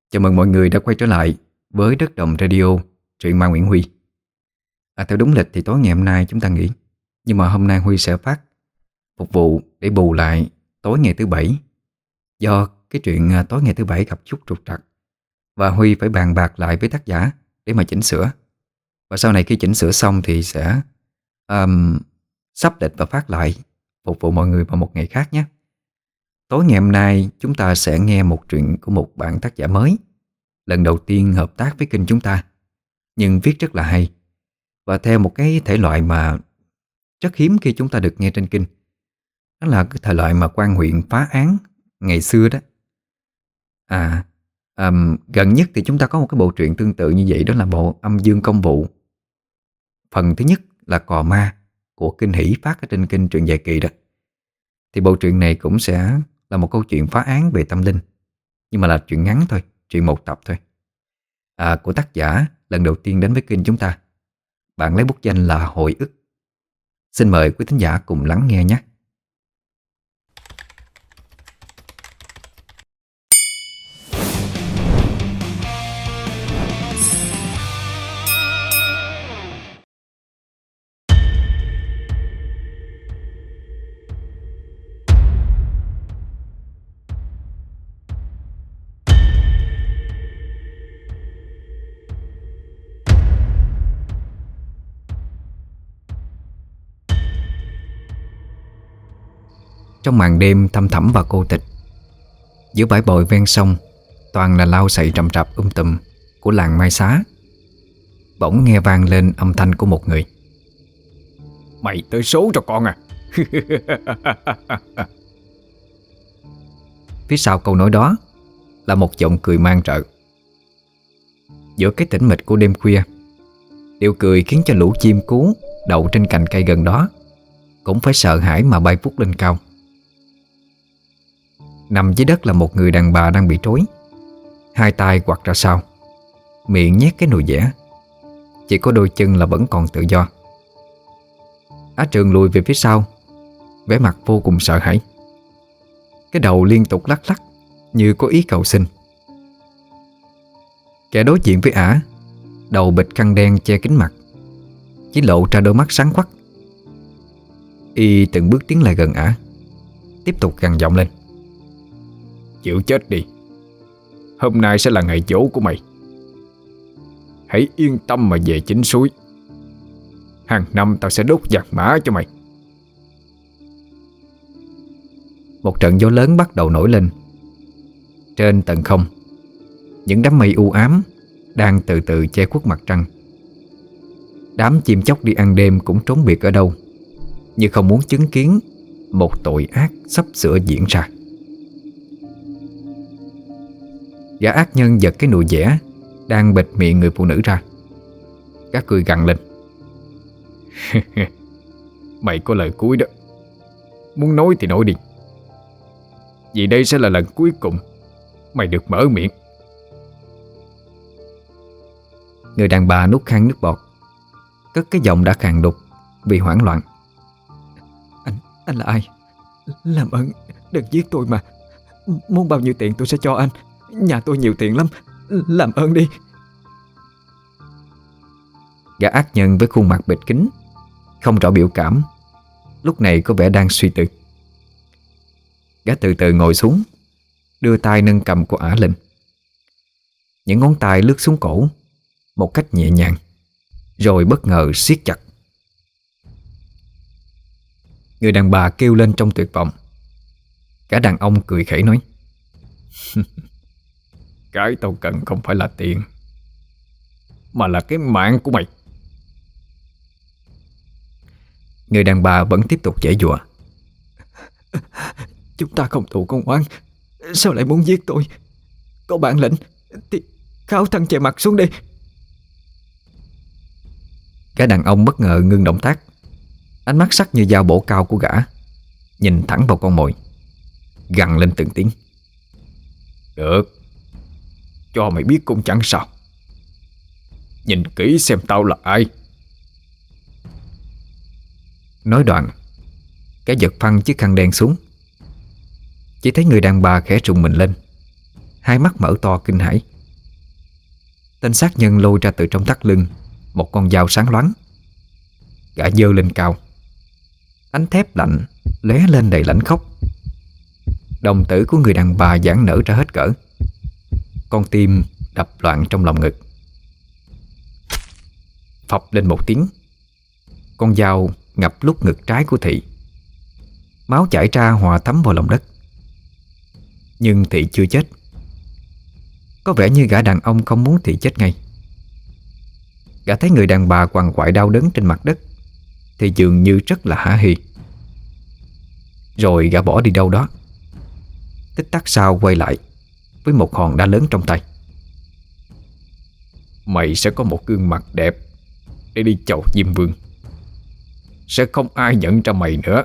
Chào mừng mọi người đã quay trở lại với Đất Đồng Radio, truyện ma Nguyễn Huy. Theo đúng lịch thì tối ngày hôm nay chúng ta nghỉ, nhưng mà hôm nay Huy sẽ phát phục vụ để bù lại tối ngày thứ bảy. Do cái chuyện tối ngày thứ bảy gặp chút trục trặc, và Huy phải bàn bạc lại với tác giả để mà chỉnh sửa. Và sau này khi chỉnh sửa xong thì sẽ sắp lịch và phát lại phục vụ mọi người vào một ngày khác nhé. Tối ngày hôm nay chúng ta sẽ nghe một truyện của một bạn tác giả mới, lần đầu tiên hợp tác với kênh chúng ta, nhưng viết rất là hay, và theo một cái thể loại mà rất hiếm khi chúng ta được nghe trên kênh. Đó là cái thể loại mà quan huyện phá án ngày xưa đó. Gần nhất thì chúng ta có một cái bộ truyện tương tự như vậy, đó là bộ Âm Dương Công Vụ. Phần thứ nhất là Cò Ma của Kinh Hỷ phát ở trên kênh Truyện Dài Kỳ đó. Thì bộ truyện này cũng sẽ là một câu chuyện phá án về tâm linh, nhưng mà là truyện ngắn thôi, truyện một tập thôi, của tác giả lần đầu tiên đến với kênh chúng ta. Bạn lấy bút danh là Hồi Ức. Xin mời quý thính giả cùng lắng nghe nhé. Trong màn đêm thăm thẳm và cô tịch, giữa bãi bồi ven sông toàn là lau sậy rậm rạp tùm của làng Mai Xá, bỗng nghe vang lên âm thanh của một người. Mày tới số cho con à? Phía sau câu nói đó là một giọng cười man rợ. Giữa cái tĩnh mịch của đêm khuya, điệu cười khiến cho lũ chim cú đậu trên cành cây gần đó cũng phải sợ hãi mà bay vút lên cao. Nằm dưới đất là một người đàn bà đang bị trói, hai tay quặt ra sau, miệng nhét cái nồi dẻ, chỉ có đôi chân là vẫn còn tự do. Á Trường lùi về phía sau, vẻ mặt vô cùng sợ hãi. Cái đầu liên tục lắc lắc như có ý cầu xin. Kẻ đối diện với ả, đầu bịt khăn đen che kín mặt, chỉ lộ ra đôi mắt sáng quắc. Y từng bước tiến lại gần ả, tiếp tục gằn giọng lên. Chịu chết đi. Hôm nay sẽ là ngày dỗ của mày. Hãy yên tâm mà về Chính Suối. Hàng năm tao sẽ đốt vàng mã cho mày. Một trận gió lớn bắt đầu nổi lên. Trên tầng không, những đám mây u ám đang từ từ che khuất mặt trăng. Đám chim chóc đi ăn đêm cũng trốn biệt ở đâu, như không muốn chứng kiến một tội ác sắp sửa diễn ra. Gã ác nhân giật cái nồi dẻ đang bịt miệng người phụ nữ ra. Gã cười gằn lên. Mày có lời cuối đó. Muốn nói thì nói đi, vì đây sẽ là lần cuối cùng mày được mở miệng. Người đàn bà nuốt khan nước bọt, cất cái giọng đã khàn đục vì hoảng loạn. Anh là ai? Làm ơn đừng giết tôi mà. Muốn bao nhiêu tiền tôi sẽ cho anh. Nhà tôi nhiều tiền lắm. Làm ơn đi. Gã ác nhân với khuôn mặt bịt kín, không rõ biểu cảm, lúc này có vẻ đang suy tư. Gã từ từ ngồi xuống, đưa tay nâng cầm của ả lên. Những ngón tay lướt xuống cổ một cách nhẹ nhàng, rồi bất ngờ siết chặt. Người đàn bà kêu lên trong tuyệt vọng. Gã đàn ông cười khẩy nói. Cái tao cần không phải là tiền, mà là cái mạng của mày. Người đàn bà vẫn tiếp tục giãy giụa. Chúng ta không thù không oán, sao lại muốn giết tôi? Có bản lĩnh thì kháo thân che mặt xuống đi. Gã đàn ông bất ngờ ngưng động tác, ánh mắt sắc như dao bổ cao của gã nhìn thẳng vào con mồi, gằn lên từng tiếng. Được, cho mày biết cũng chẳng sao. Nhìn kỹ xem tao là ai. Nói đoạn, gã giật phăng chiếc khăn đen xuống. Chỉ thấy người đàn bà khẽ trùng mình lên, hai mắt mở to kinh hãi. Tên sát nhân lôi ra từ trong thắt lưng một con dao sáng loáng. Gã giơ lên cao, ánh thép lạnh lóe lên đầy lãnh khốc. Đồng tử của người đàn bà giãn nở ra hết cỡ. Con tim đập loạn trong lòng ngực. Phập lên một tiếng, con dao ngập lúc ngực trái của Thị. Máu chảy ra hòa thấm vào lòng đất. Nhưng Thị chưa chết. Có vẻ như gã đàn ông không muốn Thị chết ngay. Gã thấy người đàn bà quằn quại đau đớn trên mặt đất thì dường như rất là hả hê. Rồi gã bỏ đi đâu đó. Tích tắc sau quay lại với một hòn đá lớn trong tay. Mày sẽ có một gương mặt đẹp để đi chầu Diêm Vương. Sẽ không ai nhận ra mày nữa.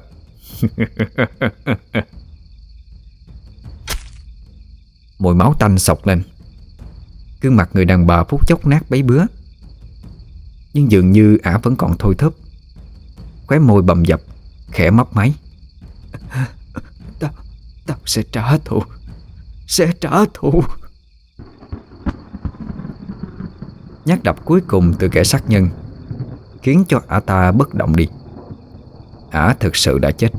Mùi máu tanh xộc lên. Gương mặt người đàn bà phút chốc nát bấy bứa. Nhưng dường như ả vẫn còn thôi thóp. Khóe môi bầm dập, khẽ mấp máy. Tao sẽ trả thù. Sẽ trả thù. Nhát đập cuối cùng từ kẻ sát nhân khiến cho ả ta bất động đi. Ả thực sự đã chết.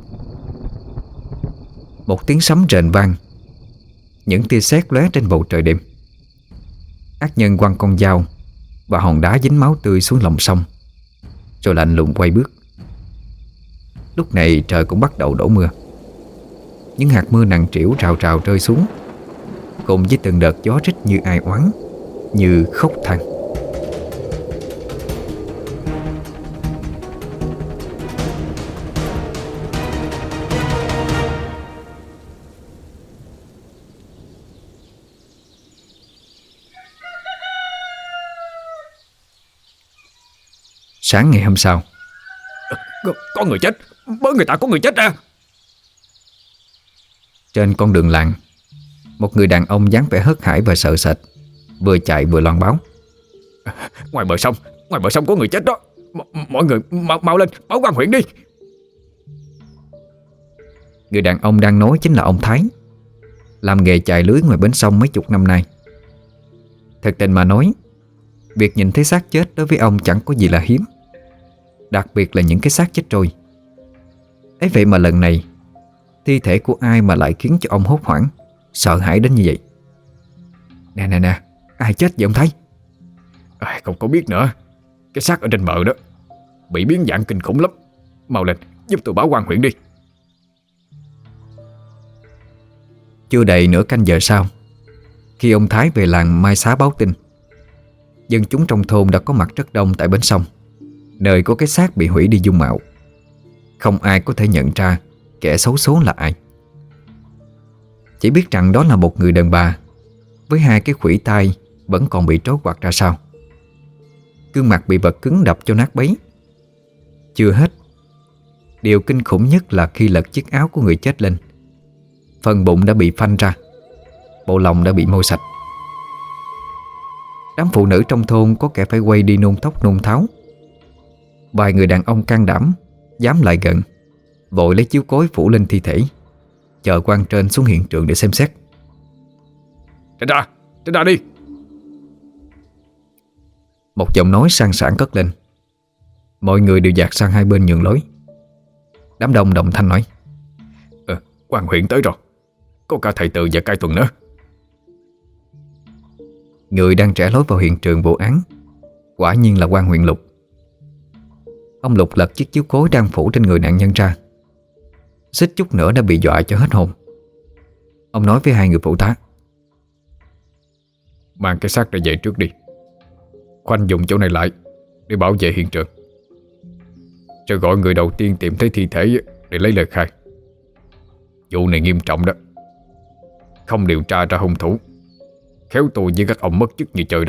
Một tiếng sấm rền vang. Những tia sét lóe trên bầu trời đêm. Ác nhân quăng con dao và hòn đá dính máu tươi xuống lòng sông, rồi lạnh lùng quay bước. Lúc này trời cũng bắt đầu đổ mưa. Những hạt mưa nặng trĩu rào rào rơi xuống, cùng với từng đợt gió rít như ai oán, như khóc than. Sáng ngày hôm sau, Có người chết. Bớ người ta có người chết ra. trên con đường làng, một người đàn ông dáng vẻ hớt hải và sợ sệt vừa chạy vừa loan báo. Ngoài bờ sông có người chết đó. Mọi người mau lên báo quan huyện đi. Người đàn ông đang nói chính là ông Thái, làm nghề chài lưới ngoài bến sông mấy chục năm nay. Thật tình mà nói, việc nhìn thấy xác chết đối với ông chẳng có gì là hiếm. Đặc biệt là những cái xác chết trôi. Ấy vậy mà lần này, thi thể của ai mà lại khiến cho ông hốt hoảng, sợ hãi đến như vậy? Nè, ai chết vậy ông thấy? Không có biết nữa. Cái xác ở trên bờ đó bị biến dạng kinh khủng lắm. Mau lên giúp tôi báo quan huyện đi. Chưa đầy nửa canh giờ sau, khi ông Thái về làng mai xá báo tin, dân chúng trong thôn đã có mặt rất đông tại bến sông, nơi có cái xác bị hủy đi dung mạo. Không ai có thể nhận ra kẻ xấu số là ai. Chỉ biết rằng đó là một người đàn bà với hai cái khuỷu tay vẫn còn bị trói quặt ra sau. Gương mặt bị vật cứng đập cho nát bấy. Chưa hết, điều kinh khủng nhất là khi lật chiếc áo của người chết lên, phần bụng đã bị phanh ra, bộ lòng đã bị môi sạch. Đám phụ nữ trong thôn có kẻ phải quay đi nôn thốc nôn tháo. Vài người đàn ông can đảm dám lại gần, vội lấy chiếu cối phủ lên thi thể, chờ quan trên xuống hiện trường để xem xét. Tránh ra đi. Một giọng nói sang sảng cất lên. Mọi người đều dạt sang hai bên nhường lối. Đám đông đồng thanh nói: Quan huyện tới rồi. Có cả thầy Từ và Cai Tuần nữa. Người đang trẻ lối vào hiện trường vụ án quả nhiên là quan huyện Lục. Ông Lục lật chiếc chiếu cối đang phủ trên người nạn nhân ra. Xích chút nữa đã bị dọa cho hết hồn. Ông nói với hai người phụ tá: Mang cái xác ra về trước đi. Khoanh dùng chỗ này lại để bảo vệ hiện trường, cho gọi người đầu tiên tìm thấy thi thể để lấy lời khai. Vụ này nghiêm trọng đó. Không điều tra ra hung thủ, khéo tôi với các ông mất chức như trời đó.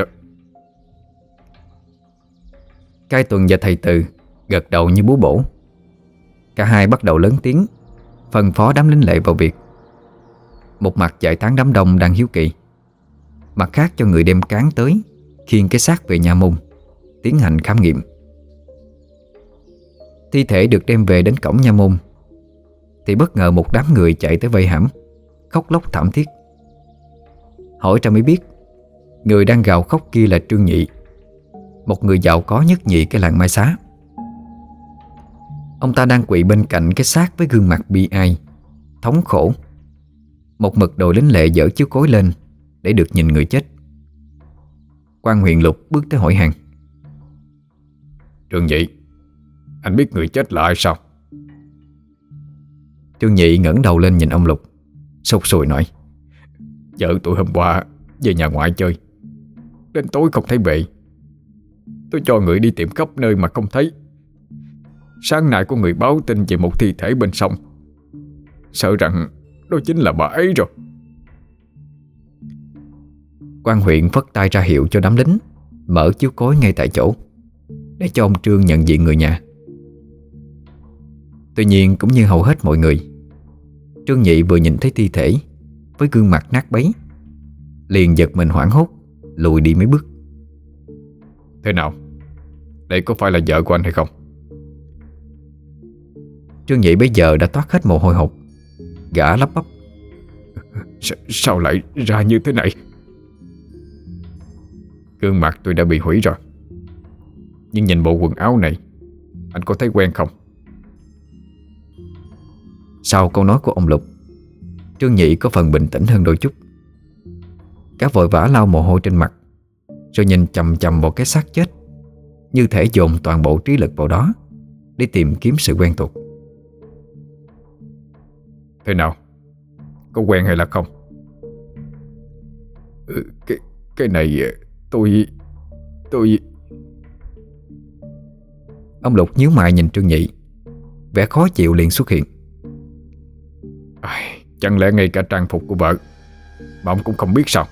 Cai Tuần và thầy Từ gật đầu như búa bổ. Cả hai bắt đầu lớn tiếng phân phó đám lính lệ vào việc. Một mặt giải tán đám đông đang hiếu kỳ, mặt khác cho người đem cán tới khiêng cái xác về nhà môn tiến hành khám nghiệm. Thi thể được đem về đến cổng nha môn thì bất ngờ một đám người chạy tới vây hãm, khóc lóc thảm thiết. Hỏi ra mới biết, Người đang gào khóc kia là Trương Nhị, một người giàu có nhất nhì cái làng Mai Xá. Ông ta đang quỵ bên cạnh cái xác với gương mặt bi ai, thống khổ. Một mực đội lính lệ dỡ chiếu cối lên để được nhìn người chết. Quan Huyền Lục bước tới hỏi han: Trương Nhị, anh biết người chết là ai sao? Trương Nhị ngẩng đầu lên nhìn ông Lục, sụt sùi nói: Vợ tôi hôm qua về nhà ngoại chơi, đến tối không thấy về. Tôi cho người đi tìm khắp nơi mà không thấy. Sáng nay có người báo tin về một thi thể bên sông, sợ rằng đó chính là bà ấy rồi. Quan huyện phất tay ra hiệu cho đám lính mở chiếu cối ngay tại chỗ để cho ông Trương nhận diện người nhà. Tuy nhiên cũng như hầu hết mọi người, Trương Nhị vừa nhìn thấy thi thể với gương mặt nát bấy, liền giật mình hoảng hốt, lùi đi mấy bước. Thế nào? Đây có phải là vợ của anh hay không? Trương Nhị bây giờ đã toát hết mồ hôi hột. Gã lắp bắp: Sao lại ra như thế này? Gương mặt tôi đã bị hủy rồi, nhưng nhìn bộ quần áo này, anh có thấy quen không? Sau câu nói của ông Lục, Trương Nhị có phần bình tĩnh hơn đôi chút. Gã vội vã lau mồ hôi trên mặt, rồi nhìn chằm chằm vào cái xác chết, như thể dồn toàn bộ trí lực vào đó để tìm kiếm sự quen thuộc. Thế nào? Có quen hay là không? Cái này tôi... Ông Lục nhíu mày nhìn Trương Nhị, vẻ khó chịu liền xuất hiện. Chẳng lẽ ngay cả trang phục của vợ mà ông cũng không biết sao?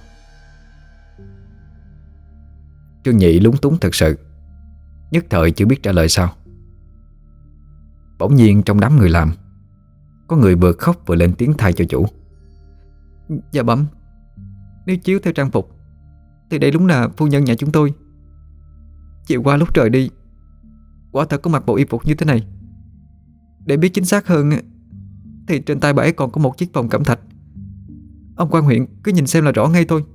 Trương Nhị lúng túng thật sự, nhất thời chưa biết trả lời sao. Bỗng nhiên trong đám người làm, có người vừa khóc vừa lên tiếng thay cho chủ: Dạ bẩm, nếu chiếu theo trang phục thì đây đúng là phu nhân nhà chúng tôi. Chiều qua lúc trời đi, quả thật có mặc bộ y phục như thế này. Để biết chính xác hơn thì trên tay bà ấy còn có một chiếc vòng cẩm thạch. Ông quan huyện cứ nhìn xem là rõ ngay thôi.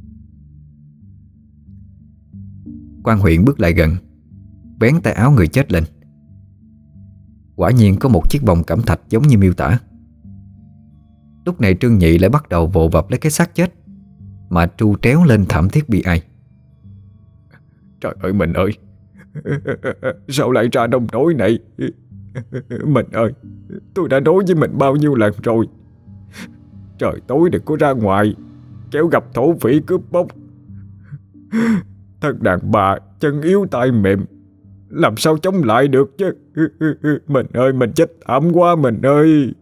Quan huyện bước lại gần, vén tay áo người chết lên. Quả nhiên có một chiếc vòng cẩm thạch giống như miêu tả. Lúc này Trương Nhị lại bắt đầu vồ vập lấy cái xác chết mà tru tréo lên thảm thiết bi ai: Trời ơi mình ơi, sao lại ra nông nỗi này? Mình ơi, tôi đã nói với mình bao nhiêu lần rồi, trời tối đừng có ra ngoài, kéo gặp thổ phỉ cướp bóc. Thân đàn bà chân yếu tay mềm, làm sao chống lại được chứ? Mình ơi, mình chết thảm quá mình ơi.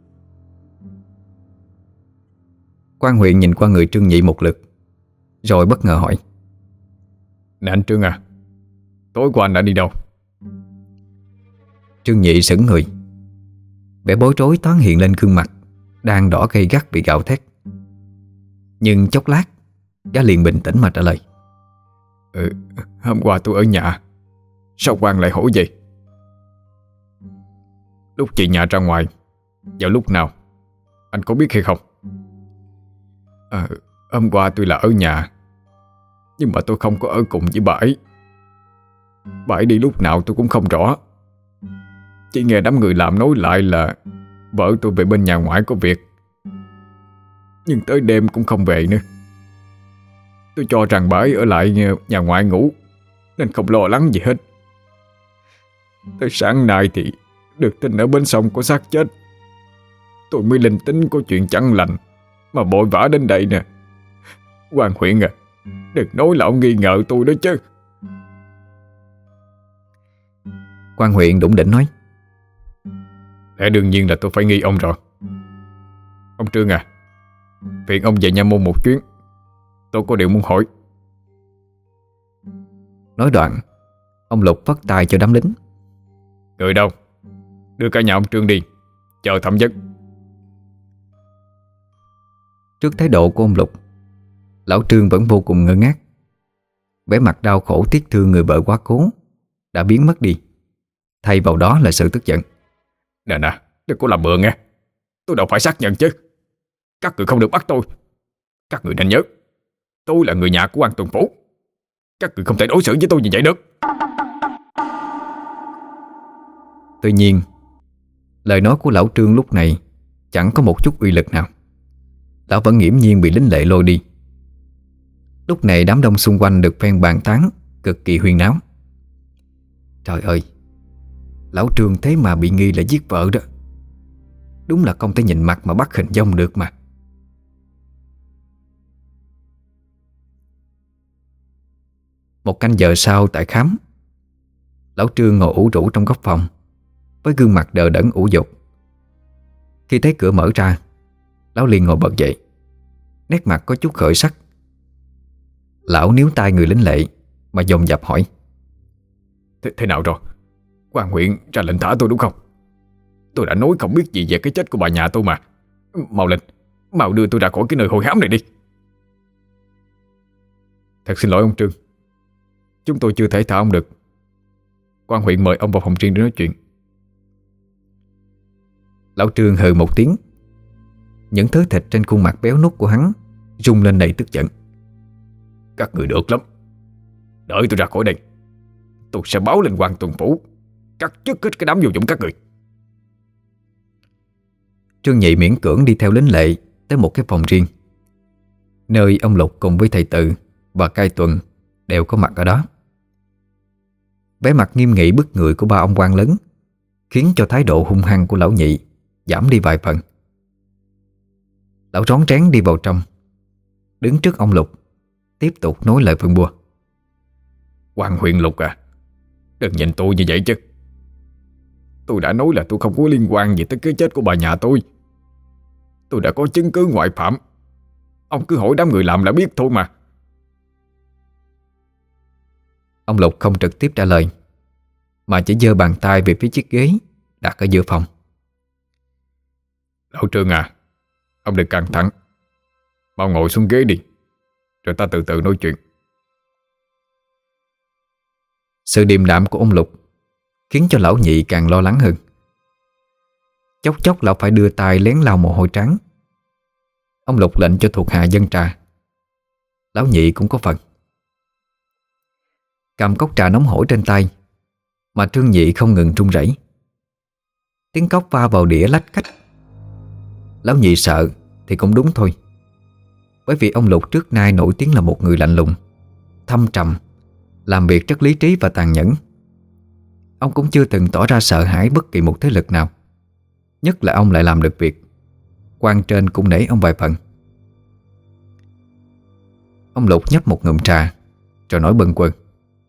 Quan huyện nhìn qua người Trương Nhị một lượt, rồi bất ngờ hỏi: Nè anh Trương à, tối qua anh đã đi đâu? Trương Nhị sững người, vẻ bối rối thoáng hiện lên gương mặt đang đỏ gay gắt vì gào thét. Nhưng chốc lát, gã liền bình tĩnh mà trả lời: Hôm qua tôi ở nhà. Sao Quang lại hỏi vậy? Lúc chị nhà ra ngoài, vào lúc nào, anh có biết hay không? Hôm qua tôi là ở nhà, nhưng mà tôi không có ở cùng với bà ấy. Bà ấy đi lúc nào tôi cũng không rõ. Chỉ nghe đám người làm nói lại là vợ tôi về bên nhà ngoại có việc, nhưng tới đêm cũng không về nữa. Tôi cho rằng bà ấy ở lại nhà ngoại ngủ, nên không lo lắng gì hết. Tới sáng nay thì được tin ở bên sông có xác chết. Tôi mới linh tính có chuyện chẳng lành mà vội vã đến đây nè. Quan huyện à, đừng nói là ông nghi ngờ tôi đó chứ. Quan huyện đủng đỉnh nói: Lẽ đương nhiên là tôi phải nghi ông rồi. Ông Trương à, phiền ông về Nha Môn một chuyến, tôi có điều muốn hỏi. Nói đoạn, ông Lục phất tay cho đám lính: Người đâu? Đưa cả nhà ông Trương đi, chờ thẩm vấn. Trước thái độ của ông Lục, lão Trương vẫn vô cùng ngơ ngác. Vẻ mặt đau khổ tiếc thương người vợ quá cố đã biến mất đi, thay vào đó là sự tức giận. Nè, đừng có làm bừa nghe. Tôi đâu phải xác nhận chứ. Các người không được bắt tôi. Các người nên nhớ, Tôi là người nhà của quan tuần phủ. Các người không thể đối xử với tôi như vậy được. Tuy nhiên, lời nói của lão Trương lúc này chẳng có một chút uy lực nào. Lão vẫn nghiễm nhiên bị lính lệ lôi đi. Lúc này đám đông xung quanh được phen bàn tán cực kỳ huyên náo. Trời ơi, lão Trương thế mà bị nghi là giết vợ đó. Đúng là không thể nhìn mặt mà bắt hình dong được mà. Một canh giờ sau tại khám, lão Trương ngồi ủ rũ trong góc phòng với gương mặt đờ đẫn ủ dột. Khi thấy cửa mở ra, lão liền ngồi bật dậy, nét mặt có chút khởi sắc. Lão níu tay người lính lệ mà dồn dập hỏi: Thế nào rồi? Quan huyện ra lệnh thả tôi đúng không? Tôi đã nói không biết gì về cái chết của bà nhà tôi mà. Mau lên, mau đưa tôi ra khỏi cái nơi hôi hám này đi. Thật xin lỗi ông Trương, chúng tôi chưa thể thả ông được. Quan huyện mời ông vào phòng riêng để nói chuyện. Lão Trương hừ một tiếng. Những thứ thịt trên khuôn mặt béo nút của hắn rung lên đầy tức giận. Các người được lắm. Đợi tôi ra khỏi đây, tôi sẽ báo lên quan tuần phủ, cắt chức hết cái đám vô dụng các người. Trương Nhị miễn cưỡng đi theo lính lệ tới một cái phòng riêng, nơi ông Lục cùng với thầy Tự và Cai Tuần đều có mặt ở đó. Vẻ mặt nghiêm nghị bức người của ba ông quan lớn khiến cho thái độ hung hăng của lão Nhị giảm đi vài phần. Lão rón rén đi vào trong, đứng trước ông Lục, tiếp tục nói lời phân bua. Quan huyện Lục à, đừng nhìn tôi như vậy chứ. Tôi đã nói là tôi không có liên quan gì tới cái chết của bà nhà tôi. Tôi đã có chứng cứ ngoại phạm. Ông cứ hỏi đám người làm là biết thôi mà. Ông Lục không trực tiếp trả lời, mà chỉ giơ bàn tay về phía chiếc ghế đặt ở giữa phòng. Lão Trương à, ông đừng căng thẳng, mau ngồi xuống ghế đi, rồi ta từ từ nói chuyện. Sự điềm đạm của ông Lục khiến cho lão Nhị càng lo lắng hơn. Chốc chốc lão phải đưa tay lén lau mồ hôi trắng. Ông Lục lệnh cho thuộc hạ dâng trà. Lão Nhị cũng có phần. Cầm cốc trà nóng hổi trên tay mà Trương Nhị không ngừng run rẩy. Tiếng cốc va vào đĩa lách cách. Lão Nhị sợ thì cũng đúng thôi, bởi vì ông Lục trước nay nổi tiếng là một người lạnh lùng, thâm trầm, làm việc rất lý trí và tàn nhẫn. Ông cũng chưa từng tỏ ra sợ hãi bất kỳ một thế lực nào. Nhất là ông lại làm được việc, quan trên cũng nể ông vài phần. Ông Lục nhấp một ngụm trà rồi nói bâng quơ: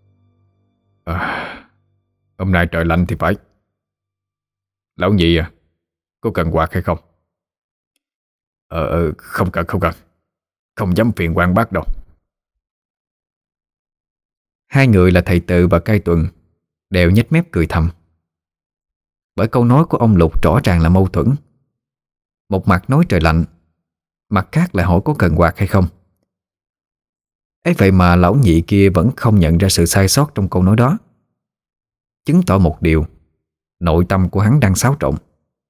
Hôm nay trời lạnh thì phải. Lão Nhị à, có cần quạt hay không? Không cần. Không dám phiền quan bác đâu. Hai người là thầy Tự và Cai Tuần đều nhếch mép cười thầm. Bởi câu nói của ông Lục rõ ràng là mâu thuẫn. Một mặt nói trời lạnh, mặt khác lại hỏi có cần quạt hay không. Ấy vậy mà lão Nhị kia vẫn không nhận ra sự sai sót trong câu nói đó, chứng tỏ một điều: nội tâm của hắn đang xáo trộn.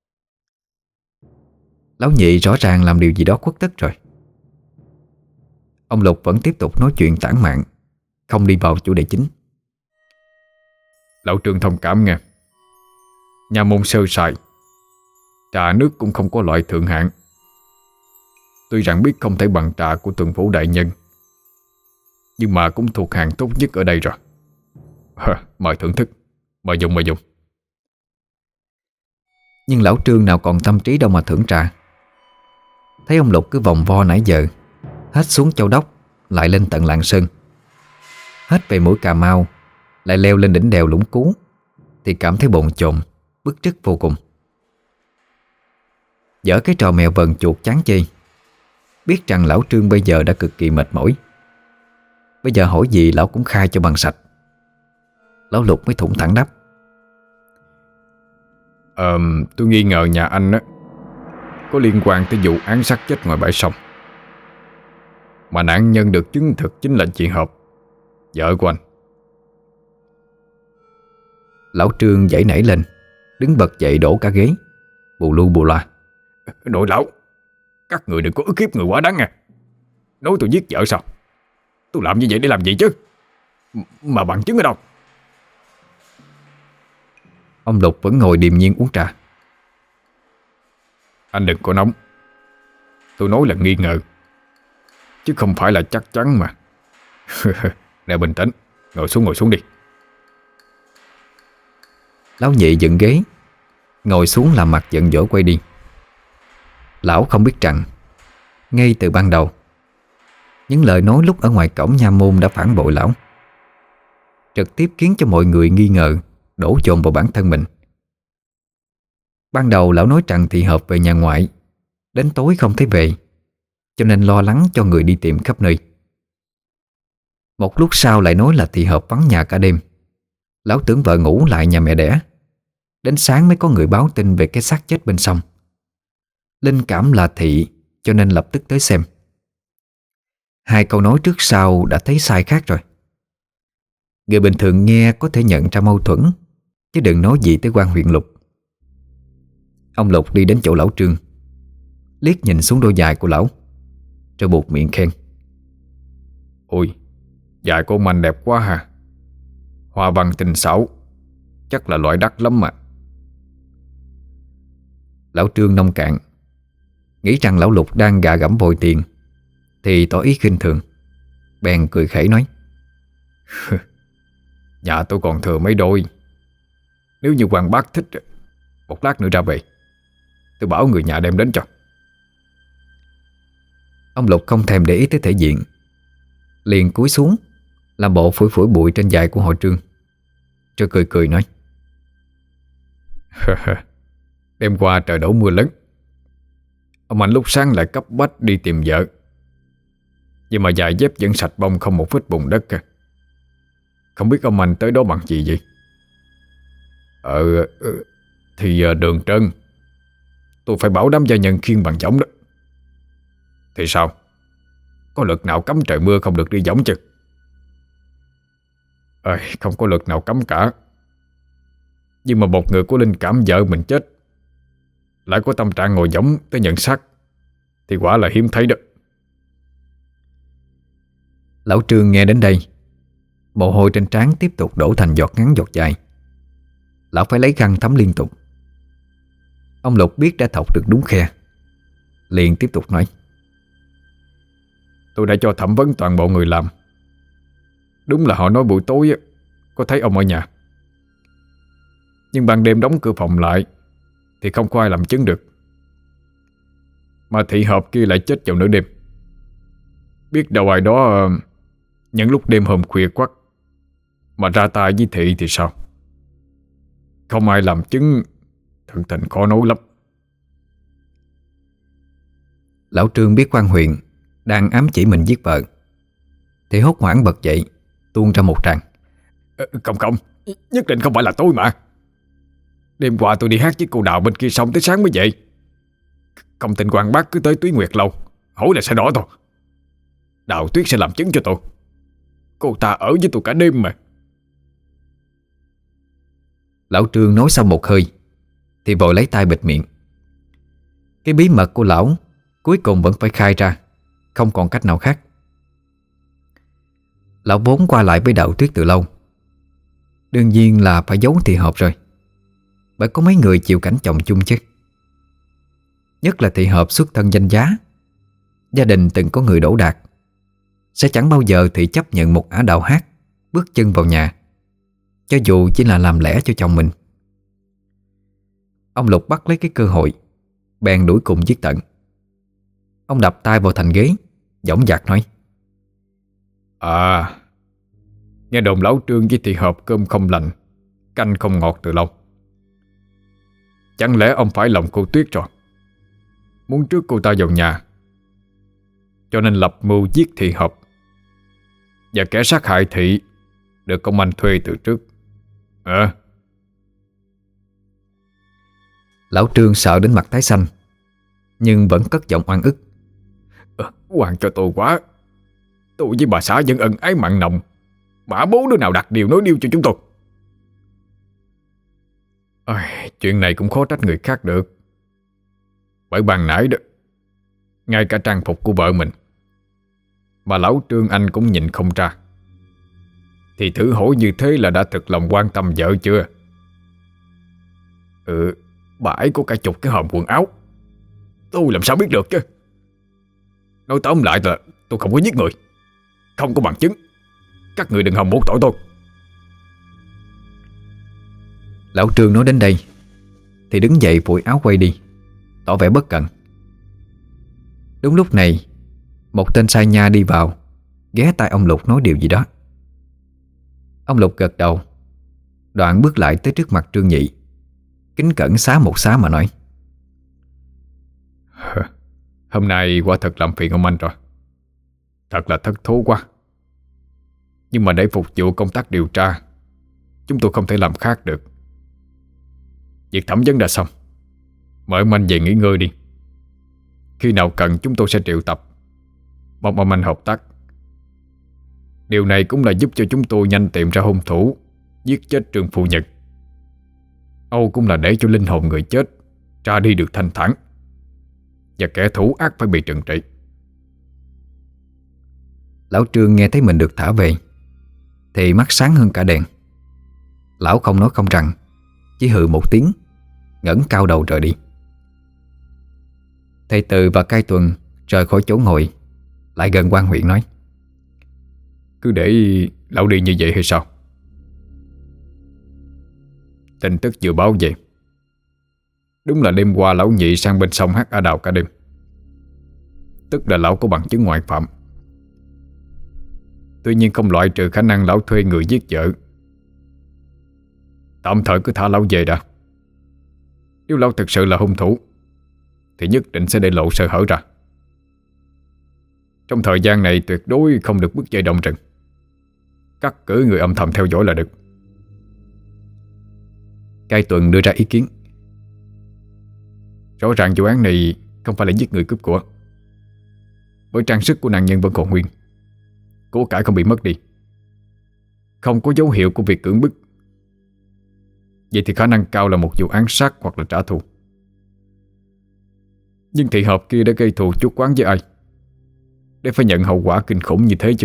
Lão Nhị rõ ràng làm điều gì đó khuất tất rồi. Ông Lục vẫn tiếp tục nói chuyện tản mạn, không đi vào chủ đề chính. Lão Trương thông cảm nghe. Nhà môn sơ sài, trà nước cũng không có loại thượng hạng. Tuy rằng biết không thể bằng trà của tuần phủ đại nhân, nhưng mà cũng thuộc hàng tốt nhất ở đây rồi. Mời thưởng thức, mời dùng. Nhưng lão Trương nào còn tâm trí đâu mà thưởng trà. Thấy ông Lục cứ vòng vo nãy giờ, hết xuống Châu Đốc lại lên tận Lạng Sơn, hết về mũi Cà Mau lại leo lên đỉnh đèo Lũng Cú, thì cảm thấy bồn chồn, bức rứt vô cùng. Dở cái trò mèo vờn chuột chán chê, biết rằng lão Trương bây giờ đã cực kỳ mệt mỏi. Bây giờ hỏi gì lão cũng khai cho bằng sạch. Lão Lục mới thủng thẳng đáp: Tôi nghi ngờ nhà anh á có liên quan tới vụ án sát chết ngoài bãi sông, mà nạn nhân được chứng thực chính là chị Hợp, vợ của anh. Lão Trương giãy nảy lên, đứng bật dậy đổ cả ghế, bù lu bù loa: Đội lão, các người đừng có ức hiếp người quá đáng nha. Nói tôi giết vợ sao? Tôi làm như vậy để làm gì chứ? Mà bằng chứng ở đâu? Ông Lục vẫn ngồi điềm nhiên uống trà. Anh đừng có nóng. Tôi nói là nghi ngờ, chứ không phải là chắc chắn mà. Nè, bình tĩnh. Ngồi xuống đi. Lão Nhị dựng ghế, ngồi xuống làm mặt giận dỗi quay đi. Lão không biết rằng ngay từ ban đầu, những lời nói lúc ở ngoài cổng nha môn đã phản bội lão, trực tiếp khiến cho mọi người nghi ngờ, đổ dồn vào bản thân mình. Ban đầu lão nói rằng Thị Hợp về nhà ngoại, đến tối không thấy về, cho nên lo lắng cho người đi tìm khắp nơi. Một lúc sau lại nói là Thị Hợp vắng nhà cả đêm. Lão tưởng vợ ngủ lại nhà mẹ đẻ. Đến sáng mới có người báo tin về cái xác chết bên sông. Linh cảm là Thị, cho nên lập tức tới xem. Hai câu nói trước sau đã thấy sai khác rồi. Người bình thường nghe có thể nhận ra mâu thuẫn, chứ đừng nói gì tới quan huyện Lục. Ông Lục đi đến chỗ lão Trương, liếc nhìn xuống đôi giày của lão, rồi buột miệng khen: Ôi, giày của ông anh đẹp quá ha. Hoa văn tinh xảo, chắc là loại đắt lắm mà. Lão Trương nông cạn, nghĩ rằng lão Lục đang gạ gẫm vòi tiền, thì tỏ ý khinh thường, bèn cười khẩy nói: Nhà tôi còn thừa mấy đôi. Nếu như quan bác thích, một lát nữa ra về, tôi bảo người nhà đem đến cho. Ông Lục không thèm để ý tới thể diện, liền cúi xuống làm bộ phủi phủi bụi trên giày của họ Trương, rồi cười cười nói: Đêm qua trời đổ mưa lớn, ông anh lúc sáng lại cấp bách đi tìm vợ, nhưng mà giày dép vẫn sạch bông, không một vết bùn đất cả. Không biết ông anh tới đó bằng gì vậy? Thì đường trơn, tôi phải bảo đám gia nhân khiêng bằng võng đó. Thì sao? Có luật nào cấm trời mưa không được đi võng chứ? Không có luật nào cấm cả. Nhưng mà một người có linh cảm vợ mình chết, lại có tâm trạng ngồi võng tới nhận xác, thì quả là hiếm thấy đó. Lão Trương nghe đến đây, mồ hôi trên trán tiếp tục đổ thành giọt ngắn giọt dài. Lão phải lấy khăn thấm liên tục. Ông Lục biết đã thọc được đúng khe, liền tiếp tục nói: Tôi đã cho thẩm vấn toàn bộ người làm. Đúng là họ nói buổi tối có thấy ông ở nhà, nhưng ban đêm đóng cửa phòng lại thì không có ai làm chứng được. Mà Thị Hợp kia lại chết vào nửa đêm. Biết đâu ai đó những lúc đêm hôm khuya quắt mà ra tay với Thị thì sao? Không ai làm chứng, thật tình khó nói lắm. Lão Trương biết quan huyện đang ám chỉ mình giết vợ, thì hốt hoảng bật dậy, tuôn ra một tràng: Không, nhất định không phải là tôi mà. Đêm qua tôi đi hát với cô Đào bên kia sông tới sáng mới về. Không tin quan bác cứ tới Túy Nguyệt Lâu hỏi là sẽ rõ thôi. Đào Tuyết sẽ làm chứng cho tôi. Cô ta ở với tôi cả đêm mà. Lão Trương nói xong một hơi thì vội lấy tay bịt miệng. Cái bí mật của lão cuối cùng vẫn phải khai ra, không còn cách nào khác. Lão vốn qua lại với Đào Tuyết từ lâu, đương nhiên là phải giấu Thị Hợp rồi, bởi có mấy người chịu cảnh chồng chung chứ. Nhất là Thị Hợp xuất thân danh giá, gia đình từng có người đỗ đạt, sẽ chẳng bao giờ Thị chấp nhận một ả đào hát bước chân vào nhà, cho dù chỉ là làm lẽ cho chồng mình. Ông Lục bắt lấy cái cơ hội, bèn đuổi cùng giết tận. Ông đập tay vào thành ghế, dõng dạc nói: Nghe đồn lão Trương với Thị Hợp cơm không lành, canh không ngọt từ lâu. Chẳng lẽ ông phải lòng cô Tuyết rồi, muốn trước cô ta vào nhà, cho nên lập mưu giết Thị Hợp. Và kẻ sát hại Thị được công anh thuê từ trước. Lão Trương sợ đến mặt tái xanh, nhưng vẫn cất giọng oan ức: Oan cho tôi quá. Tôi với bà xã vẫn ân ái mặn nồng, bả bố đứa nào đặt điều nói điêu cho chúng tôi. Chuyện này cũng khó trách người khác được. Bởi ban nãy đó, ngay cả trang phục của vợ mình mà lão Trương anh cũng nhìn không ra, thì thử hỏi như thế là đã thực lòng quan tâm vợ chưa? Bà ấy có cả chục cái hòm quần áo, tôi làm sao biết được chứ. Nói tóm lại là tôi không có giết người, không có bằng chứng. Các người đừng hòng buộc tội tôi. Lão Trương nói đến đây thì đứng dậy phủi áo quay đi, tỏ vẻ bất cẩn. Đúng lúc này, một tên sai nha đi vào, ghé tai ông Lục nói điều gì đó. Ông Lục gật đầu, đoạn bước lại tới trước mặt Trương Nhị, kính cẩn xá một xá mà nói: Hôm nay quả thật làm phiền ông anh rồi. Thật là thất thố quá. Nhưng mà để phục vụ công tác điều tra, chúng tôi không thể làm khác được. Việc thẩm vấn đã xong, mời ông anh về nghỉ ngơi đi. Khi nào cần chúng tôi sẽ triệu tập. Mong ông anh hợp tác. Điều này cũng là giúp cho chúng tôi nhanh tìm ra hung thủ giết chết Trương Phu Nhật. Âu cũng là để cho linh hồn người chết ra đi được thanh thản, và kẻ thủ ác phải bị trừng trị. Lão Trương nghe thấy mình được thả về thì mắt sáng hơn cả đèn. Lão không nói không rằng, chỉ hừ một tiếng, ngẩng cao đầu rời đi. Thầy Từ và Cai Tuần rời khỏi chỗ ngồi, lại gần quan huyện nói: Cứ để lão đi như vậy hay sao? Tin tức vừa báo về, đúng là đêm qua lão Nhị sang bên sông hát ả đào cả đêm. Tức là lão có bằng chứng ngoại phạm. Tuy nhiên không loại trừ khả năng lão thuê người giết vợ. Tạm thời cứ thả lão về đã. Nếu lão thực sự là hung thủ thì nhất định sẽ để lộ sơ hở ra. Trong thời gian này tuyệt đối không được bước dây động rừng. Cắt cử người âm thầm theo dõi là được. Cai Tuần đưa ra ý kiến: Rõ ràng vụ án này không phải là giết người cướp của, bởi trang sức của nạn nhân vẫn còn nguyên, của cải không bị mất đi, không có dấu hiệu của việc cưỡng bức. Vậy thì khả năng cao là một vụ án sát hoặc là trả thù. Nhưng thị hợp kia đã gây thù chuốc oán với ai để phải nhận hậu quả kinh khủng như thế chứ?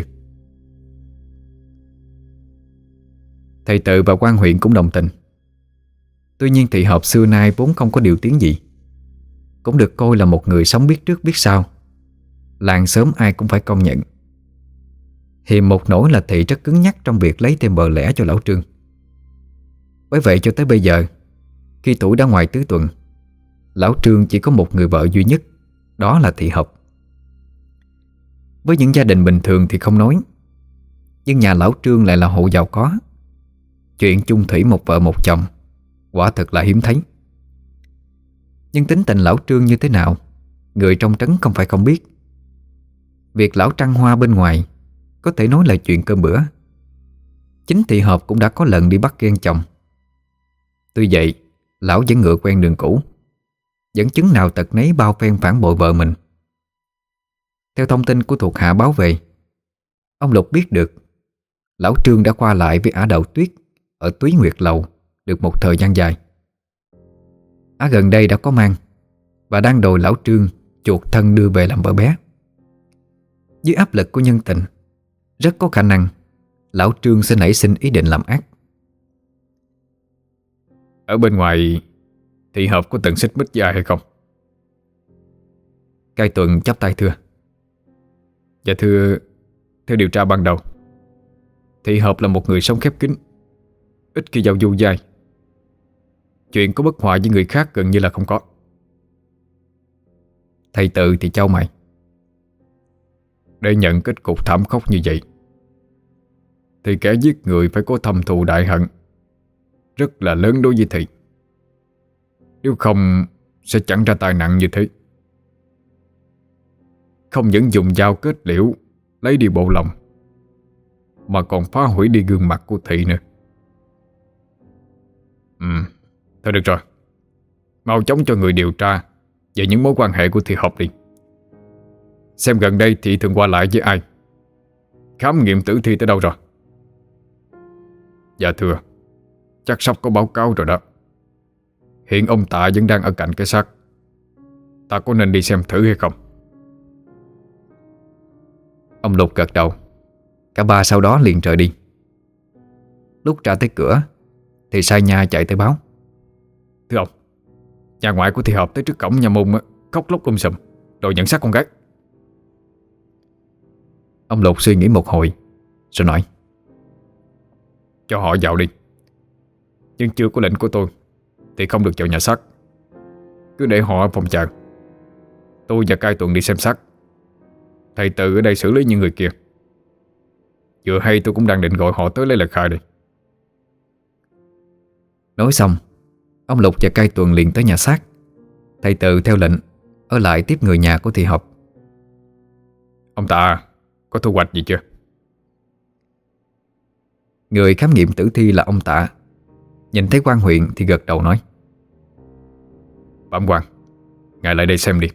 Thầy Tự và quan huyện cũng đồng tình. Tuy nhiên thị hợp xưa nay vốn không có điều tiếng gì, cũng được coi là một người sống biết trước biết sau, làng xóm ai cũng phải công nhận. Hiềm một nỗi là thị rất cứng nhắc trong việc lấy thêm bờ lẽ cho lão Trương. Bởi vậy cho tới bây giờ, khi tuổi đã ngoài tứ tuần, lão Trương chỉ có một người vợ duy nhất, đó là thị hợp. Với những gia đình bình thường thì không nói, nhưng nhà lão Trương lại là hộ giàu có. Chuyện chung thủy một vợ một chồng quả thật là hiếm thấy. Nhưng tính tình lão Trương như thế nào, người trong trấn không phải không biết. Việc lão trăng hoa bên ngoài có thể nói là chuyện cơm bữa. Chính thị hợp cũng đã có lần đi bắt ghen chồng. Tuy vậy, lão vẫn ngựa quen đường cũ, dẫn chứng nào tật nấy bao phen phản bội vợ mình. Theo thông tin của thuộc hạ báo về, ông Lục biết được lão Trương đã qua lại với Ả Đậu Tuyết ở Túy Nguyệt Lầu được một thời gian dài. Ả gần đây đã có mang và đang đòi lão Trương chuộc thân đưa về làm vợ bé. Dưới áp lực của nhân tình, rất có khả năng lão Trương sẽ nảy sinh ý định làm ác. Ở bên ngoài thị hợp có từng xích mích với ai hay không? Cai Tuần chắp tay thưa: Dạ thưa, theo điều tra ban đầu, thị hợp là một người sống khép kín, ít khi giao du với ai. Chuyện có bất hòa với người khác gần như là không có. Thầy Tự thì chau mày: Để nhận kết cục thảm khốc như vậy thì kẻ giết người phải có thâm thù đại hận rất là lớn đối với thị. Nếu không sẽ chẳng ra tai nạn như thế. Không những dùng dao kết liễu lấy đi bộ lòng, mà còn phá hủy đi gương mặt của thị nữa. Thôi được rồi, mau chóng cho người điều tra về những mối quan hệ của thị hợp đi. Xem gần đây thị thường qua lại với ai, khám nghiệm tử thi tới đâu rồi. Dạ thưa, chắc sắp có báo cáo rồi đó. Hiện ông Tạ vẫn đang ở cạnh cái xác. Ta có nên đi xem thử hay không? Ông Lục gật đầu. Cả ba sau đó liền rời đi. Lúc ra tới cửa thì Sai Nha chạy tới báo: Thưa ông, nhà ngoại của Thị Hợp tới trước cổng nhà môn á, khóc lóc sùm, đòi nhận xác con gái. Ông Lục suy nghĩ một hồi rồi nói: Cho họ vào đi, nhưng chưa có lệnh của tôi thì không được vào nhà xác. Cứ để họ ở phòng chờ. Tôi và Cai Tuần đi xem xác. Thầy Từ ở đây xử lý những người kia. Vừa hay tôi cũng đang định gọi họ tới lấy lời khai đây. Nói xong, ông Lục và Cai Tuần liền tới nhà xác. Thầy Từ theo lệnh ở lại tiếp người nhà của Thị Hợp. Ông ta có thu hoạch gì chưa? Người khám nghiệm tử thi là ông Tạ. Nhìn thấy quan huyện thì gật đầu nói: Bẩm quan, ngài lại đây xem đi.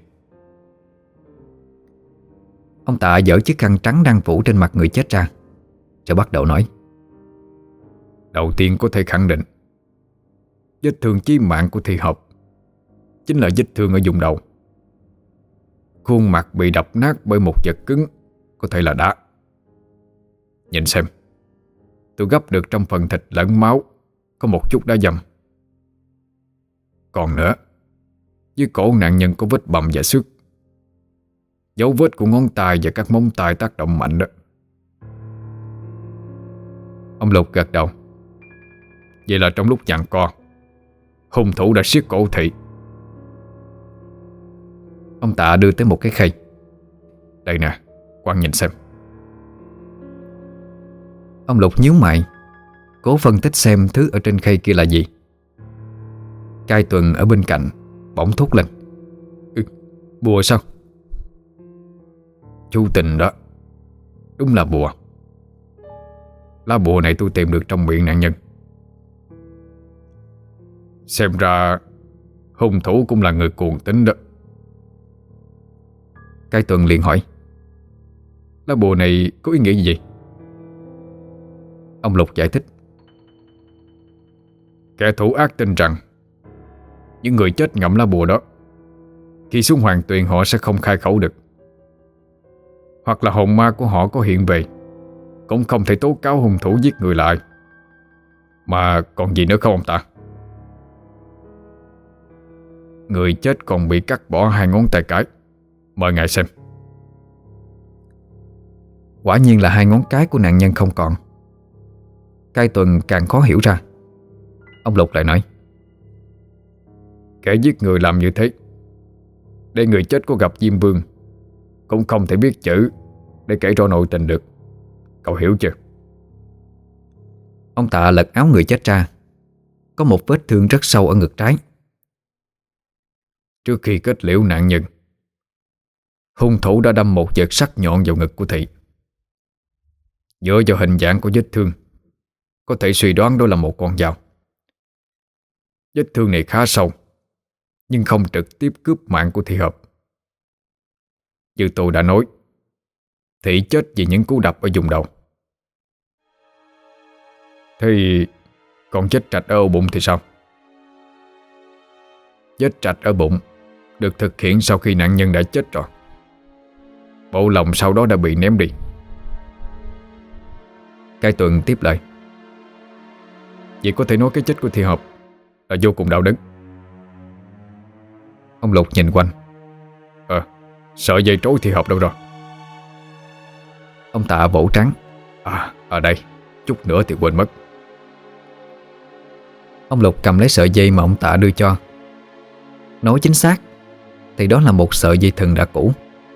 Ông Tạ dỡ chiếc khăn trắng đang phủ trên mặt người chết ra, rồi bắt đầu nói: Đầu tiên có thể khẳng định vết thương chí mạng của Thị Hợp chính là vết thương ở vùng đầu. Khuôn mặt bị đập nát bởi một vật cứng, có thể là đá. Nhìn xem, tôi gấp được trong phần thịt lẫn máu có một chút đá dầm. Còn nữa, dưới cổ nạn nhân có vết bầm và xước. Dấu vết của ngón tay và các móng tay tác động mạnh đó. Ông Lục gật đầu. Vậy là trong lúc giằng co, hung thủ đã siết cổ Thị. Ông Tạ đưa tới một cái khay. Đây nè, quan nhìn xem. Ông Lục nhíu mày, cố phân tích xem thứ ở trên khay kia là gì. Cai Tuần ở bên cạnh bỗng thốt lên: Bùa sao? Chú Tình đó, đúng là bùa. Lá bùa này tôi tìm được trong miệng nạn nhân. Xem ra hung thủ cũng là người cuồng tín đó. Cai Tuần liền hỏi: Lá bùa này có ý nghĩa gì vậy? Ông Lục giải thích: Kẻ thủ ác tin rằng những người chết ngậm lá bùa đó, khi xuống hoàng tuyền họ sẽ không khai khẩu được, hoặc là hồn ma của họ có hiện về cũng không thể tố cáo hung thủ giết người lại. Mà còn gì nữa không ông ta? Người chết còn bị cắt bỏ 2 ngón tay cái. Mời ngài xem. Quả nhiên là 2 ngón cái của nạn nhân không còn. Cai Tuần càng khó hiểu ra. Ông Lục lại nói: Kẻ giết người làm như thế để người chết có gặp Diêm Vương cũng không thể biết chữ để kể rõ nội tình được. Cậu hiểu chưa? Ông Tạ lật áo người chết ra. Có một vết thương rất sâu ở ngực trái. Trước khi kết liễu nạn nhân, hung thủ đã đâm một vật sắc nhọn vào ngực của Thị. Dựa vào hình dạng của vết thương, có thể suy đoán đó là một con dao. Vết thương này khá sâu, nhưng không trực tiếp cướp mạng của Thị Hợp. Như tôi đã nói, Thị chết vì những cú đập ở vùng đầu. Thế còn vết trạch ở ổ bụng thì sao? Vết trạch ở bụng được thực hiện sau khi nạn nhân đã chết rồi. Bộ lòng sau đó đã bị ném đi. Cai Tuần tiếp lời: Vậy có thể nói cái chết của Thị Hợp là vô cùng đau đớn. Ông Lục nhìn quanh. Sợi dây trối Thị Hợp đâu rồi? Ông Tạ vỗ trán: Ở đây, chút nữa thì quên mất. Ông Lục cầm lấy sợi dây mà ông Tạ đưa cho. Nói chính xác thì đó là một sợi dây thừng đã cũ.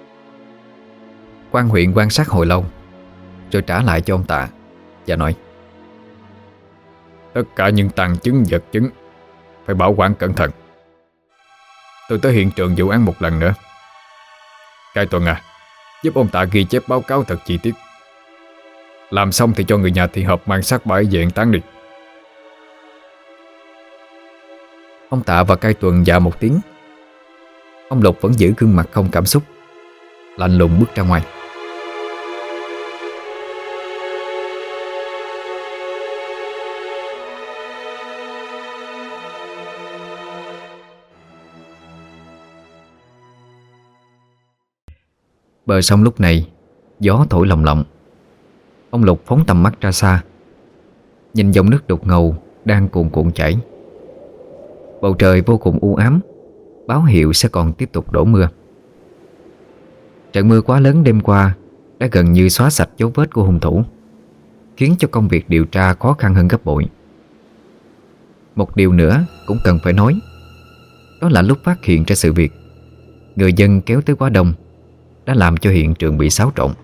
Quan huyện quan sát hồi lâu rồi trả lại cho ông Tạ và nói: Tất cả những tàng chứng vật chứng phải bảo quản cẩn thận. Tôi tới hiện trường vụ án một lần nữa. Cai Tuần giúp ông Tạ ghi chép báo cáo thật chi tiết. Làm xong thì cho người nhà Thị Hợp mang xác bãi về an táng đi. Ông Tạ và Cai Tuần dạ một tiếng. Ông Lục vẫn giữ gương mặt không cảm xúc, lạnh lùng bước ra ngoài. Bờ sông lúc này Gió thổi lồng lộng. Ông Lục phóng tầm mắt ra xa, nhìn dòng nước đục ngầu đang cuồn cuộn chảy. Bầu trời vô cùng u ám, báo hiệu sẽ còn tiếp tục đổ mưa. Trận mưa quá lớn đêm qua đã gần như xóa sạch dấu vết của hung thủ, khiến cho công việc điều tra khó khăn hơn gấp bội. Một điều nữa cũng cần phải nói, đó là lúc phát hiện ra sự việc, người dân kéo tới quá đông đã làm cho hiện trường bị xáo trộn.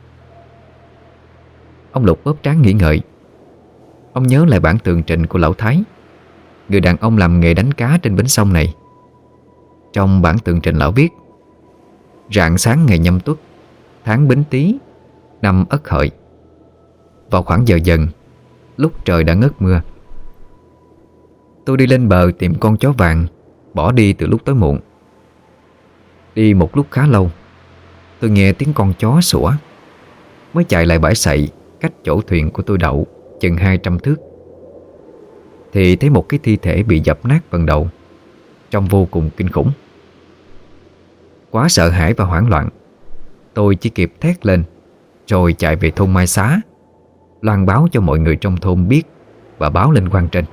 Ông Lục bóp trán nghĩ ngợi. Ông nhớ lại bản tường trình của lão Thái, người đàn ông làm nghề đánh cá trên bến sông này. Trong bản tường trình lão viết: rạng sáng ngày Nhâm Tuất, tháng Bính Tý, năm Ất Hợi, vào khoảng giờ dần, lúc trời đã ngớt mưa, tôi đi lên bờ tìm con chó vàng bỏ đi từ lúc tối muộn. Đi một lúc khá lâu, tôi nghe tiếng con chó sủa, mới chạy lại bãi sậy cách chỗ thuyền của tôi đậu chừng 200 thước, thì thấy một cái thi thể bị dập nát phần đầu, trông vô cùng kinh khủng. Quá sợ hãi và hoảng loạn, tôi chỉ kịp thét lên rồi chạy về thôn Mai Xá, loan báo cho mọi người trong thôn biết và báo lên quan trên.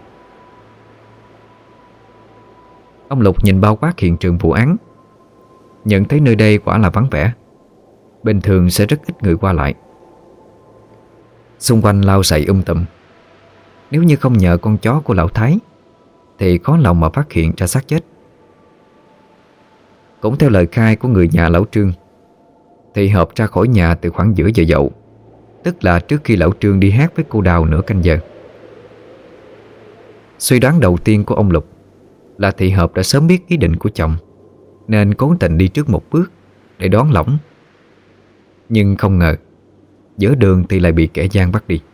Ông Lục nhìn bao quát hiện trường vụ án, nhận thấy nơi đây quả là vắng vẻ, bình thường sẽ rất ít người qua lại. Xung quanh lau sậy tùm. Nếu như không nhờ con chó của lão Thái thì khó lòng mà phát hiện ra xác chết. Cũng theo lời khai của người nhà lão Trương, thì Hợp ra khỏi nhà từ khoảng giữa giờ dậu, tức là trước khi lão Trương đi hát với cô Đào nửa canh giờ. Suy đoán đầu tiên của ông Lục là thị Hợp đã sớm biết ý định của chồng, nên cố tình đi trước một bước để đón lỏng. Nhưng không ngờ giữa đường thì lại bị kẻ gian bắt đi.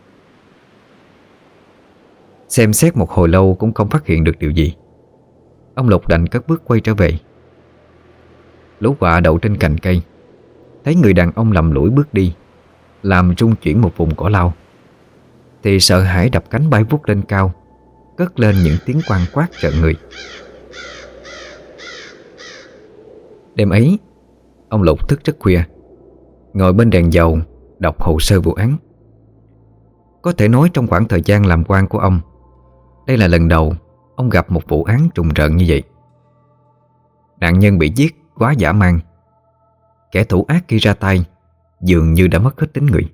Xem xét một hồi lâu cũng không phát hiện được điều gì, ông Lục đành cất bước quay trở về. Lũ quạ đậu trên cành cây thấy người đàn ông lầm lũi bước đi, làm rung chuyển một vùng cỏ lau, thì sợ hãi đập cánh bay vút lên cao, cất lên những tiếng quang quát rợn người. Đêm ấy, ông Lục thức rất khuya, ngồi bên đèn dầu đọc hồ sơ vụ án. Có thể nói trong khoảng thời gian làm quan của ông, đây là lần đầu ông gặp một vụ án trùng rợn như vậy. Nạn nhân bị giết quá dã man, kẻ thủ ác khi ra tay dường như đã mất hết tính người.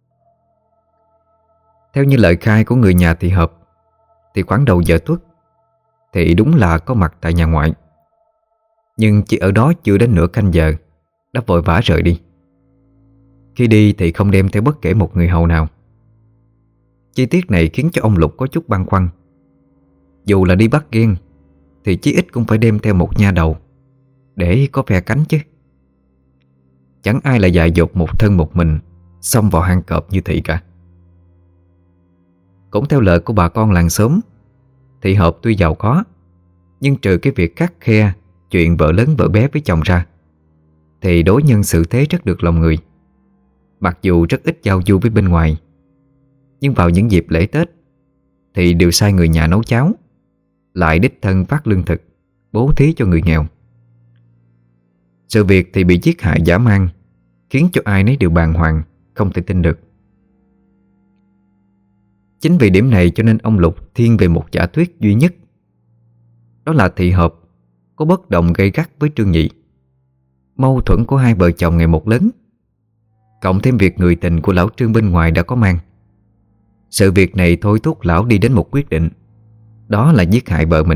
Theo như lời khai của người nhà thị Hợp, thì khoảng đầu giờ tuất thì đúng là có mặt tại nhà ngoại, nhưng chỉ ở đó chưa đến nửa canh giờ đã vội vã rời đi. Khi đi thì không đem theo bất kể một người hầu nào. Chi tiết này khiến cho ông Lục có chút băn khoăn. Dù là đi bắt ghen thì chí ít cũng phải đem theo một nha đầu để có phe cánh chứ. Chẳng ai là dại dột một thân một mình xông vào hang cọp như thị cả. Cũng theo lời của bà con làng xóm, thị Hợp tuy giàu có, nhưng trừ cái việc khắt khe chuyện vợ lớn vợ bé với chồng ra, thì đối nhân xử thế rất được lòng người. Mặc dù rất ít giao du với bên ngoài, nhưng vào những dịp lễ Tết thì đều sai người nhà nấu cháo, lại đích thân phát lương thực bố thí cho người nghèo. Sự việc thì bị giết hại dã man, khiến cho ai nấy đều bàng hoàng, không thể tin được. Chính vì điểm này cho nên ông Lục thiên về một giả thuyết duy nhất, đó là thị Hợp có bất đồng gay gắt với Trương Nhị. Mâu thuẫn của hai vợ chồng ngày một lớn, cộng thêm việc người tình của lão Trương bên ngoài đã có mang. Sự việc này thôi thúc lão đi đến một quyết định, đó là giết hại vợ mình.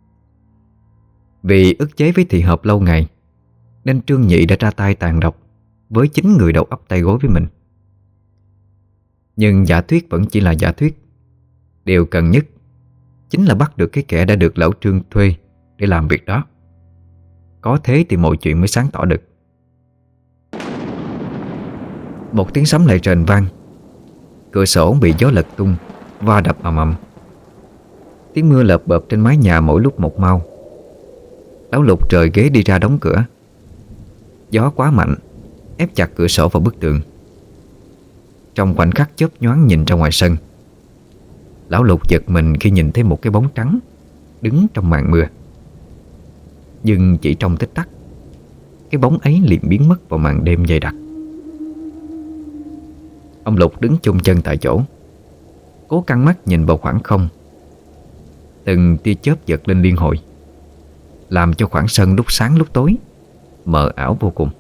Vì ức chế với thị Hợp lâu ngày, nên Trương Nhị đã ra tay tàn độc với chính người đầu ấp tay gối với mình. Nhưng giả thuyết vẫn chỉ là giả thuyết. Điều cần nhất chính là bắt được cái kẻ đã được lão Trương thuê để làm việc đó. Có thế thì mọi chuyện mới sáng tỏ được. Một tiếng sấm lại rền vang, cửa sổ bị gió lật tung, va đập ầm ầm. Tiếng mưa lợp bợp trên mái nhà mỗi lúc một mau. Lão Lục rời ghế đi ra đóng cửa. Gió quá mạnh, ép chặt cửa sổ vào bức tường. Trong khoảnh khắc chớp nhoáng nhìn ra ngoài sân, lão Lục giật mình khi nhìn thấy một cái bóng trắng đứng trong màn mưa. Nhưng chỉ trong tích tắc, cái bóng ấy liền biến mất vào màn đêm dày đặc. Ông Lục đứng chôn chân tại chỗ, cố căng mắt nhìn vào khoảng không. Từng tia chớp giật lên liên hồi, làm cho khoảng sân lúc sáng lúc tối mờ ảo vô cùng.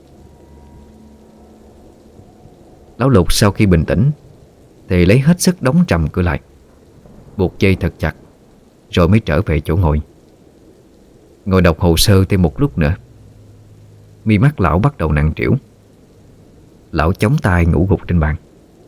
Lão Lục sau khi bình tĩnh thì lấy hết sức đóng trầm cửa lại, buộc dây thật chặt, rồi mới trở về chỗ ngồi đọc hồ sơ thêm một lúc nữa. Mi mắt lão bắt đầu nặng trĩu. Lão chống tay ngủ gục trên bàn.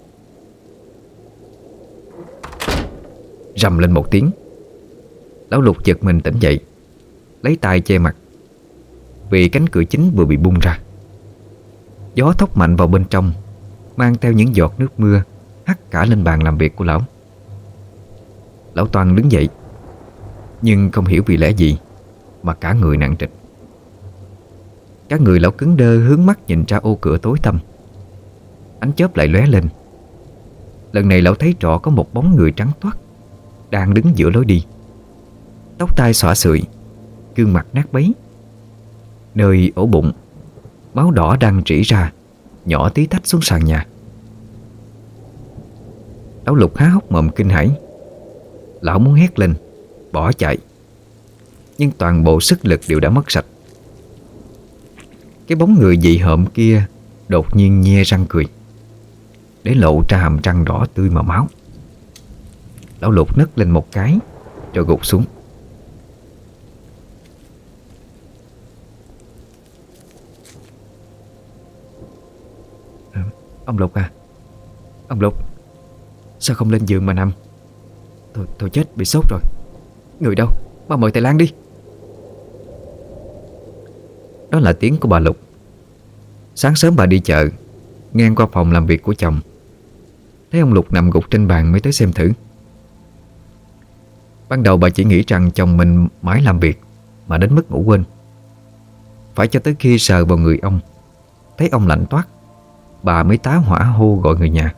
Rầm lên một tiếng, lão Lục giật mình tỉnh dậy, lấy tay che mặt, vì cánh cửa chính vừa bị bung ra. Gió thốc mạnh vào bên trong, mang theo những giọt nước mưa hắt cả lên bàn làm việc của lão. Lão Toan đứng dậy, nhưng không hiểu vì lẽ gì mà cả người nặng trịch. Các người lão cứng đơ hướng mắt nhìn ra ô cửa tối tăm. Ánh chớp lại lóe lên. Lần này lão thấy rõ có một bóng người trắng toát đang đứng giữa lối đi, tóc tai xõa xụi, gương mặt nát bấy. Nơi ổ bụng, máu đỏ đang rỉ ra, nhỏ tí tách xuống sàn nhà. Lão Lục há hốc mồm kinh hãi. Lão muốn hét lên, bỏ chạy, nhưng toàn bộ sức lực đều đã mất sạch. Cái bóng người dị hợm kia đột nhiên nhe răng cười, để lộ ra hàm răng đỏ tươi mà máu. Lão Lục nấc lên một cái rồi gục xuống. Ông Lục à, ông Lục, sao không lên giường mà nằm? Tôi chết, bị sốt rồi. Người đâu? Mau mời thầy Lan đi. Đó là tiếng của bà Lục. Sáng sớm bà đi chợ, ngang qua phòng làm việc của chồng, thấy ông Lục nằm gục trên bàn mới tới xem thử. Ban đầu bà chỉ nghĩ rằng chồng mình mãi làm việc mà đến mức ngủ quên. Phải cho tới khi sờ vào người ông, thấy ông lạnh toát, bà mới tá hỏa hô gọi người nhà.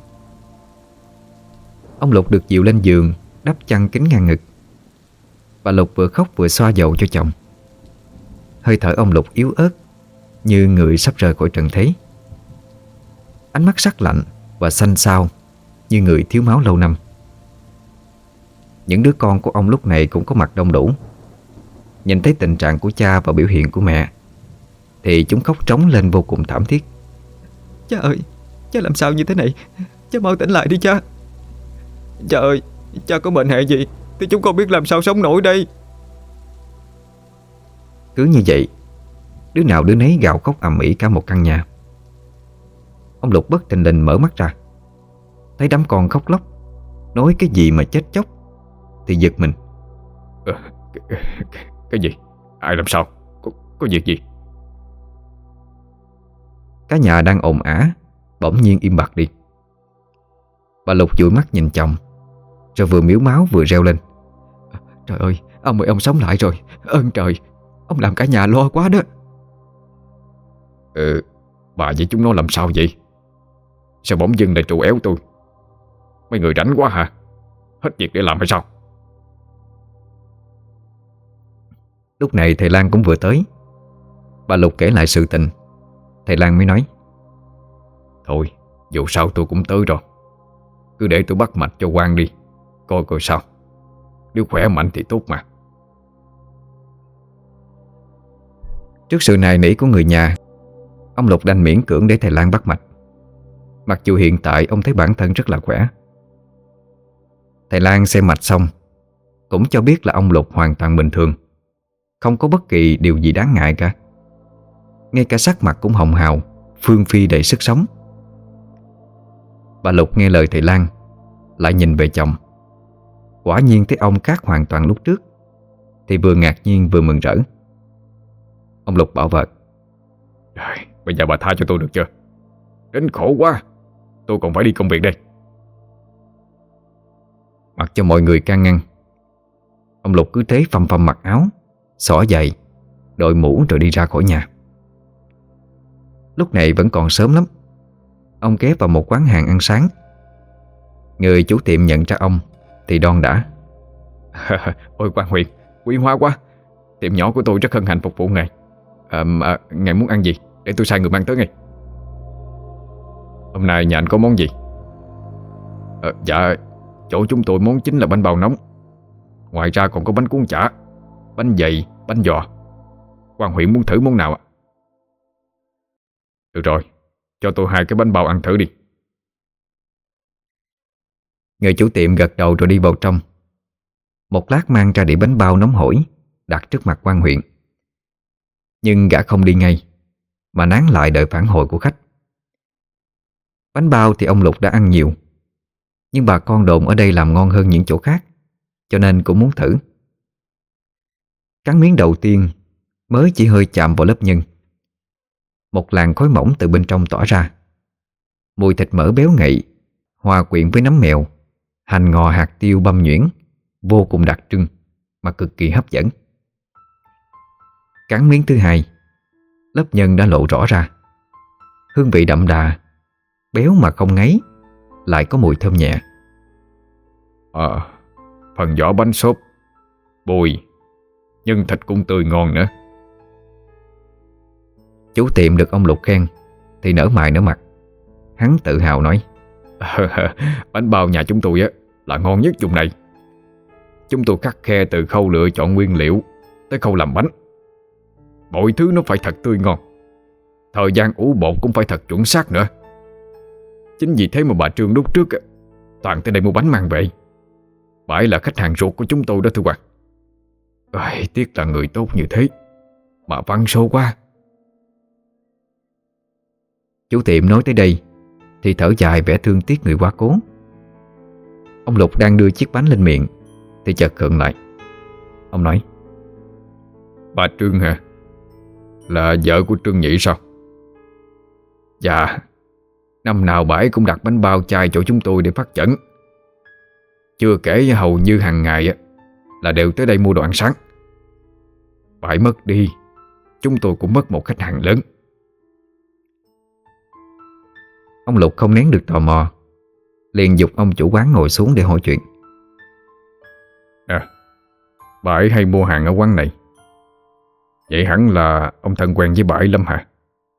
Ông Lục được dìu lên giường, đắp chăn kín ngang ngực. Bà Lục vừa khóc vừa xoa dầu cho chồng. Hơi thở ông Lục yếu ớt, như người sắp rời khỏi trần thế. Ánh mắt sắc lạnh và xanh xao, như người thiếu máu lâu năm. Những đứa con của ông lúc này cũng có mặt đông đủ. Nhìn thấy tình trạng của cha và biểu hiện của mẹ thì chúng khóc trống lên vô cùng thảm thiết. Cha ơi, cha làm sao như thế này? Cha mau tỉnh lại đi cha. Cha ơi, cha có bệnh hệ gì thì chúng con biết làm sao sống nổi đây. Cứ như vậy, đứa nào đứa nấy gào khóc ầm ĩ cả một căn nhà. Ông Lục bất thình lình mở mắt ra, thấy đám con khóc lóc, nói cái gì mà chết chóc thì giật mình. Cái gì? Ai làm sao? Có việc gì? Cả nhà đang ồn ào bỗng nhiên im bặt đi. Bà Lục dụi mắt nhìn chồng, rồi vừa miếu máu vừa reo lên. Trời ơi, ông ơi, ông sống lại rồi. Ơn trời, ông làm cả nhà lo quá đó. Bà với chúng nó làm sao vậy? Sao bỗng dưng lại trù éo tôi? Mấy người rảnh quá hả? Hết việc để làm hay sao? Lúc này thầy Lan cũng vừa tới. Bà Lục kể lại sự tình. Thầy Lan mới nói: Thôi, dù sao tôi cũng tới rồi, cứ để tôi bắt mạch cho Quang đi, coi coi sao. Nếu khỏe mạnh thì tốt mà. Trước sự nài nỉ của người nhà, ông Lục đành miễn cưỡng để thầy Lan bắt mạch. Mặc dù hiện tại ông thấy bản thân rất là khỏe. Thầy Lan xem mạch xong cũng cho biết là ông Lục hoàn toàn bình thường, không có bất kỳ điều gì đáng ngại cả. Ngay cả sắc mặt cũng hồng hào, phương phi đầy sức sống. Bà Lục nghe lời thầy Lan, lại nhìn về chồng. Quả nhiên thấy ông khác hoàn toàn lúc trước, thì vừa ngạc nhiên vừa mừng rỡ. Ông Lục bảo vợ: Bây giờ bà tha cho tôi được chưa? Đến khổ quá, tôi còn phải đi công việc đây. Mặc cho mọi người can ngăn, ông Lục cứ thế phầm phầm mặc áo, xỏ giày, đội mũ rồi đi ra khỏi nhà. Lúc này vẫn còn sớm lắm. Ông ghé vào một quán hàng ăn sáng. Người chủ tiệm nhận ra ông thì đon đã: Ôi Quang Huyền, quý hóa quá. Tiệm nhỏ của tôi rất hân hạnh phục vụ ngài. Ngài muốn ăn gì để tôi sai người mang tới ngay. Hôm nay nhà anh có món gì? Dạ, chỗ chúng tôi món chính là bánh bao nóng. Ngoài ra còn có bánh cuốn chả, bánh dày, bánh giò. Quan huyện muốn thử món nào ạ? Được rồi, cho tôi 2 cái bánh bao ăn thử đi. Người chủ tiệm gật đầu rồi đi vào trong. Một lát mang ra đĩa bánh bao nóng hổi đặt trước mặt quan huyện. Nhưng gã không đi ngay, mà nán lại đợi phản hồi của khách. Bánh bao thì ông Lục đã ăn nhiều, nhưng bà con đồn ở đây làm ngon hơn những chỗ khác, cho nên cũng muốn thử. Cắn miếng đầu tiên mới chỉ hơi chạm vào lớp nhân. Một làn khói mỏng từ bên trong tỏa ra. Mùi thịt mỡ béo ngậy hòa quyện với nấm mèo, hành ngò, hạt tiêu băm nhuyễn, vô cùng đặc trưng mà cực kỳ hấp dẫn. Cắn miếng thứ hai, lớp nhân đã lộ rõ ra. Hương vị đậm đà, béo mà không ngấy, lại có mùi thơm nhẹ. Phần vỏ bánh xốp, bùi, nhân thịt cũng tươi ngon nữa. Chủ tiệm được ông Lục khen thì nở mày nở mặt. Hắn tự hào nói: Bánh bao nhà chúng tôi á là ngon nhất vùng này. Chúng tôi khắt khe từ khâu lựa chọn nguyên liệu tới khâu làm bánh. Mọi thứ nó phải thật tươi ngon. Thời gian ủ bột cũng phải thật chuẩn xác nữa. Chính vì thế mà bà Trương lúc trước á, toàn tới đây mua bánh mang về. Bà ấy là khách hàng ruột của chúng tôi đó thưa Hoàng. Tiếc là người tốt như thế mà văn số quá. Chủ tiệm nói tới đây thì thở dài vẻ thương tiếc người quá cố. Ông Lục đang đưa chiếc bánh lên miệng thì chợt khựng lại. Ông nói: Bà Trương hả? Là vợ của Trương Nhị sao? Dạ, năm nào bà ấy cũng đặt bánh bao chay chỗ chúng tôi để phát chẩn. Chưa kể hầu như hàng ngày là đều tới đây mua đồ ăn sáng. Bà ấy mất đi, chúng tôi cũng mất một khách hàng lớn. Ông Lục không nén được tò mò, liền giục ông chủ quán ngồi xuống để hỏi chuyện. Bà ấy hay mua hàng ở quán này. Vậy hẳn là ông thân quen với bà ấy lắm hả?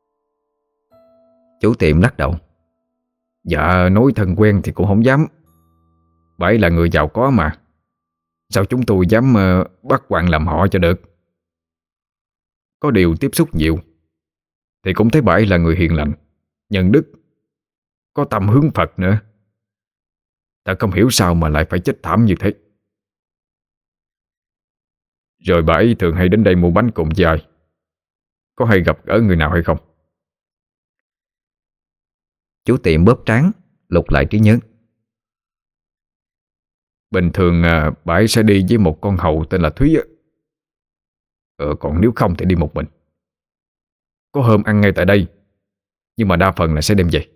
Chủ tiệm lắc đầu: Dạ, nói thân quen thì cũng không dám. Bà ấy là người giàu có mà. Sao chúng tôi dám bắt quan làm họ cho được. Có điều tiếp xúc nhiều thì cũng thấy bà ấy là người hiền lành, nhân đức, có tâm hướng Phật nữa. Ta không hiểu sao mà lại phải chết thảm như thế. Rồi bà ấy thường hay đến đây mua bánh cùng với ai? Có hay gặp gỡ người nào hay không? Chủ tiệm bóp trán lục lại trí nhớ. Bình thường bà ấy sẽ đi với một con hầu tên là Thúy. Còn nếu không thì đi một mình. Có hôm ăn ngay tại đây, nhưng mà đa phần là sẽ đem về.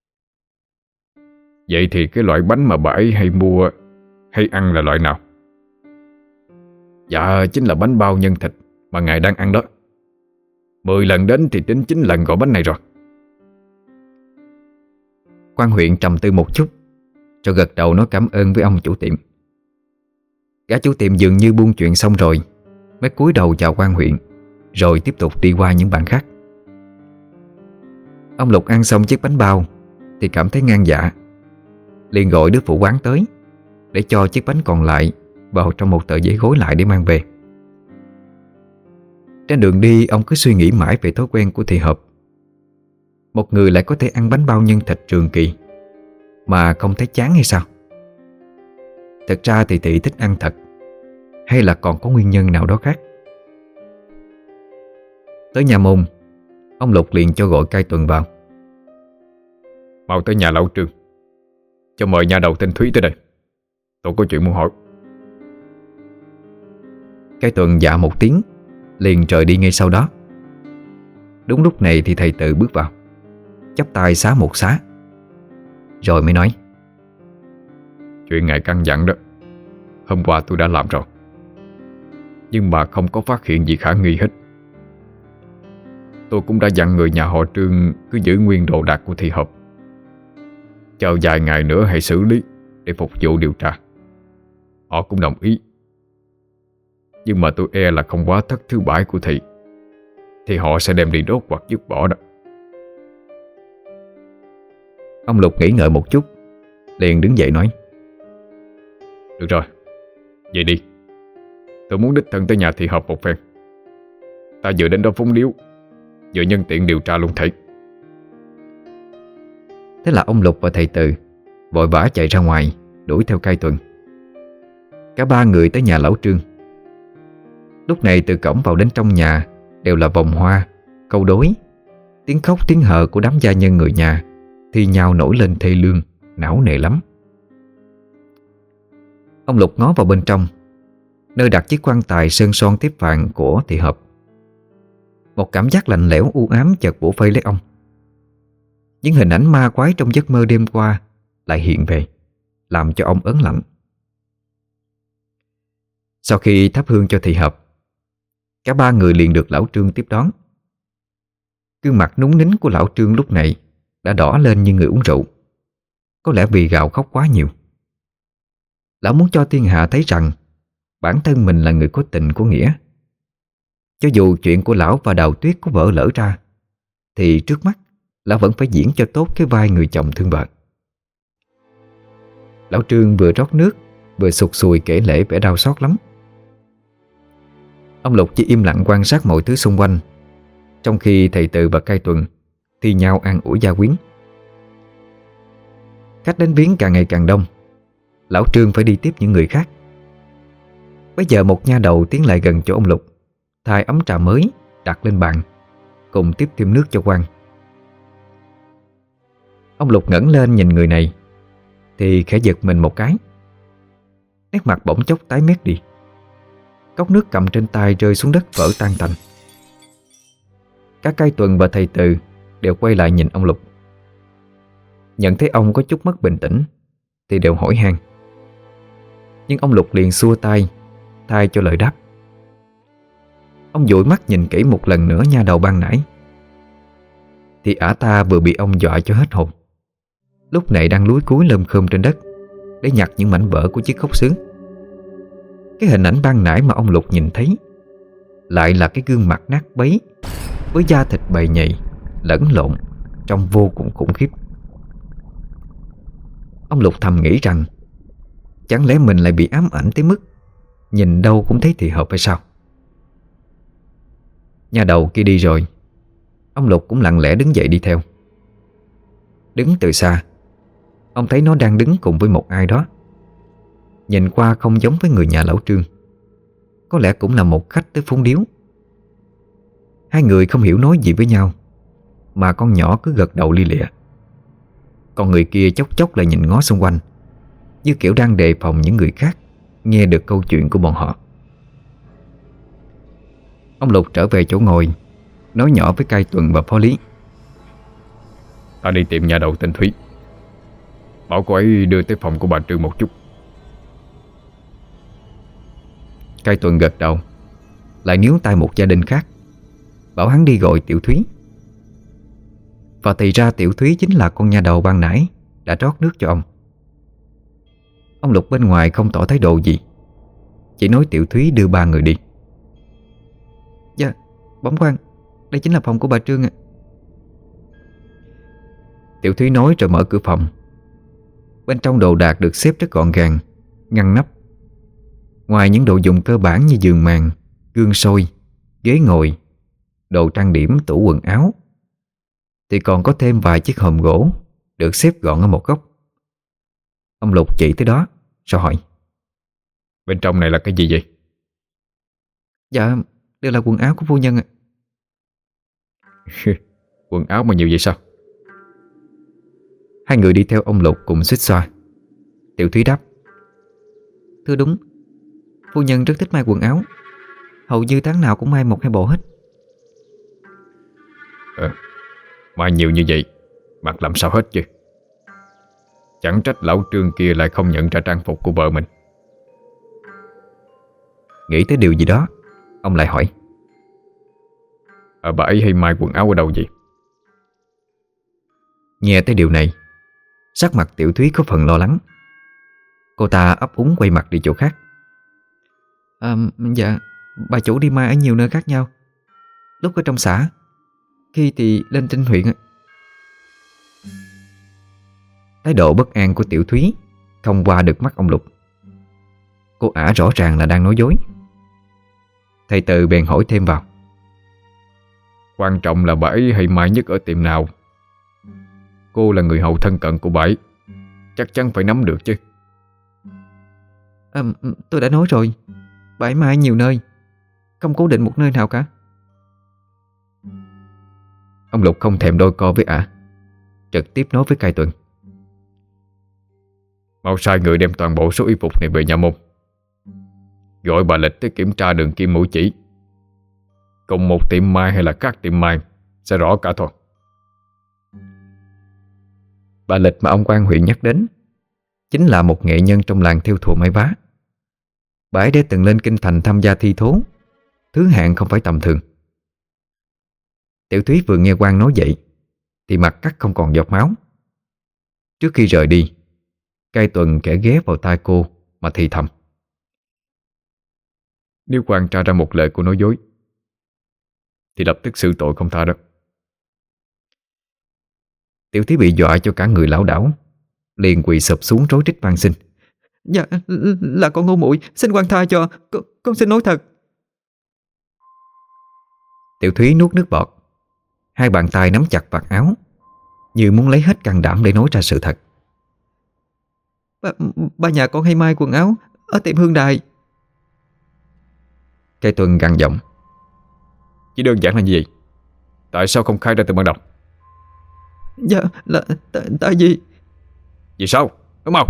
Vậy thì cái loại bánh mà bà ấy hay mua, hay ăn là loại nào? Dạ, chính là bánh bao nhân thịt mà ngài đang ăn đó. 10 lần đến thì tính 9 lần gọi bánh này rồi. Quan huyện trầm tư một chút rồi gật đầu nói cảm ơn với ông chủ tiệm. Gã chủ tiệm dường như buông chuyện xong rồi mới cúi đầu chào quan huyện, rồi tiếp tục đi qua những bàn khác. Ông Lục ăn xong chiếc bánh bao thì cảm thấy ngang dạ, liền gọi đứa phụ quán tới để cho chiếc bánh còn lại vào trong một tờ giấy gối lại để mang về. Trên đường đi ông cứ suy nghĩ mãi về thói quen của Thị Hợp. Một người lại có thể ăn bánh bao nhân thịt trường kỳ mà không thấy chán hay sao? Thật ra thì Thị thích ăn thật, hay là còn có nguyên nhân nào đó khác? Tới nhà môn, ông Lục liền cho gọi cai tuần vào. Mau tới nhà lão Trương, cho mời nhà đầu tên Thúy tới đây. Tôi có chuyện muốn hỏi. Cai tuần dạ một tiếng, liền rời đi ngay sau đó. Đúng lúc này thì thầy Tự bước vào, chắp tay xá một xá, rồi mới nói: Chuyện ngài căn dặn đó, hôm qua tôi đã làm rồi, nhưng mà không có phát hiện gì khả nghi hết. Tôi cũng đã dặn người nhà họ Trương cứ giữ nguyên đồ đạc của Thị Hợp, chờ vài ngày nữa hãy xử lý để phục vụ điều tra. Họ cũng đồng ý. Nhưng mà tôi e là không quá thất thứ 7 của Thị thì họ sẽ đem đi đốt hoặc dứt bỏ đó. Ông Lục nghĩ ngợi một chút liền đứng dậy nói: Được rồi, vậy đi. Tôi muốn đích thân tới nhà thị hợp một phen. Ta vừa đến đó phúng điếu, vừa nhân tiện điều tra luôn thể. Thế là ông Lục và thầy Từ vội vã chạy ra ngoài đuổi theo Cai Tuần. Cả ba người tới nhà lão Trương. Lúc này từ cổng vào đến trong nhà đều là vòng hoa, câu đối, tiếng khóc tiếng hờ của đám gia nhân người nhà thi nhau nổi lên thê lương, não nề lắm. Ông Lục ngó vào bên trong, nơi đặt chiếc quan tài sơn son tiếp vàng của thị hợp. Một cảm giác lạnh lẽo u ám chợt bủa vây lấy ông. Những hình ảnh ma quái trong giấc mơ đêm qua lại hiện về, làm cho ông ớn lạnh. Sau khi thắp hương cho thị hợp, cả ba người liền được lão Trương tiếp đón. Gương mặt núng nính của lão Trương lúc này đã đỏ lên như người uống rượu, có lẽ vì gào khóc quá nhiều. Lão muốn cho thiên hạ thấy rằng bản thân mình là người có tình có nghĩa. Cho dù chuyện của lão và Đào Tuyết có vỡ lỡ ra, thì trước mắt lão vẫn phải diễn cho tốt cái vai người chồng thương vợ. Lão Trương vừa rót nước vừa sụt sùi kể lể vẻ đau xót lắm. Ông Lục chỉ im lặng quan sát mọi thứ xung quanh, trong khi thầy Từ và Cai Tuần thi nhau an ủi gia quyến. Khách đến viếng càng ngày càng đông. Lão Trương phải đi tiếp những người khác. Bây giờ một nha đầu tiến lại gần chỗ ông Lục, thay ấm trà mới đặt lên bàn, cùng tiếp thêm nước cho quan. Ông Lục ngẩng lên nhìn người này thì khẽ giật mình một cái. Nét mặt bỗng chốc tái mét đi. Cốc nước cầm trên tay rơi xuống đất vỡ tan tành. Cả Cai Tuần và thầy Từ đều quay lại nhìn ông Lục. Nhận thấy ông có chút mất bình tĩnh thì đều hỏi han. Nhưng ông Lục liền xua tay thay cho lời đáp. Ông dụi mắt nhìn kỹ một lần nữa nha đầu ban nãy, thì ả ta vừa bị ông dọa cho hết hồn, lúc này đang lúi cúi lơm khơm trên đất để nhặt những mảnh vỡ của chiếc khúc sứ. Cái hình ảnh ban nãy mà ông Lục nhìn thấy lại là cái gương mặt nát bấy với da thịt bầy nhầy lẫn lộn, trông vô cùng khủng khiếp. Ông Lục thầm nghĩ rằng chẳng lẽ mình lại bị ám ảnh tới mức nhìn đâu cũng thấy thị hợp hay sao. Nhà đầu kia đi rồi, ông Lục cũng lặng lẽ đứng dậy đi theo. Đứng từ xa, ông thấy nó đang đứng cùng với một ai đó. Nhìn qua không giống với người nhà lão Trương, có lẽ cũng là một khách tới phúng điếu. Hai người không hiểu nói gì với nhau, mà con nhỏ cứ gật đầu lia lịa. Còn người kia chốc chốc lại nhìn ngó xung quanh, như kiểu đang đề phòng những người khác nghe được câu chuyện của bọn họ. Ông Lục trở về chỗ ngồi, nói nhỏ với Cai Tuần và Phó Lý. Ta đi tìm nhà đầu tên Thúy, bảo cô ấy đưa tới phòng của bà Trương một chút. Cai Tuần gật đầu, lại níu tay một gia đình khác, bảo hắn đi gọi Tiểu Thúy. Và thì ra Tiểu Thúy chính là con nha đầu ban nãy đã rót nước cho ông. Ông Lục bên ngoài không tỏ thái độ gì, chỉ nói Tiểu Thúy đưa ba người đi. Dạ, bẩm quan, đây chính là phòng của bà Trương ạ. Tiểu Thúy nói rồi mở cửa phòng. Bên trong đồ đạc được xếp rất gọn gàng, ngăn nắp. Ngoài những đồ dùng cơ bản như giường màn, gương soi, ghế ngồi, đồ trang điểm, tủ quần áo, thì còn có thêm vài chiếc hòm gỗ được xếp gọn ở một góc. Ông Lục chỉ tới đó rồi hỏi. Bên trong này là cái gì vậy? Dạ, đây là quần áo của phu nhân ạ. Quần áo mà nhiều vậy sao? Hai người đi theo ông Lục cùng xích xoa. Tiểu Thúy đáp. Thưa đúng, phu nhân rất thích may quần áo, hầu như tháng nào cũng may một hai bộ hết. May nhiều như vậy mặc làm sao hết chứ. Chẳng trách lão Trương kia lại không nhận ra trang phục của vợ mình. Nghĩ tới điều gì đó, ông lại hỏi. Bà ấy hay may quần áo ở đâu vậy? Nghe tới điều này, sắc mặt Tiểu Thúy có phần lo lắng. Cô ta ấp úng quay mặt đi chỗ khác. Dạ, bà chủ đi may ở nhiều nơi khác nhau. Lúc ở trong xã, khi thì lên trên huyện. Thái độ bất an của Tiểu Thúy không qua được mắt ông Lục. Cô ả rõ ràng là đang nói dối. Thầy Từ bèn hỏi thêm vào: Quan trọng là bà ấy hay mai nhất ở tiệm nào? Cô là người hầu thân cận của bà ấy, chắc chắn phải nắm được chứ. Tôi đã nói rồi, bà ấy mai nhiều nơi, không cố định một nơi nào cả. Ông Lục không thèm đôi co với ả, trực tiếp nói với Cai Tuần: Mau sai người đem toàn bộ số y phục này về nhà môn, gọi bà Lịch tới kiểm tra đường kim mũi chỉ. Cùng một tiệm mai hay là các tiệm mai sẽ rõ cả thôi. Bà Lịch mà ông quan huyện nhắc đến chính là một nghệ nhân trong làng thêu thùa may vá. Bà ấy đã từng lên kinh thành tham gia thi thố, thứ hạng không phải tầm thường. Tiểu Thúy vừa nghe quan nói vậy thì mặt cắt không còn giọt máu. Trước khi rời đi, Cai Tuần kẻ ghé vào tai cô mà thì thầm: Nếu quan tra ra một lời cô nói dối thì lập tức xử tội không tha đó. Tiểu Thúy bị dọa cho cả người lảo đảo, liền quỳ sụp xuống rối rít van xin: Dạ, là con ngu muội, xin quan tha cho, con xin nói thật. Tiểu Thúy nuốt nước bọt, hai bàn tay nắm chặt vạt áo, như muốn lấy hết can đảm để nói ra sự thật. Bà nhà con hay may quần áo ở tiệm Hương Đài. Cây Tuần gằn giọng: Chỉ đơn giản là như vậy, tại sao không khai ra từ ban đầu? Dạ, là tại vì... Vì sao? Đúng không?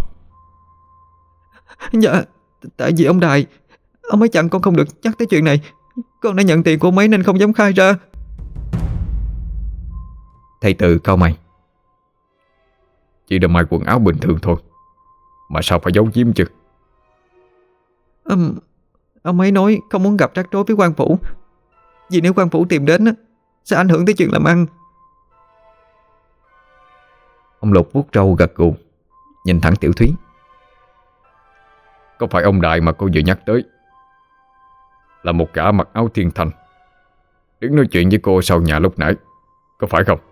Dạ, tại vì ông Đài, ông ấy chặn con không được nhắc tới chuyện này. Con đã nhận tiền của ông ấy nên không dám khai ra. Thầy Từ cau mày: Chỉ là may quần áo bình thường thôi, mà sao phải giấu giếm chứ? Ông ấy nói không muốn gặp rắc rối với quan phủ, vì nếu quan phủ tìm đến sẽ ảnh hưởng tới chuyện làm ăn. Ông Lục vuốt râu gật gù, nhìn thẳng Tiểu Thúy: Có phải ông Đại mà cô vừa nhắc tới là một gã mặc áo thiên thanh đứng nói chuyện với cô sau nhà lúc nãy, có phải không?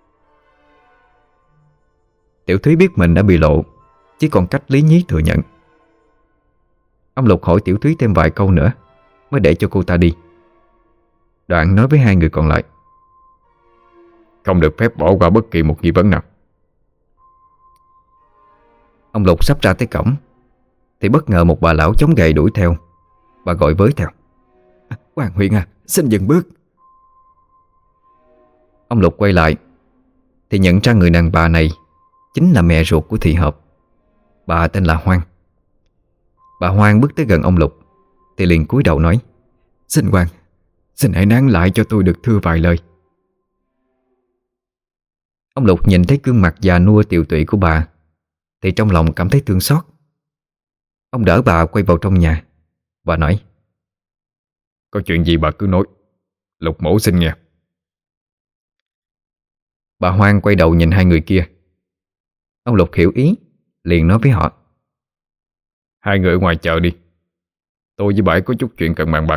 Tiểu Thúy biết mình đã bị lộ, chỉ còn cách lý nhí thừa nhận. Ông Lục hỏi Tiểu Thúy thêm vài câu nữa mới để cho cô ta đi. Đoạn nói với hai người còn lại: Không được phép bỏ qua bất kỳ một nghi vấn nào. Ông Lục sắp ra tới cổng thì bất ngờ một bà lão chống gậy đuổi theo. Bà gọi với theo: Quan huyện à, xin dừng bước. Ông Lục quay lại thì nhận ra người đàn bà này chính là mẹ ruột của Thị Hợp. Bà tên là Hoang. Bà Hoang bước tới gần ông Lục thì liền cúi đầu nói: Xin quan, xin hãy nán lại cho tôi được thưa vài lời. Ông Lục nhìn thấy gương mặt già nua tiều tụy của bà thì trong lòng cảm thấy thương xót. Ông đỡ bà quay vào trong nhà và nói: Có chuyện gì bà cứ nói, Lục mổ xin nghe. Bà Hoang quay đầu nhìn hai người kia. Ông Lục hiểu ý, liền nói với họ: Hai người ở ngoài chợ đi, tôi với bà ấy có chút chuyện cần bàn bạc.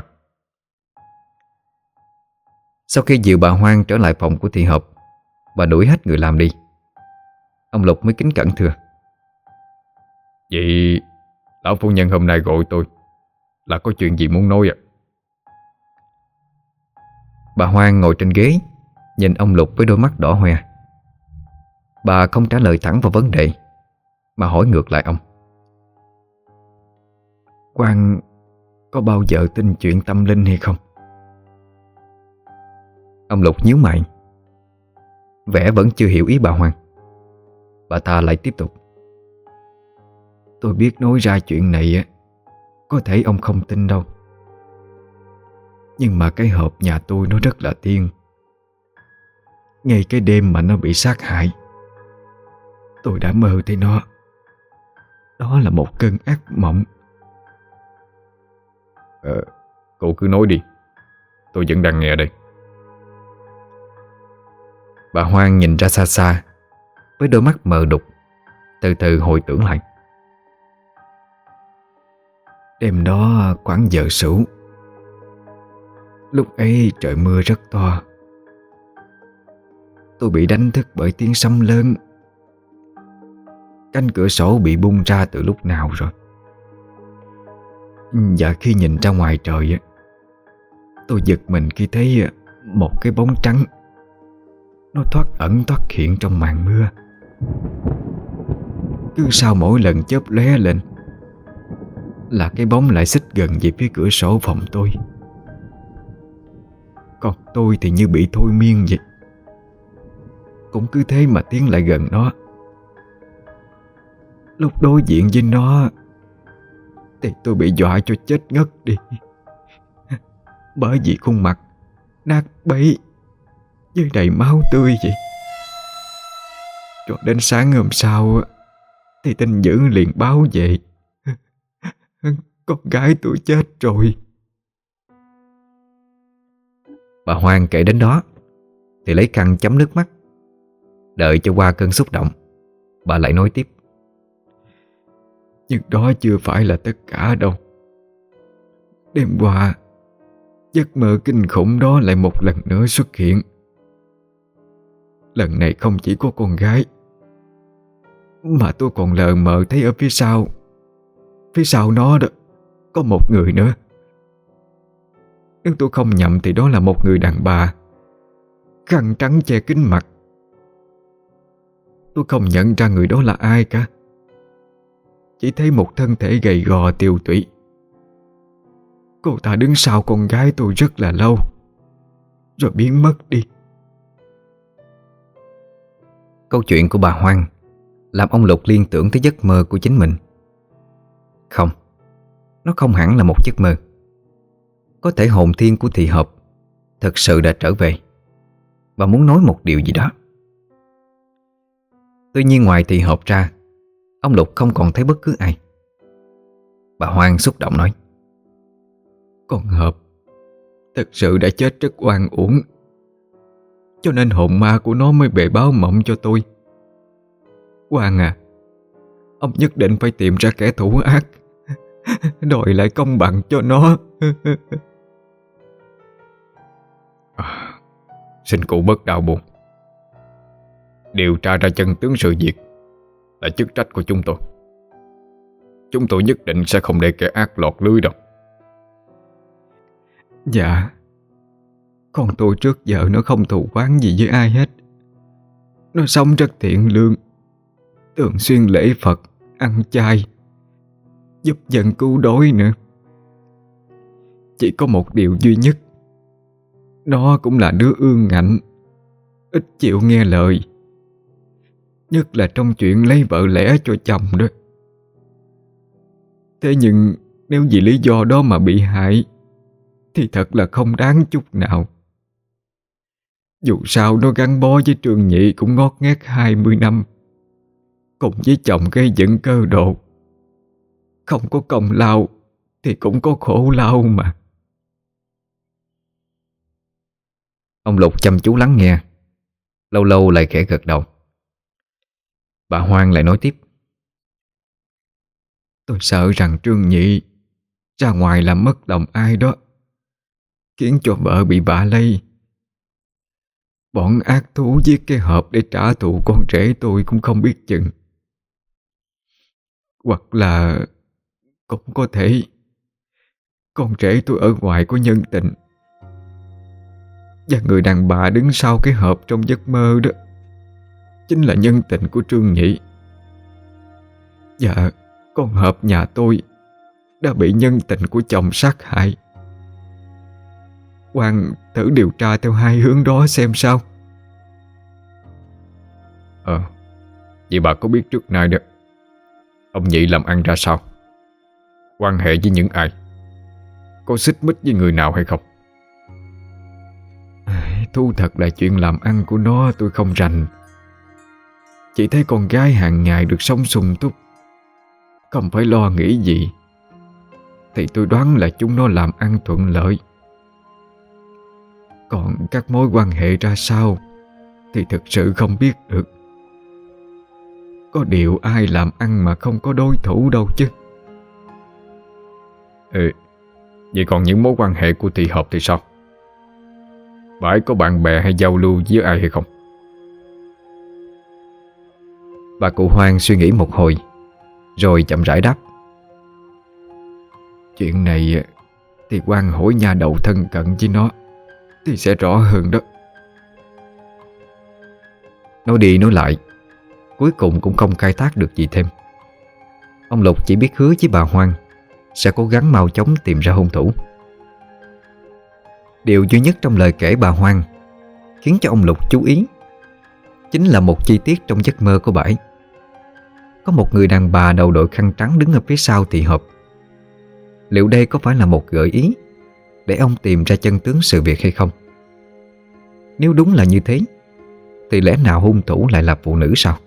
Sau khi dìu bà Hoang trở lại phòng của Thị Hợp, bà đuổi hết người làm đi. Ông Lục mới kính cẩn thưa: Vậy lão phu nhân hôm nay gọi tôi là có chuyện gì muốn nói ạ? Bà Hoang ngồi trên ghế, nhìn ông Lục với đôi mắt đỏ hoe. Bà không trả lời thẳng vào vấn đề, mà hỏi ngược lại ông: Quan có bao giờ tin chuyện tâm linh hay không? Ông Lục nhíu mày, vẻ vẫn chưa hiểu ý bà Hoang. Bà ta lại tiếp tục: Tôi biết nói ra chuyện này có thể ông không tin đâu, nhưng mà cái hộp nhà tôi nó rất là thiêng. Ngay cái đêm mà nó bị sát hại, tôi đã mơ thấy nó. Đó là một cơn ác mộng. Cô cứ nói đi, tôi vẫn đang nghe đây. Bà Hoang nhìn ra xa xa với đôi mắt mờ đục, từ từ hồi tưởng lại. Đêm đó khoảng giờ sửu, lúc ấy trời mưa rất to. Tôi bị đánh thức bởi tiếng sấm lớn. cánh cửa sổ bị bung ra từ lúc nào rồi. Và khi nhìn ra ngoài trời á, tôi giật mình khi thấy một cái bóng trắng nó thoát ẩn thoát hiện trong màn mưa. Cứ sau mỗi lần chớp lóe lên là cái bóng lại xích gần về phía cửa sổ phòng tôi. Còn tôi thì như bị thôi miên vậy, cũng cứ thế mà tiến lại gần nó. Lúc đối diện với nó thì tôi bị dọa cho chết ngất đi, bởi vì khuôn mặt nát bấy với đầy máu tươi vậy. Cho đến sáng hôm sau thì tin dữ liền báo về, con gái tôi chết rồi. Bà Hoang kể đến đó thì lấy khăn chấm nước mắt. Đợi cho qua cơn xúc động, bà lại nói tiếp. Nhưng đó chưa phải là tất cả đâu. Đêm qua, giấc mơ kinh khủng đó lại một lần nữa xuất hiện. Lần này không chỉ có con gái, mà tôi còn lờ mờ thấy ở phía sau nó đó, có một người nữa. Nếu tôi không nhầm thì đó là một người đàn bà, khăn trắng che kín mặt. Tôi không nhận ra người đó là ai cả, chỉ thấy một thân thể gầy gò tiều tụy. Cô ta đứng sau con gái tôi rất là lâu, rồi biến mất đi. Câu chuyện của bà Hoang làm ông Lục liên tưởng tới giấc mơ của chính mình. Không, nó không hẳn là một giấc mơ. Có thể hồn thiên của Thị Hợp thật sự đã trở về và muốn nói một điều gì đó. Tuy nhiên ngoài Thị Hợp ra, ông Lục không còn thấy bất cứ ai. Bà Hoang xúc động nói. Con Hợp thật sự đã chết rất oan uổng, cho nên hồn ma của nó mới về báo mộng cho tôi. Quang à, ông nhất định phải tìm ra kẻ thủ ác, đòi lại công bằng cho nó. Xin cụ bớt đau buồn. Điều tra ra chân tướng sự việc là chức trách của chúng tôi. Chúng tôi nhất định sẽ không để kẻ ác lọt lưới đâu. Dạ, con tôi trước giờ nó không thù oán gì với ai hết. Nó sống rất thiện lương, thường xuyên lễ Phật, ăn chay, giúp dân cứu đói nữa. Chỉ có một điều duy nhất, nó cũng là đứa ương ngạnh, ít chịu nghe lời, nhất là trong chuyện lấy vợ lẽ cho chồng đó. Thế nhưng nếu vì lý do đó mà bị hại thì thật là không đáng chút nào. Dù sao nó gắn bó với Trương Nhị cũng ngót nghét 20 năm, cùng với chồng gây dựng cơ đồ. Không có công lao thì cũng có khổ lao mà. Ông Lục chăm chú lắng nghe, lâu lâu lại khẽ gật đầu. Bà Hoang lại nói tiếp. Tôi sợ rằng Trương Nhị ra ngoài làm mất lòng ai đó, khiến cho vợ bị vạ lây. Bọn ác thú giết cái Hợp để trả thù con rể tôi cũng không biết chừng. Hoặc là cũng có thể con rể tôi ở ngoài có nhân tình, và người đàn bà đứng sau cái Hợp trong giấc mơ đó chính là nhân tình của Trương Nhị. Dạ, con Hợp nhà tôi đã bị nhân tình của chồng sát hại. Hoàng thử điều tra theo hai hướng đó xem sao. Vậy bà có biết trước nay đó ông Nhị làm ăn ra sao, quan hệ với những ai, có xích mích với người nào hay không? Thú thật là chuyện làm ăn của nó tôi không rành. Chỉ thấy con gái hàng ngày được sống sung túc, không phải lo nghĩ gì, thì tôi đoán là chúng nó làm ăn thuận lợi. Còn các mối quan hệ ra sao thì thực sự không biết được. Có điều ai làm ăn mà không có đối thủ đâu chứ. Vậy còn những mối quan hệ của Thị Hợp thì sao? Bà ấy có bạn bè hay giao lưu với ai hay không? Bà cụ Hoang suy nghĩ một hồi rồi chậm rãi đáp: Chuyện này thì quan hỏi nhà đầu thân cận với nó thì sẽ rõ hơn đó. Nói đi nói lại, cuối cùng cũng không khai thác được gì thêm. Ông Lục chỉ biết hứa với bà Hoang sẽ cố gắng mau chóng tìm ra hung thủ. Điều duy nhất trong lời kể bà Hoang khiến cho ông Lục chú ý chính là một chi tiết trong giấc mơ của bà ấy. Có một người đàn bà đầu đội khăn trắng đứng ở phía sau thì hợp. Liệu đây có phải là một gợi ý để ông tìm ra chân tướng sự việc hay không? Nếu đúng là như thế thì lẽ nào hung thủ lại là phụ nữ sao?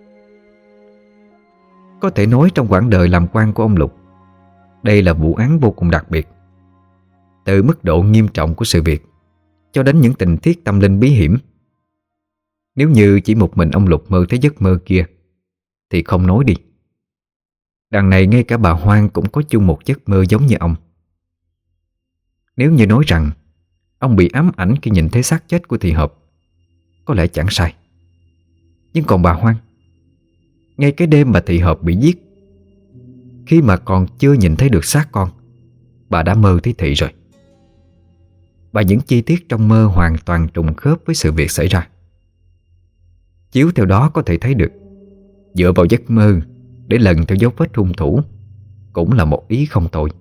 Có thể nói trong quãng đời làm quan của ông Lục, đây là vụ án vô cùng đặc biệt. Từ mức độ nghiêm trọng của sự việc cho đến những tình tiết tâm linh bí hiểm. Nếu như chỉ một mình ông Lục mơ thấy giấc mơ kia thì không nói đi, đằng này ngay cả bà Hoang cũng có chung một giấc mơ giống như ông. Nếu như nói rằng ông bị ám ảnh khi nhìn thấy xác chết của Thị Hợp, có lẽ chẳng sai. Nhưng còn bà Hoang, ngay cái đêm mà Thị Hợp bị giết, khi mà còn chưa nhìn thấy được xác con, bà đã mơ thấy Thị rồi. Và những chi tiết trong mơ hoàn toàn trùng khớp với sự việc xảy ra. Chiếu theo đó có thể thấy được, dựa vào giấc mơ để lần theo dấu vết hung thủ cũng là một ý không tồi.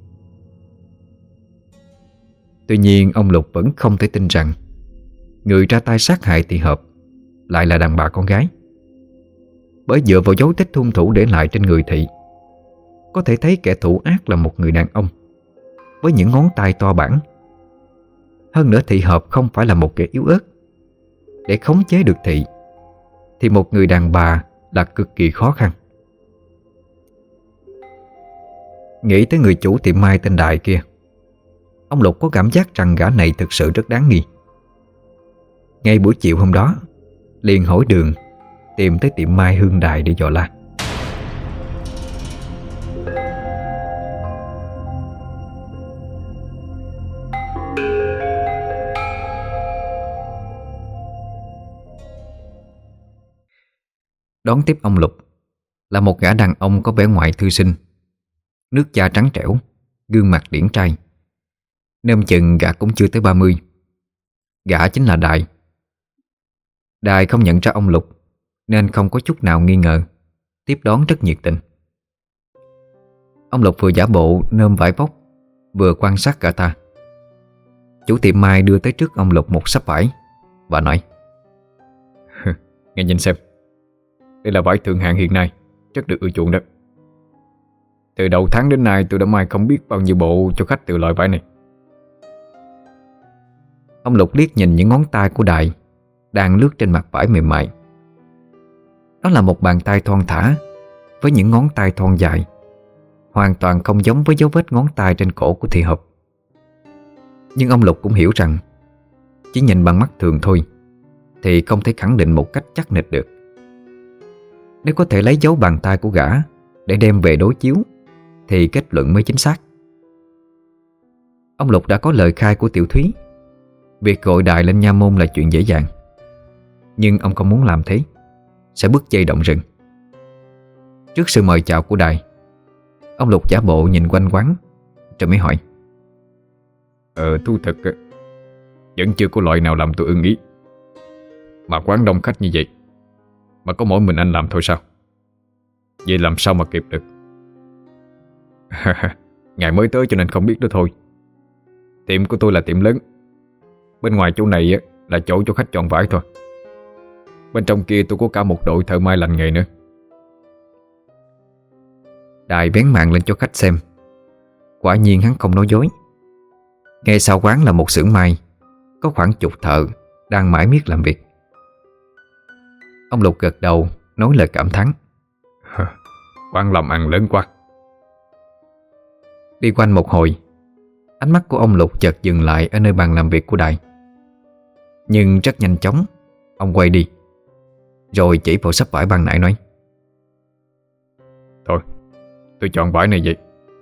Tuy nhiên ông Lục vẫn không thể tin rằng người ra tay sát hại Thị Hợp lại là đàn bà con gái. Bởi dựa vào dấu tích hung thủ để lại trên người Thị, có thể thấy kẻ thủ ác là một người đàn ông với những ngón tay to bản. Hơn nữa Thị Hợp không phải là một kẻ yếu ớt. Để khống chế được Thị thì một người đàn bà là cực kỳ khó khăn. Nghĩ tới người chủ tiệm mai tên Đại kia, ông Lục có cảm giác rằng gã này thực sự rất đáng nghi. Ngay buổi chiều hôm đó, liền hỏi đường tìm tới tiệm mai Hương Đại để dò la. Đón tiếp ông Lục là một gã đàn ông có vẻ ngoài thư sinh, nước da trắng trẻo, gương mặt điển trai. Nôm chừng gã cũng chưa tới 30. Gã chính là Đại. Đại không nhận ra ông Lục nên không có chút nào nghi ngờ, tiếp đón rất nhiệt tình. Ông Lục vừa giả bộ nơm vải vóc, vừa quan sát gã ta. Chủ tiệm mai đưa tới trước ông Lục một sắp vải và nói: Nghe nhìn xem, đây là vải thượng hạng hiện nay, rất được ưa chuộng đó. Từ đầu tháng đến nay tôi đã mai không biết bao nhiêu bộ cho khách từ loại vải này. Ông Lục liếc nhìn những ngón tay của Đại đang lướt trên mặt vải mềm mại. Đó là một bàn tay thon thả với những ngón tay thon dài, hoàn toàn không giống với dấu vết ngón tay trên cổ của Thị Hợp. Nhưng ông Lục cũng hiểu rằng chỉ nhìn bằng mắt thường thôi thì không thể khẳng định một cách chắc nịch được. Nếu có thể lấy dấu bàn tay của gã để đem về đối chiếu thì kết luận mới chính xác. Ông Lục đã có lời khai của Tiểu Thúy. Việc gọi Đại lên nha môn là chuyện dễ dàng. Nhưng ông không muốn làm thế, sẽ bứt dây động rừng. Trước sự mời chào của Đại, ông Lục giả bộ nhìn quanh quán rồi mới hỏi: Thú thật vẫn chưa có loại nào làm tôi ưng ý. Mà quán đông khách như vậy mà có mỗi mình anh làm thôi sao? Vậy làm sao mà kịp được? Ngày mới tới cho nên không biết đó thôi. Tiệm của tôi là tiệm lớn. Bên ngoài chỗ này là chỗ cho khách chọn vải thôi. Bên trong kia tôi có cả một đội thợ may lành nghề nữa. Đại vén màn lên cho khách xem. Quả nhiên hắn không nói dối. Ngay sau quán là một xưởng may, có khoảng chục thợ đang mải miết làm việc. Ông Lục gật đầu nói lời cảm thán: Quán làm ăn lớn quá. Đi quanh một hồi, ánh mắt của ông Lục chợt dừng lại ở nơi bàn làm việc của Đại. Nhưng rất nhanh chóng ông quay đi, rồi chỉ vào sắp vải ban nãy nói: Thôi, tôi chọn vải này vậy.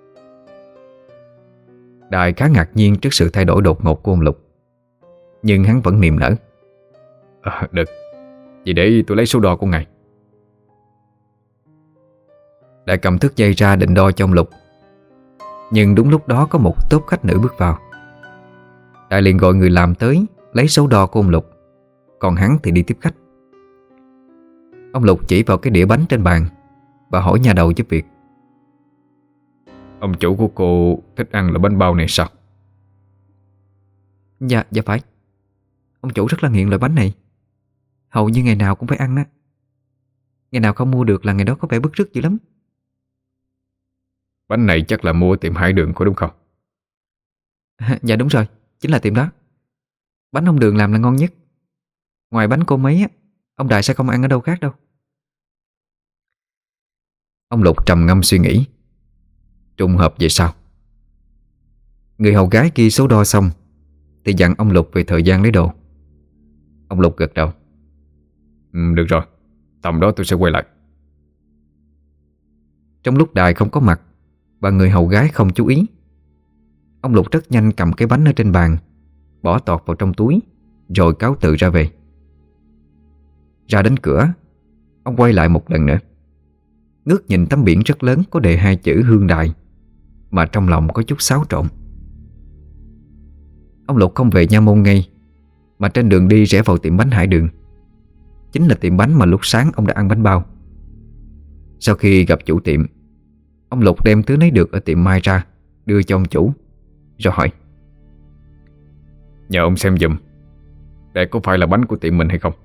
Đại khá ngạc nhiên trước sự thay đổi đột ngột của ông Lục, nhưng hắn vẫn niềm nở: Được, vậy để tôi lấy số đo của ngài. Đại cầm thước dây ra định đo cho ông Lục. Nhưng đúng lúc đó có một tốp khách nữ bước vào. Đại liền gọi người làm tới lấy số đo của ông Lục, còn hắn thì đi tiếp khách. Ông Lục chỉ vào cái đĩa bánh trên bàn và hỏi nhà đầu giúp việc: Ông chủ của cô thích ăn là bánh bao này sao? Dạ phải. Ông chủ rất là nghiện loại bánh này, hầu như ngày nào cũng phải ăn á. Ngày nào không mua được là ngày đó có vẻ bứt rứt dữ lắm. Bánh này chắc là mua tiệm Hải Đường có đúng không? Dạ đúng rồi, chính là tiệm đó. Bánh ông Đường làm là ngon nhất. Ngoài bánh cô mấy á, ông Đại sẽ không ăn ở đâu khác đâu. Ông Lục trầm ngâm suy nghĩ. Trùng hợp vậy sao? Người hầu gái ghi số đo xong thì dặn ông Lục về thời gian lấy đồ. Ông Lục gật đầu. Được rồi, tầm đó tôi sẽ quay lại. Trong lúc Đại không có mặt và người hầu gái không chú ý, ông Lục rất nhanh cầm cái bánh ở trên bàn, bỏ tọt vào trong túi, rồi cáo từ ra về. Ra đến cửa, ông quay lại một lần nữa, ngước nhìn tấm biển rất lớn có đề hai chữ Hương Đại, mà trong lòng có chút xáo trộn. Ông Lục không về Nha Môn ngay, mà trên đường đi rẽ vào tiệm bánh Hải Đường. Chính là tiệm bánh mà lúc sáng ông đã ăn bánh bao. Sau khi gặp chủ tiệm, ông Lục đem thứ lấy được ở tiệm Mai ra, đưa cho ông chủ, rồi hỏi: Nhờ ông xem giùm, đây có phải là bánh của tiệm mình hay không?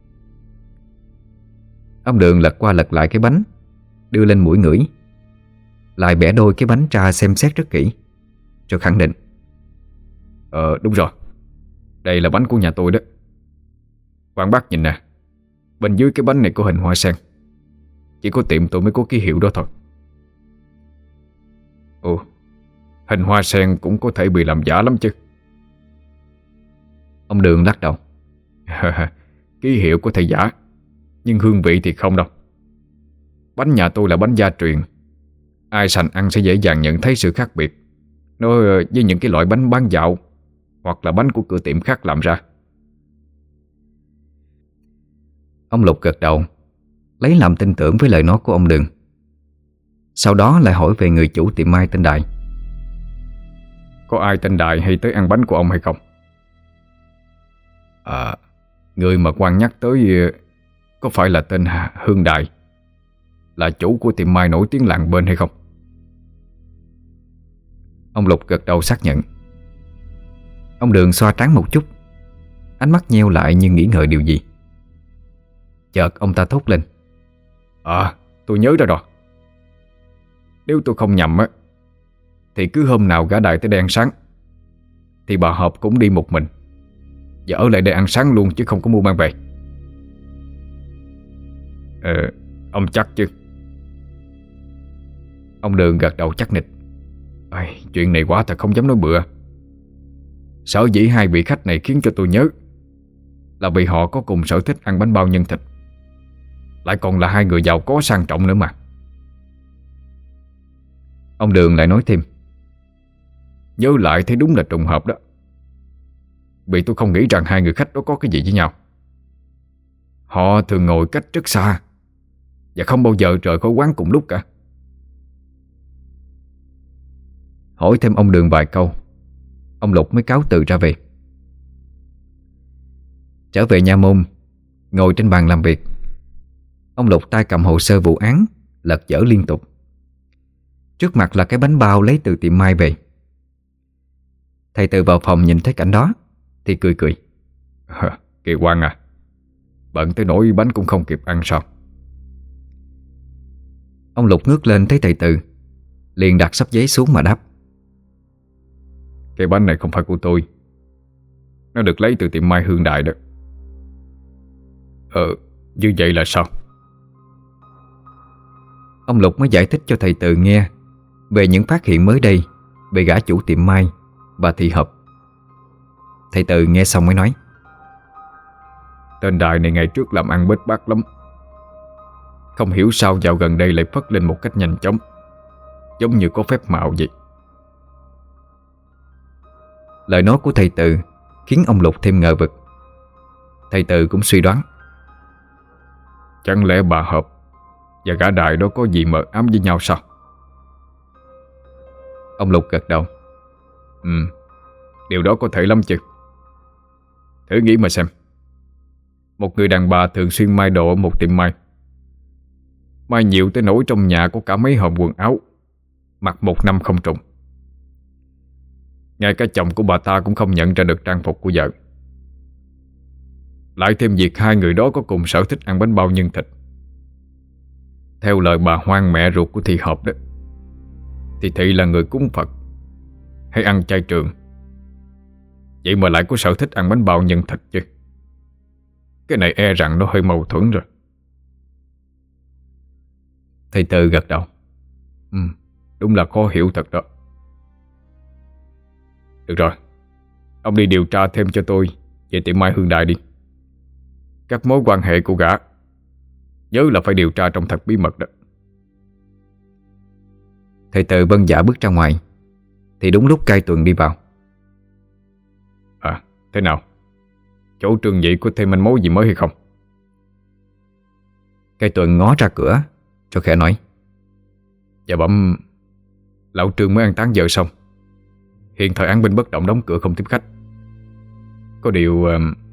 Ông Đường lật qua lật lại cái bánh, đưa lên mũi ngửi, lại bẻ đôi cái bánh ra xem xét rất kỹ, rồi khẳng định: Đúng rồi, đây là bánh của nhà tôi đó. Quan bác nhìn nè, bên dưới cái bánh này có hình hoa sen. Chỉ có tiệm tôi mới có ký hiệu đó thôi. Ồ, hình hoa sen cũng có thể bị làm giả lắm chứ. Ông Đường lắc đầu. Ký hiệu có thể giả, nhưng hương vị thì không đâu. Bánh nhà tôi là bánh gia truyền, ai sành ăn sẽ dễ dàng nhận thấy sự khác biệt nó với những cái loại bánh bán dạo hoặc là bánh của cửa tiệm khác làm ra. Ông Lục gật đầu, lấy làm tin tưởng với lời nói của ông Đường. Sau đó lại hỏi về người chủ tiệm Mai tên Đại. Có ai tên Đại hay tới ăn bánh của ông hay không? Người mà quan nhắc tới có phải là tên Hương Đại, là chủ của tiệm Mai nổi tiếng làng bên hay không? Ông Lục gật đầu xác nhận. Ông Đường xoa trán một chút, ánh mắt nheo lại như nghĩ ngợi điều gì. Chợt ông ta thốt lên: Tôi nhớ ra rồi. Nếu tôi không nhầm á, thì cứ hôm nào gã Đại tới đây ăn sáng thì bà Hợp cũng đi một mình và ở lại đây ăn sáng luôn, chứ không có mua mang về. Ông chắc chứ? Ông Đường gật đầu chắc nịch. Chuyện này quá thật không dám nói bừa. Sở dĩ hai vị khách này khiến cho tôi nhớ là vì họ có cùng sở thích ăn bánh bao nhân thịt, lại còn là hai người giàu có sang trọng nữa mà. Ông Đường lại nói thêm: Nhớ lại thấy đúng là trùng hợp đó, vì tôi không nghĩ rằng hai người khách đó có cái gì với nhau. Họ thường ngồi cách rất xa và không bao giờ rời khỏi quán cùng lúc cả. Hỏi thêm ông Đường vài câu, ông Lục mới cáo từ ra về. Trở về Nha Môn, ngồi trên bàn làm việc, ông Lục tay cầm hồ sơ vụ án, lật dở liên tục. Trước mặt là cái bánh bao lấy từ tiệm Mai về. Thầy Từ vào phòng nhìn thấy cảnh đó thì cười cười. Kỳ Quang à, bận tới nỗi bánh cũng không kịp ăn sao? Ông Lục ngước lên thấy thầy Từ, liền đặt sắp giấy xuống mà đáp: Cái bánh này không phải của tôi, nó được lấy từ tiệm Mai Hương Đại đó. Như vậy là sao? Ông Lục mới giải thích cho thầy Từ nghe về những phát hiện mới đây về gã chủ tiệm Mai và Thị Hợp. Thầy Từ nghe xong mới nói: Tên Đại này ngày trước làm ăn bết bát lắm, không hiểu sao dạo gần đây lại phất lên một cách nhanh chóng, giống như có phép màu vậy. Lời nói của thầy Từ khiến ông Lục thêm ngờ vực. Thầy Từ cũng suy đoán: Chẳng lẽ bà Hợp và gã Đại đó có gì mờ ám với nhau sao? Ông Lục gật đầu. Điều đó có thể lắm chứ. Thử nghĩ mà xem. Một người đàn bà thường xuyên may đồ ở một tiệm may. May nhiều tới nỗi trong nhà có cả mấy hòm quần áo, mặc một năm không trùng. Ngay cả chồng của bà ta cũng không nhận ra được trang phục của vợ. Lại thêm việc hai người đó có cùng sở thích ăn bánh bao nhân thịt. Theo lời bà Hoang, mẹ ruột của Thị Hợp đó, thì Thị là người cúng Phật hay ăn chay trường, vậy mà lại có sở thích ăn bánh bao nhân thịt chứ. Cái này e rằng nó hơi mâu thuẫn rồi. Thầy Tư gật đầu. Đúng là khó hiểu thật đó. Được rồi, ông đi điều tra thêm cho tôi về tiệm may Hương Đại đi. Các mối quan hệ của gã nhớ là phải điều tra trong thật bí mật đó. Thầy Tư vâng dạ bước ra ngoài. Thì đúng lúc Cai Tuần đi vào. Thế nào? Chỗ Trương Nhị có thêm manh mối gì mới hay không? Cai Tuần ngó ra cửa rồi khẽ nói. Dạ bẩm, lão Trương mới an táng vợ xong, hiện thời án binh bất động, đóng cửa không tiếp khách. Có điều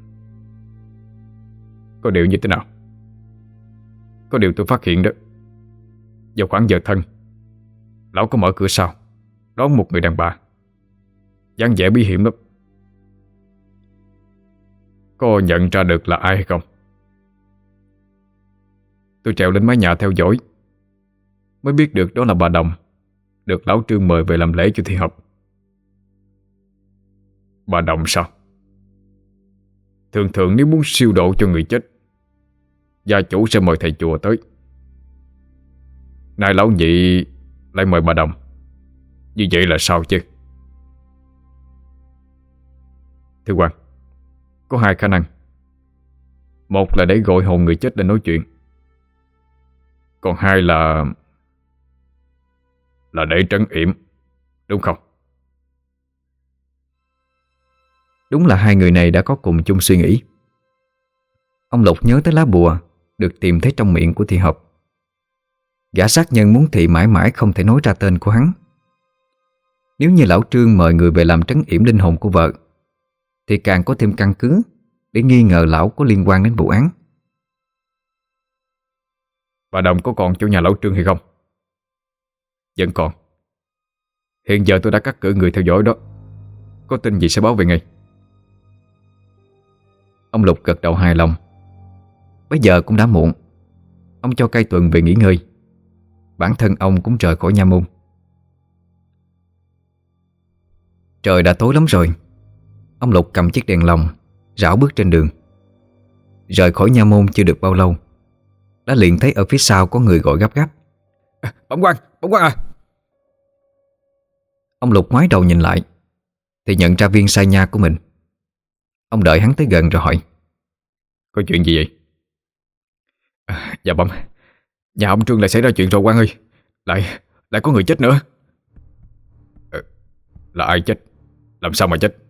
như thế nào? Có điều tôi phát hiện đó, vào khoảng giờ thân, lão có mở cửa sau đón một người đàn bà, dáng vẻ bí hiểm lắm. Có nhận ra được là ai hay không? Tôi trèo lên mái nhà theo dõi, mới biết được đó là bà Đồng, được lão Trương mời về làm lễ cho Thị Hợp. Bà Đồng sao? Thường thường nếu muốn siêu độ cho người chết, gia chủ sẽ mời thầy chùa tới. Nay lão Nhị lại mời bà Đồng, như vậy là sao chứ? Thưa quan, có hai khả năng. Một là để gọi hồn người chết lên nói chuyện, còn hai là để trấn yểm, đúng không? Đúng là hai người này đã có cùng chung suy nghĩ. Ông Lục nhớ tới lá bùa được tìm thấy trong miệng của Thị Hợp. Gã sát nhân muốn Thị mãi mãi không thể nói ra tên của hắn. Nếu như lão Trương mời người về làm trấn yểm linh hồn của vợ, thì càng có thêm căn cứ để nghi ngờ lão có liên quan đến vụ án. Bà Đồng có còn chỗ nhà lão Trương hay không? Vẫn còn. Hiện giờ tôi đã cắt cử người theo dõi đó. Có tin gì sẽ báo về ngay. Ông Lục gật đầu hài lòng. Bây giờ cũng đã muộn. Ông cho Cai Tuần về nghỉ ngơi. Bản thân ông cũng rời khỏi nha môn. Trời đã tối lắm rồi. Ông Lục cầm chiếc đèn lồng, rảo bước trên đường. Rời khỏi nha môn chưa được bao lâu, đã liền thấy ở phía sau có người gọi gấp gáp. Bẩm quan à! Ông Lục ngoái đầu nhìn lại thì nhận ra viên sai nha của mình. Ông đợi hắn tới gần rồi hỏi. Có chuyện gì vậy? Dạ bẩm, nhà ông Trương lại xảy ra chuyện rồi quan ơi. Lại có người chết nữa. Là ai chết? Làm sao mà chết?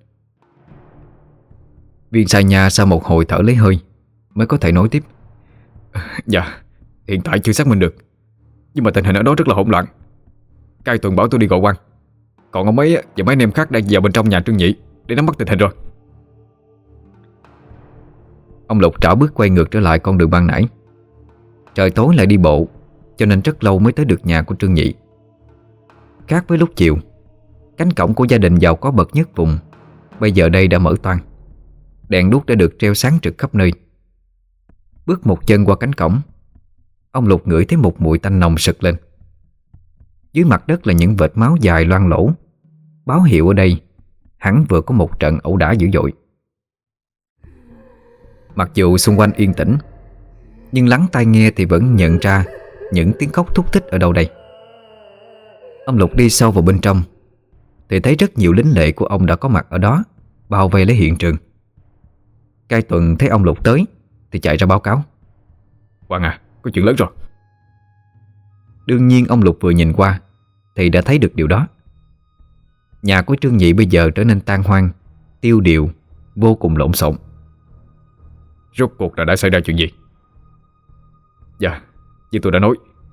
Viên sai nha sau một hồi thở lấy hơi mới có thể nói tiếp. Dạ, hiện tại chưa xác minh được, nhưng mà tình hình ở đó rất là hỗn loạn. Cai Tuần bảo tôi đi gọi quan, còn ông ấy và mấy anh em khác đang vào bên trong nhà Trương Nhị để nắm bắt tình hình rồi. Ông Lục trảo bước quay ngược trở lại con đường ban nãy. Trời tối lại đi bộ, cho nên rất lâu mới tới được nhà của Trương Nhị. Khác với lúc chiều, cánh cổng của gia đình giàu có bậc nhất vùng bây giờ đây đã mở toang. Đèn đuốc đã được treo sáng trực khắp nơi. Bước một chân qua cánh cổng, ông Lục ngửi thấy một mùi tanh nồng sực lên. Dưới mặt đất là những vệt máu dài loang lổ, báo hiệu ở đây hẳn vừa có một trận ẩu đả dữ dội. Mặc dù xung quanh yên tĩnh, nhưng lắng tai nghe thì vẫn nhận ra những tiếng khóc thúc thích ở đâu đây. Ông Lục đi sâu vào bên trong thì thấy rất nhiều lính lệ của ông đã có mặt ở đó, bao vây lấy hiện trường. Cai Tuần thấy ông Lục tới thì chạy ra báo cáo. Quan à, có chuyện lớn rồi. Đương nhiên ông Lục vừa nhìn qua thì đã thấy được điều đó. Nhà của Trương Nhị bây giờ trở nên tan hoang, tiêu điều, vô cùng lộn xộn. Rốt cuộc là đã xảy ra chuyện gì? Dạ, như tôi đã nói,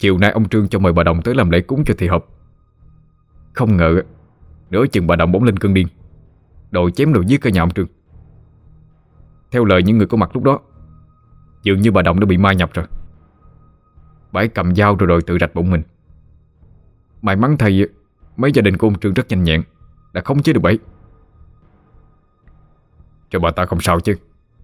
chiều nay ông Trương cho mời bà Đồng tới làm lễ cúng cho thị hợp. Không ngờ nửa chừng bà Đồng bỗng lên cơn điên, đòi chém đòi giết cả nhà ông Trương. Theo lời những người có mặt lúc đó, dường như bà Đồng đã bị ma nhập rồi. Bà ấy cầm dao rồi tự rạch bụng mình. May mắn thay mấy gia đình của ông Trương rất nhanh nhẹn, đã khống chế được bà ấy. Cho bà ta không sao chứ?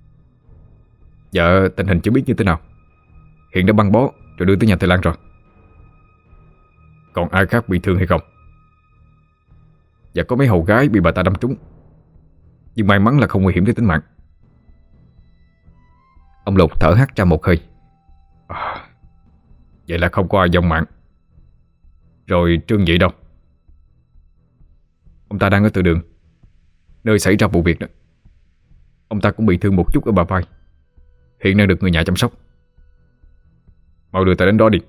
Dạ tình hình chưa biết như thế nào. Hiện đã băng bó rồi đưa tới nhà thầy Lan rồi. Còn ai khác bị thương hay không? Dạ có mấy hầu gái bị bà ta đâm trúng, nhưng may mắn là không nguy hiểm đến tính mạng. Ông Lục thở hắt ra một hơi. Vậy là không có ai vong mạng. Rồi Trương Nhị đâu? Ông ta đang ở từ đường, nơi xảy ra vụ việc đó. Ông ta cũng bị thương một chút ở bả vai, hiện đang được người nhà chăm sóc. Mau đưa ta đến đó đi.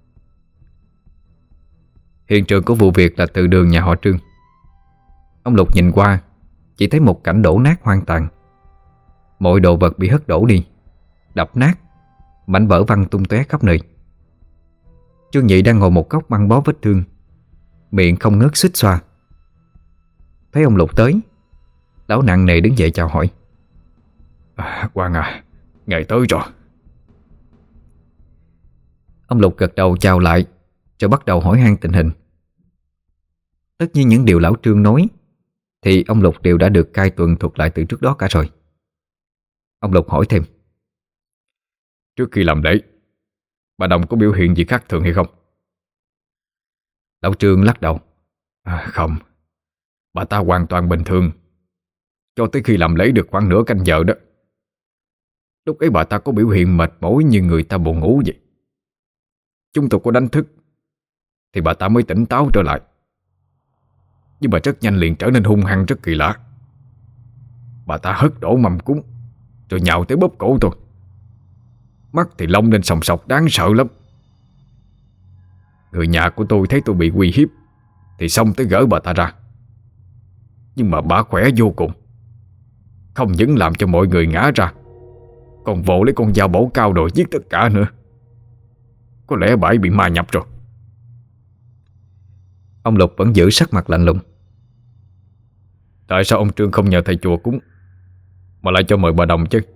Hiện trường của vụ việc là từ đường nhà họ Trương. Ông Lục nhìn qua, chỉ thấy một cảnh đổ nát hoang tàn. Mọi đồ vật bị hất đổ đi, đập nát, mảnh vỡ văng tung tóe khắp nơi. Trương Nhị đang ngồi một góc băng bó vết thương, miệng không ngớt xích xoa. Thấy ông Lục tới, lão nặng nề đứng dậy chào hỏi. Quang à, ngày tới rồi. Ông Lục gật đầu chào lại, rồi bắt đầu hỏi han tình hình. Tất nhiên những điều lão Trương nói thì ông Lục đều đã được cai tuần thuật lại từ trước đó cả rồi. Ông Lục hỏi thêm. Trước khi làm lễ, bà Đồng có biểu hiện gì khác thường hay không? Lão Trương lắc đầu. Không, bà ta hoàn toàn bình thường cho tới khi làm lễ được khoảng nửa canh giờ đó. Lúc ấy bà ta có biểu hiện mệt mỏi như người ta buồn ngủ vậy. Chúng tôi có đánh thức thì bà ta mới tỉnh táo trở lại. Nhưng mà rất nhanh liền trở nên hung hăng rất kỳ lạ. Bà ta hất đổ mâm cúng rồi nhào tới bóp cổ tôi. Mắt thì long lên sòng sọc đáng sợ lắm. Người nhà của tôi thấy tôi bị uy hiếp thì xông tới gỡ bà ta ra. Nhưng mà bà khỏe vô cùng, không những làm cho mọi người ngã ra, còn vồ lấy con dao bổ cao rồi giết tất cả nữa. Có lẽ bà ấy bị ma nhập rồi. Ông Lục vẫn giữ sắc mặt lạnh lùng. Tại sao ông Trương không nhờ thầy chùa cúng mà lại cho mời bà Đồng chứ?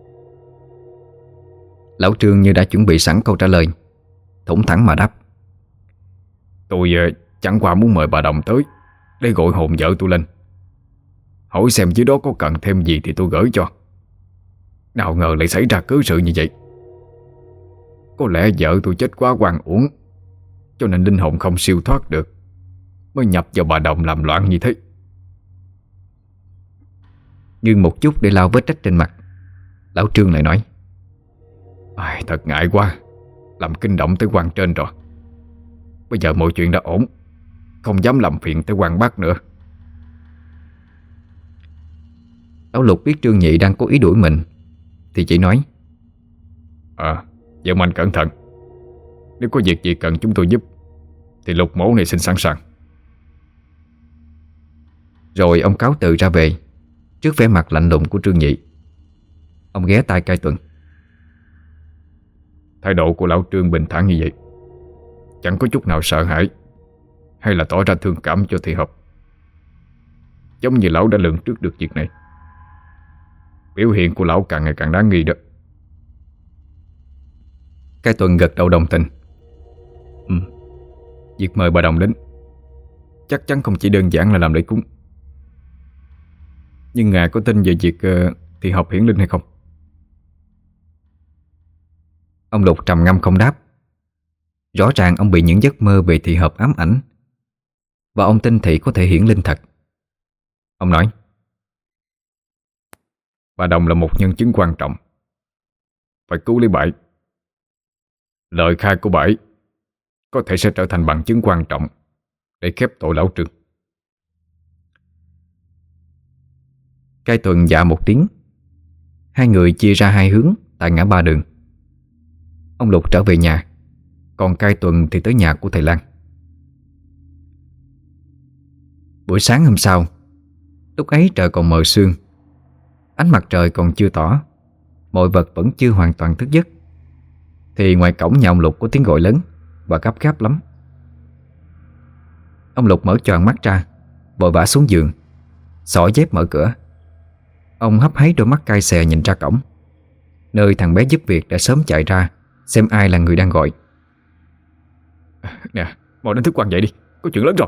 Lão Trương như đã chuẩn bị sẵn câu trả lời, thủng thẳng mà đáp. Tôi chẳng qua muốn mời bà Đồng tới để gọi hồn vợ tôi lên, hỏi xem dưới đó có cần thêm gì thì tôi gửi cho. Nào ngờ lại xảy ra cớ sự như vậy. Có lẽ vợ tôi chết quá oan uổng, cho nên linh hồn không siêu thoát được, mới nhập vào bà Đồng làm loạn như thế. Ngưng một chút để lau vết rách trên mặt, lão Trương lại nói. Thật ngại quá, làm kinh động tới quan trên rồi. Bây giờ mọi chuyện đã ổn, không dám làm phiền tới quan bác nữa. Lão Lục biết Trương Nhị đang cố ý đuổi mình thì chỉ nói. Vậy anh cẩn thận. Nếu có việc gì cần chúng tôi giúp thì Lục mổ này xin sẵn sàng. Rồi ông cáo từ ra về, trước vẻ mặt lạnh lùng của Trương Nhị. Ông ghé tai cai tuần. Thái độ của lão Trương bình thản như vậy, chẳng có chút nào sợ hãi hay là tỏ ra thương cảm cho thị hợp. Giống như lão đã lường trước được việc này. Biểu hiện của lão càng ngày càng đáng nghi đó. Cai tuần gật đầu đồng tình. Việc mời bà Đồng đến chắc chắn không chỉ đơn giản là làm lễ cúng. Nhưng ngài có tin về việc thị hợp hiển linh hay không? Ông Lục trầm ngâm không đáp. Rõ ràng ông bị những giấc mơ về thị hợp ám ảnh, và ông tin thị có thể hiển linh thật. Ông nói. Bà Đồng là một nhân chứng quan trọng, phải cứu lấy bà ấy. Lời khai của bà ấy có thể sẽ trở thành bằng chứng quan trọng để khép tội lão Trương. Cai tuần dạ một tiếng. Hai người chia ra hai hướng tại ngã ba đường. Ông Lục trở về nhà, còn Cai tuần thì tới nhà của thầy Lan. Buổi sáng hôm sau, lúc ấy trời còn mờ sương, ánh mặt trời còn chưa tỏ, mọi vật vẫn chưa hoàn toàn thức giấc, thì ngoài cổng nhà ông Lục có tiếng gọi lớn. và gấp gáp lắm. Ông Lục mở choàng mắt ra, vội vã xuống giường, xỏ dép mở cửa. Ông hấp háy đôi mắt cay xè nhìn ra cổng, nơi thằng bé giúp việc đã sớm chạy ra xem ai là người đang gọi. Nè, mau đánh thức Quang dậy đi, có chuyện lớn rồi.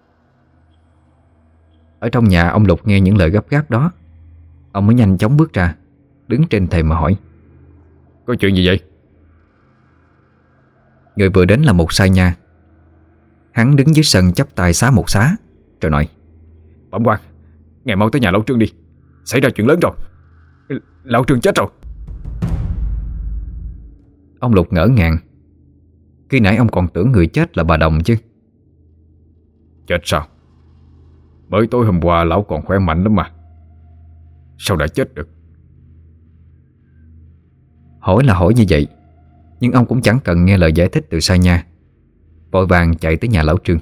Ở trong nhà, ông Lục nghe những lời gấp gáp đó, ông mới nhanh chóng bước ra, đứng trên thềm mà hỏi: Có chuyện gì vậy? Người vừa đến là một sai nha. Hắn đứng dưới sân chắp tay xá một xá, rồi nói: Bẩm quan, ngài mau tới nhà lão Trương đi, xảy ra chuyện lớn rồi. Lão Trương chết rồi. Ông Lục ngỡ ngàng. Khi nãy ông còn tưởng người chết là bà Đồng chứ. Chết sao? Mới tối hôm qua lão còn khỏe mạnh lắm mà, sao đã chết được? Hỏi là hỏi như vậy, nhưng ông cũng chẳng cần nghe lời giải thích từ sai nha, vội vàng chạy tới nhà lão Trương.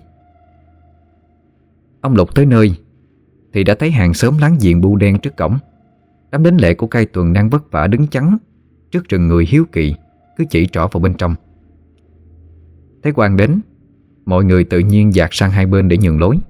Ông Lục tới nơi thì đã thấy hàng xóm láng giềng bu đen trước cổng. Đám lính lệ của cai tuần đang vất vả đứng chắn trước rừng người hiếu kỳ, cứ chỉ trỏ vào bên trong. Thấy Quang đến, mọi người tự nhiên dạt sang hai bên để nhường lối.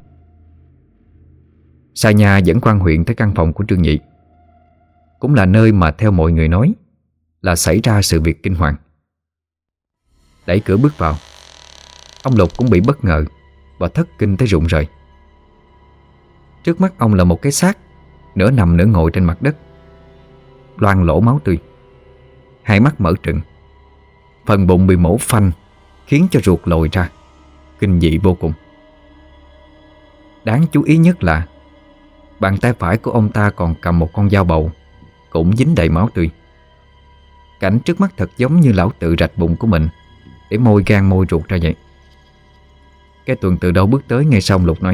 Sa Nha dẫn Quang Huyện tới căn phòng của Trương Nhị, cũng là nơi mà theo mọi người nói là xảy ra sự việc kinh hoàng. Đẩy cửa bước vào, ông Lục cũng bị bất ngờ và thất kinh tới rụng rời. Trước mắt ông là một cái xác nửa nằm nửa ngồi trên mặt đất, loang lỗ máu tươi, hai mắt mở trừng, phần bụng bị mổ phanh khiến cho ruột lồi ra, kinh dị vô cùng. Đáng chú ý nhất là bàn tay phải của ông ta còn cầm một con dao bầu, cũng dính đầy máu tươi. Cảnh trước mắt thật giống như lão tự rạch bụng của mình để môi gan môi ruột ra vậy. Cái Tuần từ đâu bước tới ngay sau ông Lục nói: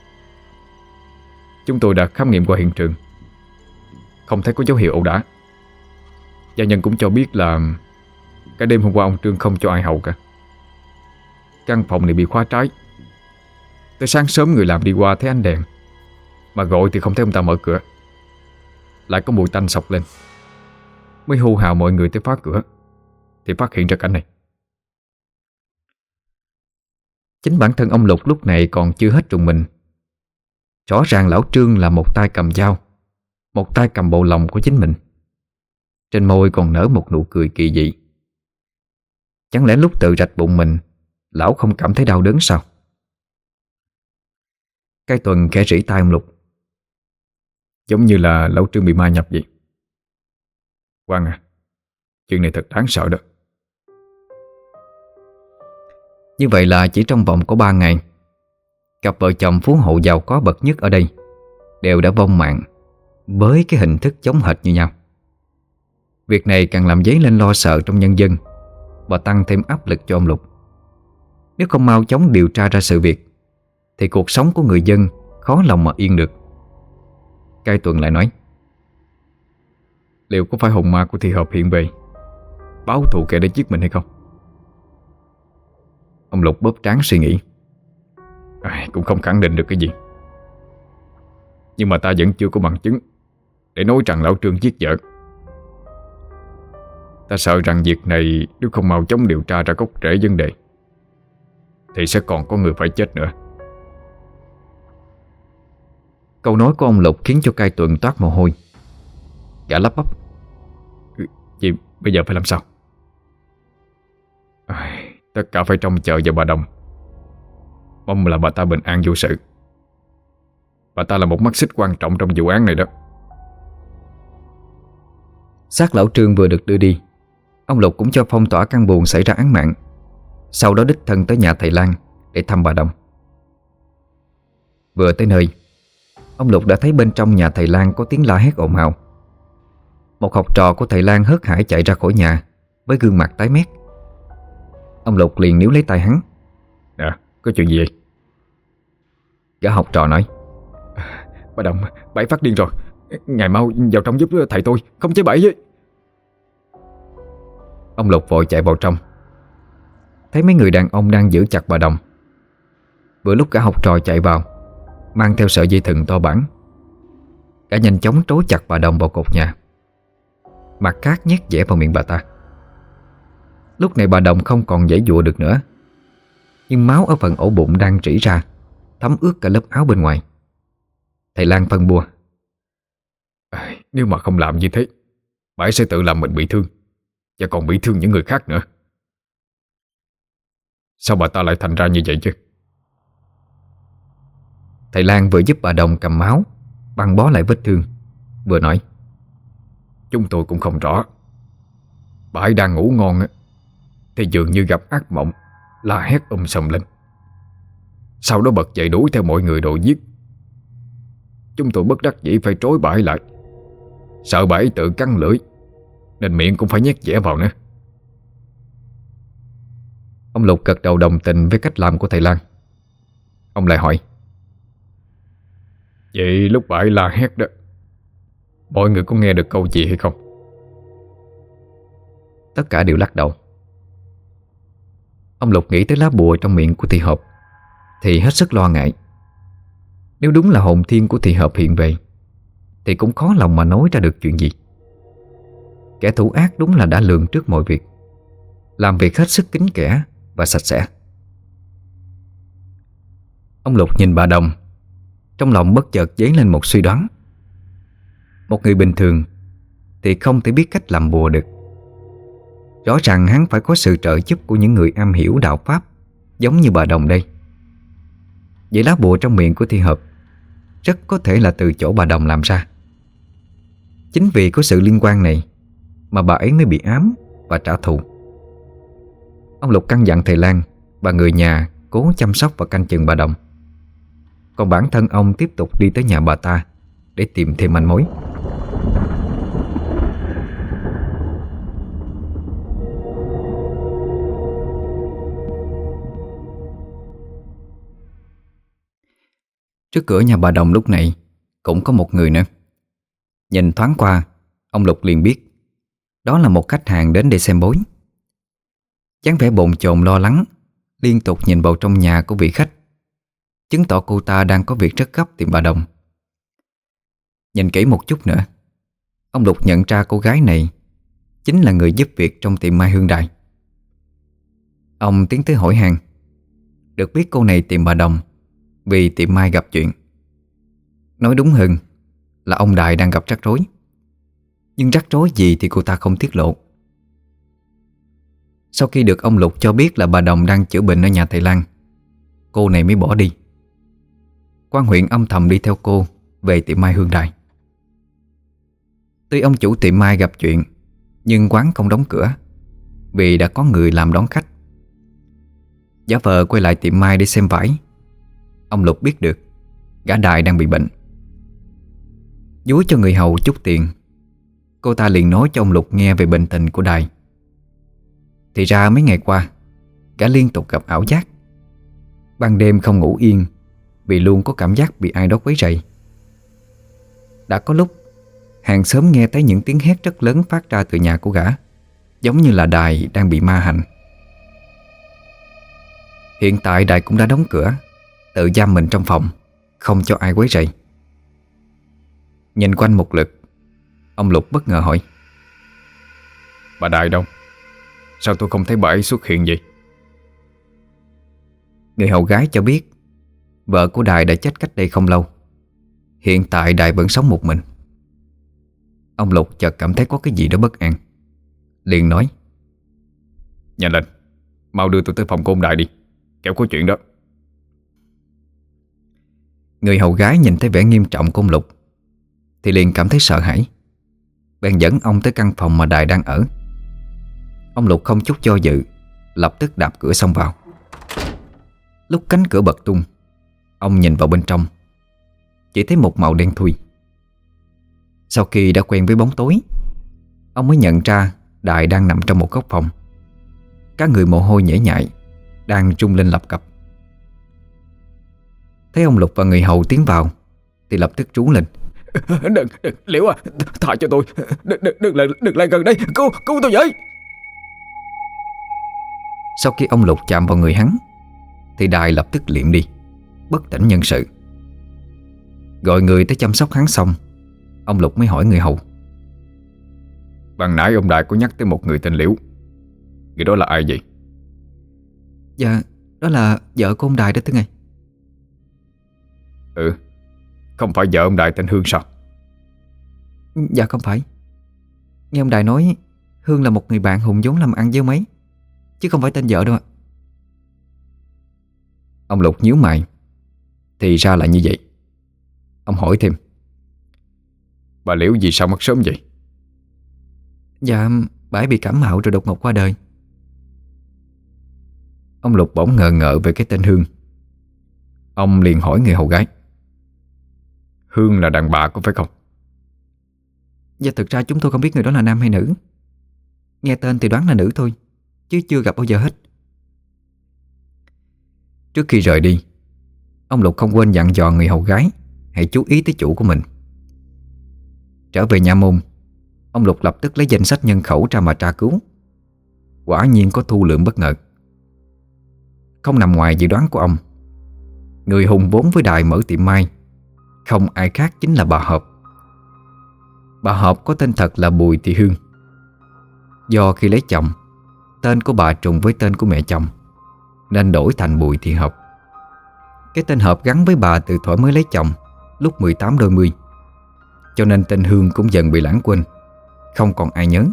Chúng tôi đã khám nghiệm qua hiện trường, không thấy có dấu hiệu ẩu đả. Gia nhân cũng cho biết là cả đêm hôm qua ông Trương không cho ai hầu cả. Căn phòng này bị khóa trái. Tới sáng sớm người làm đi qua thấy ánh đèn, mà gọi thì không thấy ông ta mở cửa, lại có mùi tanh sộc lên, mới hô hào mọi người tới phá cửa, thì phát hiện ra cảnh này. Chính bản thân ông Lục lúc này còn chưa hết trùng mình. Rõ ràng lão Trương là một tay cầm dao, một tay cầm bộ lòng của chính mình. Trên môi còn nở một nụ cười kỳ dị. Chẳng lẽ lúc tự rạch bụng mình, lão không cảm thấy đau đớn sao? Cái Tuần khẽ rỉ tai ông Lục: Giống như là lão Trương bị ma nhập vậy. Quang à, chuyện này thật đáng sợ đó. Như vậy là chỉ trong vòng có 3 ngày, cặp vợ chồng phú hộ giàu có bậc nhất ở đây đều đã vong mạng với cái hình thức giống hệt như nhau. Việc này càng làm dấy lên lo sợ trong nhân dân và tăng thêm áp lực cho ông Lục. Nếu không mau chóng điều tra ra sự việc thì cuộc sống của người dân khó lòng mà yên được. Cai Tuần lại nói: Liệu có phải hồn ma của Thi Hợp hiện về báo thù kẻ đã giết mình hay không? Ông Lục bóp trán suy nghĩ: Cũng không khẳng định được cái gì, nhưng mà ta vẫn chưa có bằng chứng để nói rằng lão Trương giết vợ. Ta sợ rằng việc này nếu không mau chóng điều tra ra gốc rễ vấn đề thì sẽ còn có người phải chết nữa. Câu nói của ông Lục khiến cho Cai Tuần toát mồ hôi. Gã lắp bắp: Vậy bây giờ phải làm sao? Tất cả phải trông chờ vào bà Đồng. Mong là bà ta bình an vô sự. Bà ta là một mắt xích quan trọng trong vụ án này đó. Xác lão Trương vừa được đưa đi, ông Lục cũng cho phong tỏa căn buồng xảy ra án mạng. Sau đó đích thân tới nhà thầy Lan để thăm bà Đồng. Vừa tới nơi, ông Lục đã thấy bên trong nhà thầy Lan có tiếng la hét ồn ào. Một học trò của thầy Lan hớt hải chạy ra khỏi nhà với gương mặt tái mét. Ông Lục liền níu lấy tay hắn: Nè, có chuyện gì vậy? Gã học trò nói: Bà Đồng, bà ấy phát điên rồi. Ngài mau vào trong giúp thầy tôi, không chế bà ấy. Ông Lục vội chạy vào trong, thấy mấy người đàn ông đang giữ chặt bà Đồng. Vừa lúc cả học trò chạy vào, mang theo sợi dây thừng to bản. Cả nhanh chóng trói chặt bà Đồng vào cột nhà, mặt khác nhét dẻ vào miệng bà ta. Lúc này bà Đồng không còn giãy giụa được nữa, Nhưng máu ở phần ổ bụng đang rỉ ra, thấm ướt cả lớp áo bên ngoài. Thầy Lang phân bua: Nếu mà không làm như thế, bà ấy sẽ tự làm mình bị thương, và còn bị thương những người khác nữa. Sao bà ta lại thành ra như vậy chứ? Thầy Lang vừa giúp bà Đồng cầm máu, băng bó lại vết thương, vừa nói: Chúng tôi cũng không rõ. Bà ấy đang ngủ ngon á, thì dường như gặp ác mộng, la hét sầm lên. Sau đó bật dậy đuổi theo mọi người đòi giết. Chúng tôi bất đắc dĩ phải trối bà ấy lại, sợ bà ấy tự cắn lưỡi, nên miệng cũng phải nhét dẻ vào nữa. Ông Lục gật đầu đồng tình với cách làm của thầy Lang. Ông lại hỏi: Vậy lúc bà ấy la hét đó, mọi người có nghe được câu gì hay không? Tất cả đều lắc đầu. Ông Lục nghĩ tới lá bùa trong miệng của Thị Hợp thì hết sức lo ngại. Nếu đúng là hồn thiên của Thị Hợp hiện về thì cũng khó lòng mà nói ra được chuyện gì. Kẻ thủ ác đúng là đã lường trước mọi việc, làm việc hết sức kín kẽ và sạch sẽ. Ông Lục nhìn bà Đồng, trong lòng bất chợt dấy lên một suy đoán. Một người bình thường thì không thể biết cách làm bùa được. Rõ ràng hắn phải có sự trợ giúp của những người am hiểu đạo pháp, giống như bà Đồng đây. Vậy lá bùa trong miệng của Thị Hợp rất có thể là từ chỗ bà Đồng làm ra. Chính vì có sự liên quan này mà bà ấy mới bị ám và trả thù. Ông Lục căn dặn thầy Lang và người nhà cố chăm sóc và canh chừng bà Đồng, còn bản thân ông tiếp tục đi tới nhà bà ta để tìm thêm manh mối. Trước cửa nhà bà Đồng lúc này cũng có một người nữa. Nhìn thoáng qua, ông Lục liền biết đó là một khách hàng đến để xem bói. dáng vẻ bồn chồn lo lắng, liên tục nhìn vào trong nhà của vị khách, chứng tỏ cô ta đang có việc rất gấp tìm bà Đồng. Nhìn kỹ một chút nữa, ông Lục nhận ra cô gái này chính là người giúp việc trong tiệm Mai Hương Đài. Ông tiến tới hỏi han, được biết cô này tìm bà Đồng vì tiệm Mai gặp chuyện. Nói đúng hơn là ông Đài đang gặp rắc rối, nhưng rắc rối gì thì cô ta không tiết lộ. Sau khi được ông Lục cho biết là bà Đồng đang chữa bệnh ở nhà thầy Lang, cô này mới bỏ đi. Quan huyện âm thầm đi theo cô về tiệm Mai Hương Đài. Tuy ông chủ tiệm Mai gặp chuyện, nhưng quán không đóng cửa vì đã có người làm đón khách. Giả vờ quay lại tiệm Mai để xem vải, ông Lục biết được gã Đài đang bị bệnh. Dúi cho người hầu chút tiền, cô ta liền nói cho ông Lục nghe về bệnh tình của Đài. Thì ra mấy ngày qua gã liên tục gặp ảo giác, ban đêm không ngủ yên vì luôn có cảm giác bị ai đó quấy rầy. Đã có lúc hàng xóm nghe thấy những tiếng hét rất lớn phát ra từ nhà của gã, giống như là Đài đang bị ma hành. Hiện tại Đài cũng đã đóng cửa, tự giam mình trong phòng, không cho ai quấy rầy. Nhìn quanh một lượt, ông Lục bất ngờ hỏi, bà Đài đâu? Sao tôi không thấy bà ấy xuất hiện vậy? Người hầu gái cho biết vợ của Đài đã chết cách đây không lâu. Hiện tại Đài vẫn sống một mình. Ông Lục chợt cảm thấy có cái gì đó bất an, liền nói, nhanh lên, mau đưa tôi tới phòng của ông Đài đi, kẻo có chuyện đó. Người hầu gái nhìn thấy vẻ nghiêm trọng của ông Lục thì liền cảm thấy sợ hãi, bèn dẫn ông tới căn phòng mà Đài đang ở. Ông Lục không chút do dự, lập tức đạp cửa xông vào. Lúc cánh cửa bật tung, ông nhìn vào bên trong, chỉ thấy một màu đen thui. Sau khi đã quen với bóng tối, ông mới nhận ra Đài đang nằm trong một góc phòng, cả người mồ hôi nhễ nhại, đang rung lên lập cập. Thấy ông Lục và người hầu tiến vào thì lập tức trú lên, Đừng, Liễu à, tha cho tôi, đừng lại gần đây, cứu tôi với. Sau khi ông Lục chạm vào người hắn thì Đài lập tức liệm đi, bất tỉnh nhân sự. Gọi người tới chăm sóc hắn xong, ông Lục mới hỏi người hầu, Ban nãy ông Đại có nhắc tới một người tên Liễu, người đó là ai vậy? Dạ, Đó là vợ của ông Đài đó Tư Ngày. Ừ, không phải vợ ông Đại tên Hương sao? Dạ không phải. Nghe ông Đài nói Hương là một người bạn Hùng vốn làm ăn với ông ấy, chứ không phải tên vợ đâu ạ. Ông Lục nhíu mày. Thì ra là như vậy. Ông hỏi thêm: bà Liễu vì sao mất sớm vậy? Dạ bà ấy bị cảm mạo rồi đột ngột qua đời. Ông Lục bỗng ngờ ngợ về cái tên Hương. Ông liền hỏi người hầu gái: Hương là đàn bà có phải không? Dạ thực ra chúng tôi không biết người đó là nam hay nữ. Nghe tên thì đoán là nữ thôi, chứ chưa gặp bao giờ hết. Trước khi rời đi, ông Lục không quên dặn dò người hầu gái hãy chú ý tới chủ của mình. Trở về nhà môn, ông Lục lập tức lấy danh sách nhân khẩu ra mà tra cứu. Quả nhiên có thu lượm bất ngờ. Không nằm ngoài dự đoán của ông. Người hùng vốn với Đài mở tiệm may không ai khác chính là bà Hợp. Bà Hợp có tên thật là Bùi Thị Hương. Do khi lấy chồng, tên của bà trùng với tên của mẹ chồng, nên đổi thành Bùi Thị Hợp. Cái tên Hợp gắn với bà từ thuở mới lấy chồng, lúc 18 đôi mươi, cho nên tên Hương cũng dần bị lãng quên, không còn ai nhớ.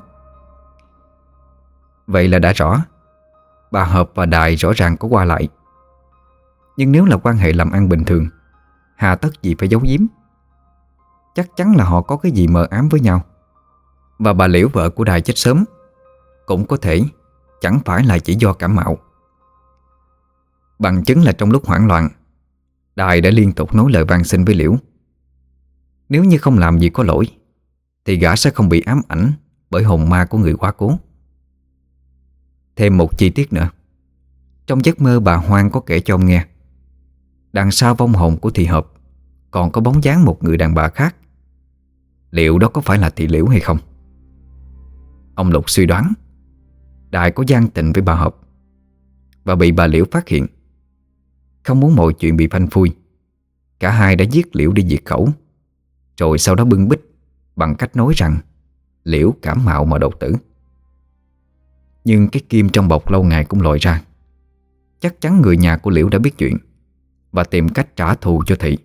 Vậy là đã rõ, bà Hợp và Đài rõ ràng có qua lại. Nhưng nếu là quan hệ làm ăn bình thường, hà tất gì phải giấu giếm. Chắc chắn là họ có cái gì mờ ám với nhau. Và bà Liễu vợ của Đài chết sớm cũng có thể chẳng phải là chỉ do cảm mạo. Bằng chứng là trong lúc hoảng loạn, Đài đã liên tục nói lời van xin với Liễu. Nếu như không làm gì có lỗi thì gã sẽ không bị ám ảnh bởi hồn ma của người quá cố. Thêm một chi tiết nữa. Trong giấc mơ bà Hoang có kể cho ông nghe, đằng sau vong hồn của Thị Hợp còn có bóng dáng một người đàn bà khác. Liệu đó có phải là Thị Liễu hay không? Ông Lục suy đoán Đài có gian tình với bà Hợp và bị bà Liễu phát hiện. Không muốn mọi chuyện bị phanh phui, cả hai đã giết Liễu đi diệt khẩu, rồi sau đó bưng bít bằng cách nói rằng Liễu cảm mạo mà đột tử. Nhưng cái kim trong bọc lâu ngày cũng lòi ra. Chắc chắn người nhà của Liễu đã biết chuyện và tìm cách trả thù cho Thị.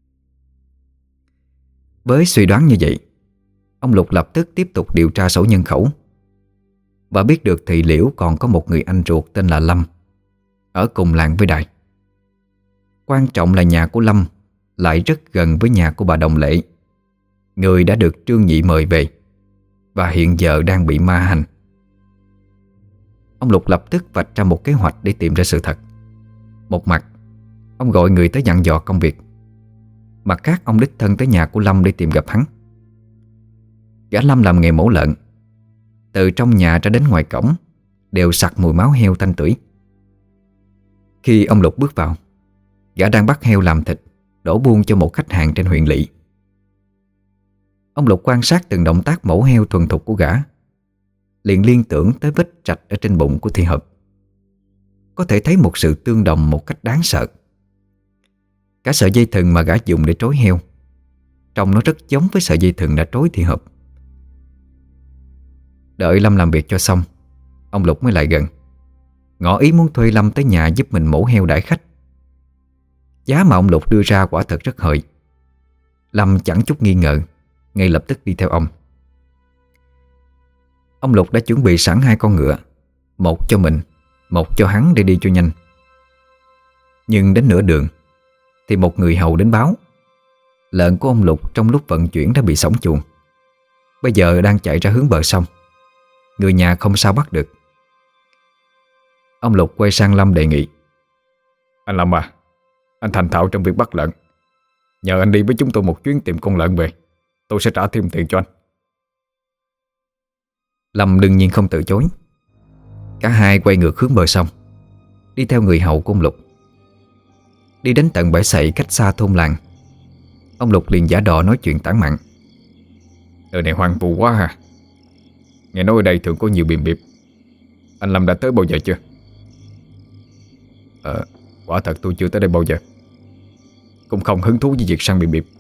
Với suy đoán như vậy, ông Lục lập tức tiếp tục điều tra sổ nhân khẩu và biết được Thị Liễu còn có một người anh ruột tên là Lâm, ở cùng làng với Đài. Quan trọng là nhà của Lâm lại rất gần với nhà của bà Đồng Lệ, người đã được Trương Nhị mời về và hiện giờ đang bị ma hành. Ông Lục lập tức vạch ra một kế hoạch để tìm ra sự thật. Một mặt, ông gọi người tới dặn dò công việc. Mặt khác, ông đích thân tới nhà của Lâm để tìm gặp hắn. Gã Lâm làm nghề mổ lợn. Từ trong nhà ra đến ngoài cổng đều sặc mùi máu heo tanh tưởi. Khi ông Lục bước vào, gã đang bắt heo làm thịt đổ buôn cho một khách hàng trên huyện Lỵ. Ông Lục quan sát từng động tác mổ heo thuần thục của gã, liền liên tưởng tới vết rạch ở trên bụng của Thị Hợp. Có thể thấy một sự tương đồng một cách đáng sợ. Cả sợi dây thừng mà gã dùng để trói heo, trông nó rất giống với sợi dây thừng đã trói Thị Hợp. Đợi Lâm làm việc cho xong, ông Lục mới lại gần, ngỏ ý muốn thuê Lâm tới nhà giúp mình mổ heo đãi khách. Giá mà ông Lục đưa ra quả thật rất hời. Lâm chẳng chút nghi ngờ, ngay lập tức đi theo ông. Ông Lục đã chuẩn bị sẵn 2 con ngựa, một cho mình, một cho hắn để đi cho nhanh. Nhưng đến nửa đường thì một người hầu đến báo lợn của ông Lục trong lúc vận chuyển đã bị xổng chuồng, bây giờ đang chạy ra hướng bờ sông. Người nhà không sao bắt được. Ông Lục quay sang Lâm đề nghị: Anh Lâm à, anh thành thạo trong việc bắt lợn, nhờ anh đi với chúng tôi một chuyến tìm con lợn về, tôi sẽ trả thêm tiền cho anh. Lâm đương nhiên không từ chối. Cả hai quay ngược hướng bờ sông, đi theo người hầu của ông Lục. Đi đến tận bãi sậy cách xa thôn làng, ông Lục liền giả đò nói chuyện tản mạn: Đời này hoang vu quá ha. Nghe nói ở đây thường có nhiều bìm biệp. Anh Lâm đã tới bao giờ chưa? Quả thật tôi chưa tới đây bao giờ, cũng không hứng thú với việc săn bìm biệp.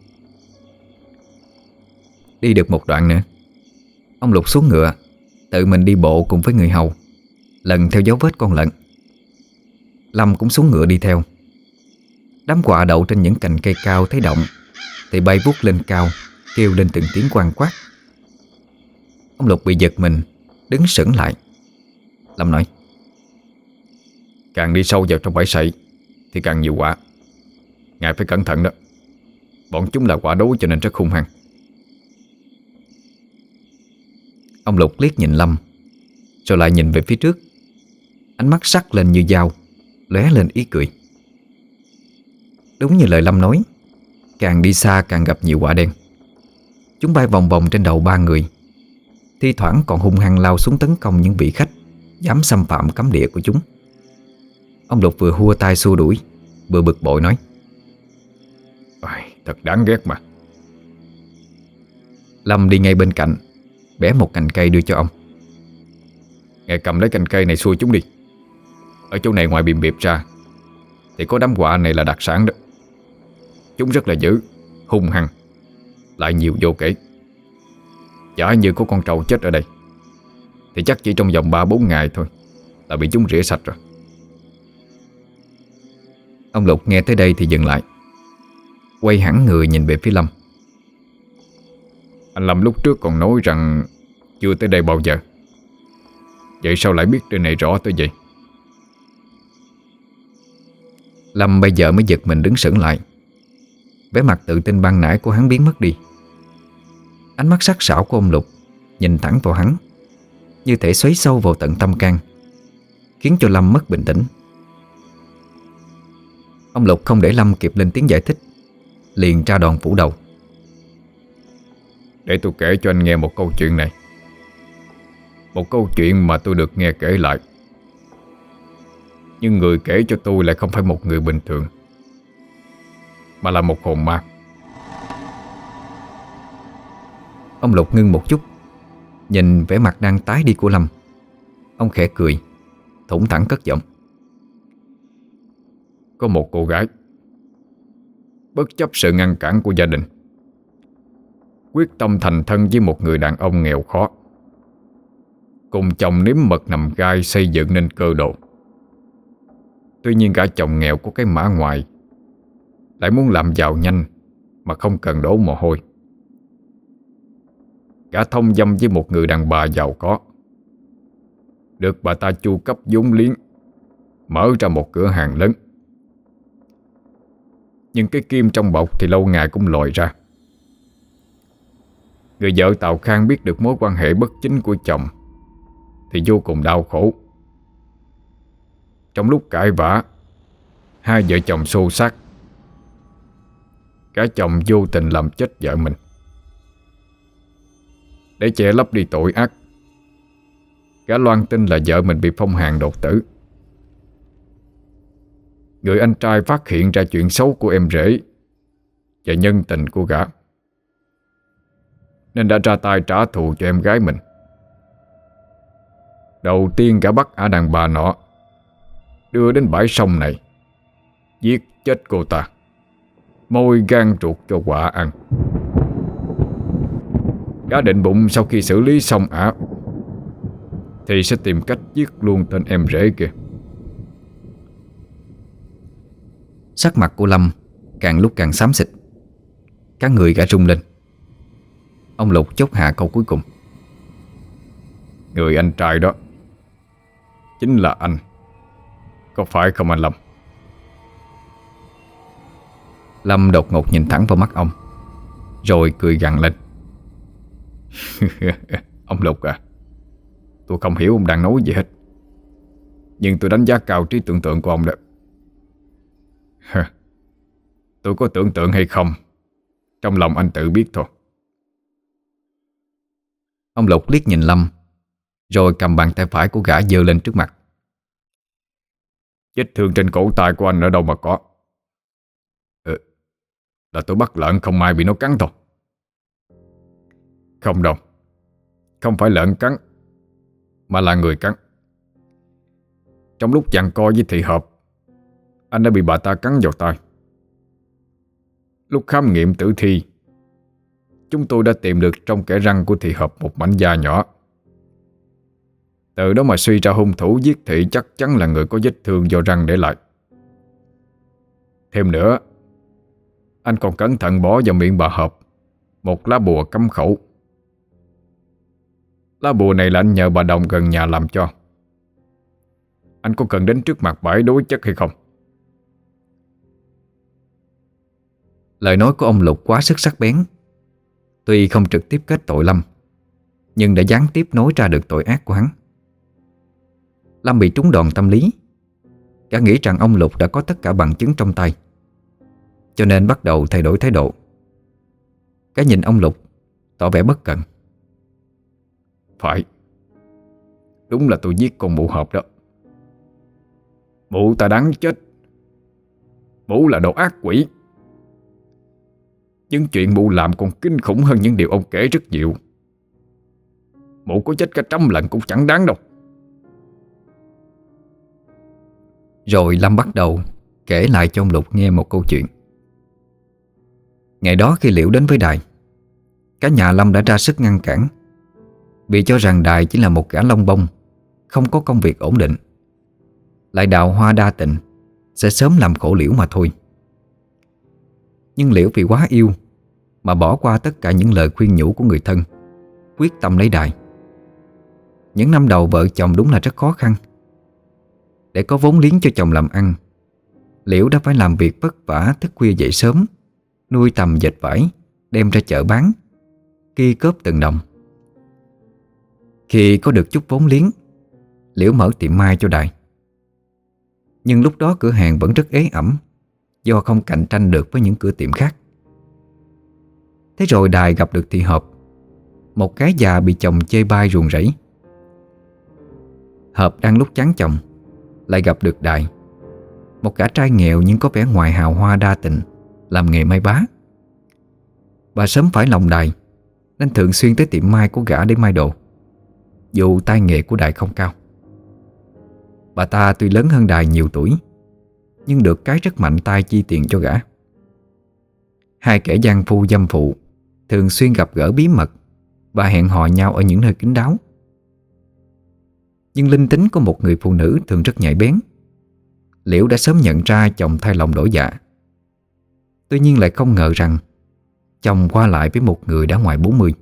Đi được một đoạn nữa, ông Lục xuống ngựa, tự mình đi bộ cùng với người hầu lần theo dấu vết con lợn. Lâm cũng xuống ngựa đi theo. Đám quạ đậu trên những cành cây cao thấy động thì bay vút lên cao, kêu lên từng tiếng quang quát. Ông Lục bị giật mình, đứng sững lại. Lâm nói: Càng đi sâu vào trong bãi sậy thì càng nhiều quạ. Ngài phải cẩn thận đó. Bọn chúng là quạ đố cho nên rất hung hăng. Ông Lục liếc nhìn Lâm, rồi lại nhìn về phía trước. Ánh mắt sắc lên như dao, lóe lên ý cười. Đúng như lời Lâm nói, càng đi xa càng gặp nhiều quạ đen. Chúng bay vòng vòng trên đầu ba người, thi thoảng còn hung hăng lao xuống tấn công những vị khách dám xâm phạm cấm địa của chúng. Ông Lục vừa hua tay xua đuổi, vừa bực bội nói: Thật đáng ghét mà. Lâm đi ngay bên cạnh, bẻ một cành cây đưa cho ông. Ngài cầm lấy cành cây này xua chúng đi. Ở chỗ này ngoài bìm biệp ra thì có đám quạ này là đặc sản đó. Chúng rất là dữ, hung hăng, lại nhiều vô kể. Chả như có con trâu chết ở đây thì chắc chỉ trong vòng 3-4 ngày thôi là bị chúng rỉa sạch rồi. Ông Lục nghe tới đây thì dừng lại, quay hẳn người nhìn về phía Lâm. Anh Lâm lúc trước còn nói rằng chưa tới đây bao giờ. Vậy sao lại biết trên này rõ tới vậy? Lâm bây giờ mới giật mình đứng sững lại. Vẻ mặt tự tin ban nãy của hắn biến mất đi. Ánh mắt sắc sảo của ông Lục nhìn thẳng vào hắn, như thể xoáy sâu vào tận tâm can, khiến cho Lâm mất bình tĩnh. Ông Lục không để Lâm kịp lên tiếng giải thích, liền ra đòn phủ đầu. Để tôi kể cho anh nghe một câu chuyện này. Một câu chuyện mà tôi được nghe kể lại. Nhưng người kể cho tôi lại không phải một người bình thường, mà là một hồn ma. Ông Lục ngưng một chút, nhìn vẻ mặt đang tái đi của Lâm. Ông khẽ cười, thủng thẳng cất giọng: Có một cô gái, bất chấp sự ngăn cản của gia đình, quyết tâm thành thân với một người đàn ông nghèo khó, cùng chồng nếm mật nằm gai xây dựng nên cơ đồ. Tuy nhiên cả chồng nghèo có cái mã ngoài, lại muốn làm giàu nhanh mà không cần đổ mồ hôi. Cả thông dâm với một người đàn bà giàu có, được bà ta chu cấp vốn liếng, mở ra một cửa hàng lớn. Nhưng cái kim trong bọc thì lâu ngày cũng lòi ra. Người vợ Tào Khang biết được mối quan hệ bất chính của chồng thì vô cùng đau khổ. Trong lúc cãi vã, hai vợ chồng xô xát. Cả chồng vô tình làm chết vợ mình. Để che lấp đi tội ác, gã loan tin là vợ mình bị phong hàn đột tử. Người anh trai phát hiện ra chuyện xấu của em rể và nhân tình của gã, nên đã ra tay trả thù cho em gái mình. Đầu tiên gã bắt ả đàn bà nọ, đưa đến bãi sông này, giết chết cô ta, môi gan ruột cho quạ ăn. Gã định bụng sau khi xử lý xong ả thì sẽ tìm cách giết luôn tên em rể kia. Sắc mặt của Lâm càng lúc càng xám xịt, cả người gã rung lên. Ông Lục chốt hạ câu cuối cùng: Người anh trai đó chính là anh, có phải không anh Lâm? Lâm đột ngột nhìn thẳng vào mắt ông, rồi cười gằn lên: Ông Lục à, tôi không hiểu ông đang nói gì hết, nhưng tôi đánh giá cao trí tưởng tượng của ông đó. Tôi có tưởng tượng hay không, trong lòng anh tự biết thôi. Ông Lục liếc nhìn Lâm, rồi cầm bàn tay phải của gã giơ lên trước mặt. Vết thương trên cổ tay của anh ở đâu mà có? Là tôi bắt lợn không may bị nó cắn thôi. Không đâu, không phải lợn cắn, mà là người cắn. Trong lúc giằng co với thị hợp, anh đã bị bà ta cắn vào tay. Lúc khám nghiệm tử thi, chúng tôi đã tìm được trong kẽ răng của thị hợp một mảnh da nhỏ. Từ đó mà suy ra hung thủ giết thị chắc chắn là người có vết thương do răng để lại. Thêm nữa, anh còn cẩn thận bỏ vào miệng bà Hợp một lá bùa cấm khẩu. Lá bùa này là anh nhờ bà Đồng gần nhà làm cho. Anh có cần đến trước mặt bà ấy đối chất hay không? Lời nói của ông Lục quá sức sắc bén. Tuy không trực tiếp kết tội Lâm, nhưng đã gián tiếp nói ra được tội ác của hắn. Lâm bị trúng đòn tâm lý. Gã nghĩ rằng ông Lục đã có tất cả bằng chứng trong tay, cho nên bắt đầu thay đổi thái độ. Gã nhìn ông Lục, tỏ vẻ bất cẩn. Phải, đúng là tôi giết con mụ Hợp đó. Mụ ta đáng chết. Mụ là đồ ác quỷ. Những chuyện mụ làm còn kinh khủng hơn những điều ông kể rất nhiều. Mụ có chết cả 100 lần cũng chẳng đáng đâu. Rồi Lâm bắt đầu kể lại cho ông Lục nghe một câu chuyện. Ngày đó khi Liễu đến với Đài, cả nhà Lâm đã ra sức ngăn cản, vì cho rằng Đài chỉ là một gã lông bông, không có công việc ổn định, lại đào hoa đa tình, sẽ sớm làm khổ Liễu mà thôi. Nhưng Liễu vì quá yêu mà bỏ qua tất cả những lời khuyên nhủ của người thân, quyết tâm lấy Đài. Những năm đầu vợ chồng đúng là rất khó khăn. Để có vốn liếng cho chồng làm ăn, Liễu đã phải làm việc vất vả, thức khuya dậy sớm, nuôi tầm dệt vải, đem ra chợ bán, ki cóp từng đồng. Khi có được chút vốn liếng, Liễu mở tiệm may cho Đài. Nhưng lúc đó cửa hàng vẫn rất ế ẩm, do không cạnh tranh được với những cửa tiệm khác. Thế rồi Đài gặp được thị Hợp, một gái già bị chồng chê bai ruồng rẫy. Hợp đang lúc chán chồng, lại gặp được Đài, một gã trai nghèo nhưng có vẻ ngoài hào hoa đa tình, làm nghề may vá. Bà sớm phải lòng Đài, nên thường xuyên tới tiệm may của gã để may đồ, dù tay nghề của Đài không cao. Bà ta tuy lớn hơn Đài nhiều tuổi, nhưng được cái rất mạnh tay chi tiền cho gã. Hai kẻ gian phu dâm phụ thường xuyên gặp gỡ bí mật và hẹn hò nhau ở những nơi kín đáo. Nhưng linh tính của một người phụ nữ thường rất nhạy bén. Liễu đã sớm nhận ra chồng thay lòng đổi dạ. Tuy nhiên lại không ngờ rằng chồng qua lại với một người đã ngoài 40.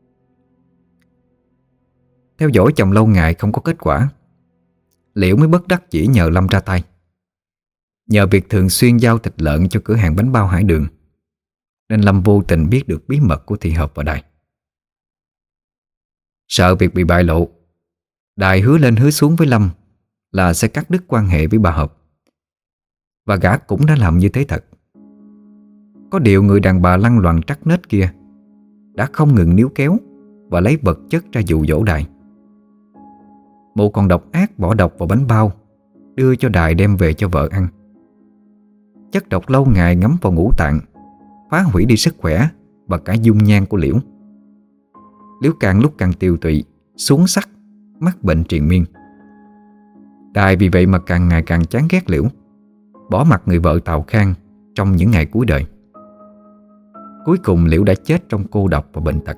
Theo dõi chồng lâu ngày không có kết quả, Liễu mới bất đắc dĩ nhờ Lâm ra tay. Nhờ việc thường xuyên giao thịt lợn cho cửa hàng bánh bao Hải Đường, nên Lâm vô tình biết được bí mật của thị Hợp và Đài. Sợ việc bị bại lộ, Đài hứa lên hứa xuống với Lâm là sẽ cắt đứt quan hệ với bà Hợp. Và gã cũng đã làm như thế thật. Có điều người đàn bà lăng loàn trắc nết kia đã không ngừng níu kéo và lấy vật chất ra dụ dỗ Đài. Mụ còn độc ác bỏ độc vào bánh bao, đưa cho Đài đem về cho vợ ăn. Chất độc lâu ngày ngấm vào ngũ tạng, phá hủy đi sức khỏe và cả dung nhan của Liễu. Liễu càng lúc càng tiều tụy, xuống sắc, mắc bệnh triền miên. Đài vì vậy mà càng ngày càng chán ghét Liễu, bỏ mặc người vợ Tào Khang trong những ngày cuối đời. Cuối cùng Liễu đã chết trong cô độc và bệnh tật.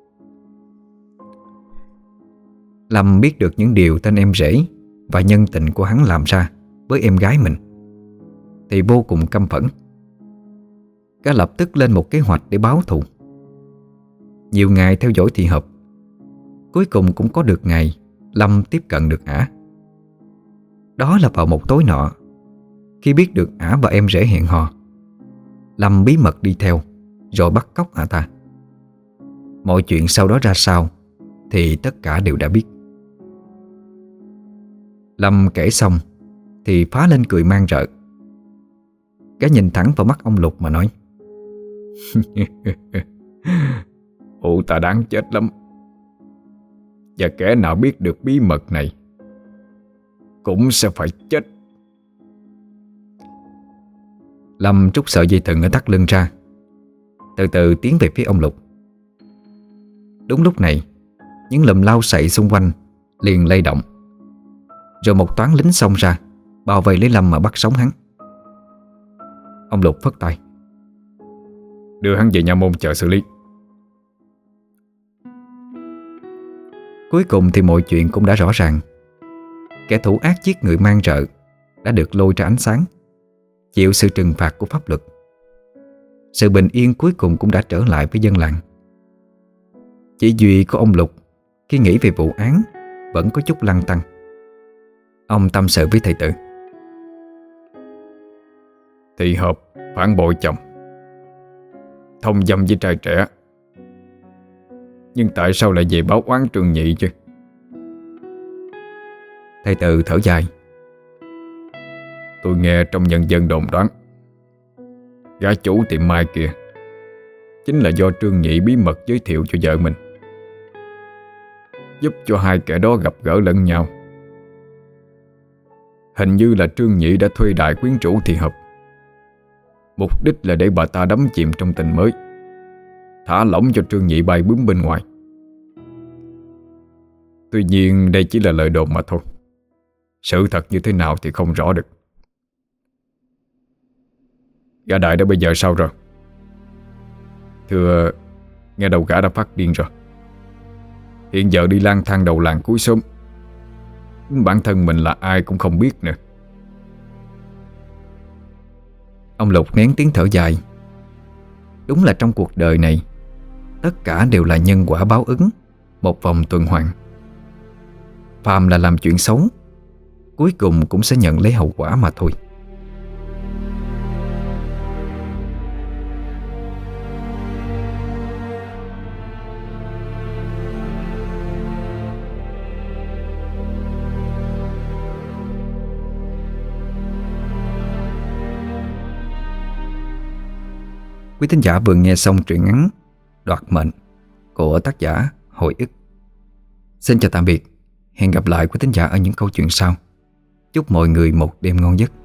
Lâm biết được những điều tên em rể và nhân tình của hắn làm ra với em gái mình thì vô cùng căm phẫn. Gã lập tức lên một kế hoạch để báo thù. Nhiều ngày theo dõi thị Hợp, cuối cùng cũng có được ngày Lâm tiếp cận được ả. Đó là vào một tối nọ, khi biết được ả và em rể hẹn hò, Lâm bí mật đi theo rồi bắt cóc ả ta. Mọi chuyện sau đó ra sao thì tất cả đều đã biết. Lâm kể xong thì phá lên cười man rợ. Gã nhìn thẳng vào mắt ông Lục mà nói: Mụ ta đáng chết lắm. Và kẻ nào biết được bí mật này cũng sẽ phải chết. Lâm trút sợi dây thừng ở thắt lưng ra, từ từ tiến về phía ông Lục. Đúng lúc này, những lùm lau sậy xung quanh liền lay động. Rồi một toán lính xông ra, bao vây lấy Lâm mà bắt sống hắn. Ông Lục phất tay: Đưa hắn về nhà môn chờ xử lý. Cuối cùng thì mọi chuyện cũng đã rõ ràng. Kẻ thủ ác giết người man rợ đã được lôi ra ánh sáng. chịu sự trừng phạt của pháp luật. Sự bình yên cuối cùng cũng đã trở lại với dân làng. Chỉ duy có ông Lục, khi nghĩ về vụ án, vẫn có chút lăn tăn. Ông tâm sự với thầy Tự. Thì hợp phản bội chồng, thông dâm với trai trẻ, nhưng tại sao lại về báo oán Trương Nhị chứ? Thầy Tự thở dài. Tôi nghe trong nhân dân đồn đoán, gã chủ tiệm mai kia chính là do Trương Nhị bí mật giới thiệu cho vợ mình, giúp cho hai kẻ đó gặp gỡ lẫn nhau. Hình như là Trương Nhị đã thuê đại quyến rũ Thị Hợp, mục đích là để bà ta đắm chìm trong tình mới, thả lỏng cho Trương Nhị bay bướm bên ngoài. Tuy nhiên đây chỉ là lời đồn mà thôi, sự thật như thế nào thì không rõ được. Gã Đại đã bây giờ sao rồi? Thưa, nghe đầu gã đã phát điên rồi. Hiện giờ đi lang thang đầu làng cuối xóm, bản thân mình là ai cũng không biết nữa. Ông Lục nén tiếng thở dài. Đúng là trong cuộc đời này, tất cả đều là nhân quả báo ứng, một vòng tuần hoàn. Phàm là làm chuyện xấu, cuối cùng cũng sẽ nhận lấy hậu quả mà thôi. Quý thính giả vừa nghe xong truyện ngắn Đoạt Mệnh của tác giả Hồi Ức. Xin chào tạm biệt. Hẹn gặp lại quý thính giả ở những câu chuyện sau. Chúc mọi người một đêm ngon giấc.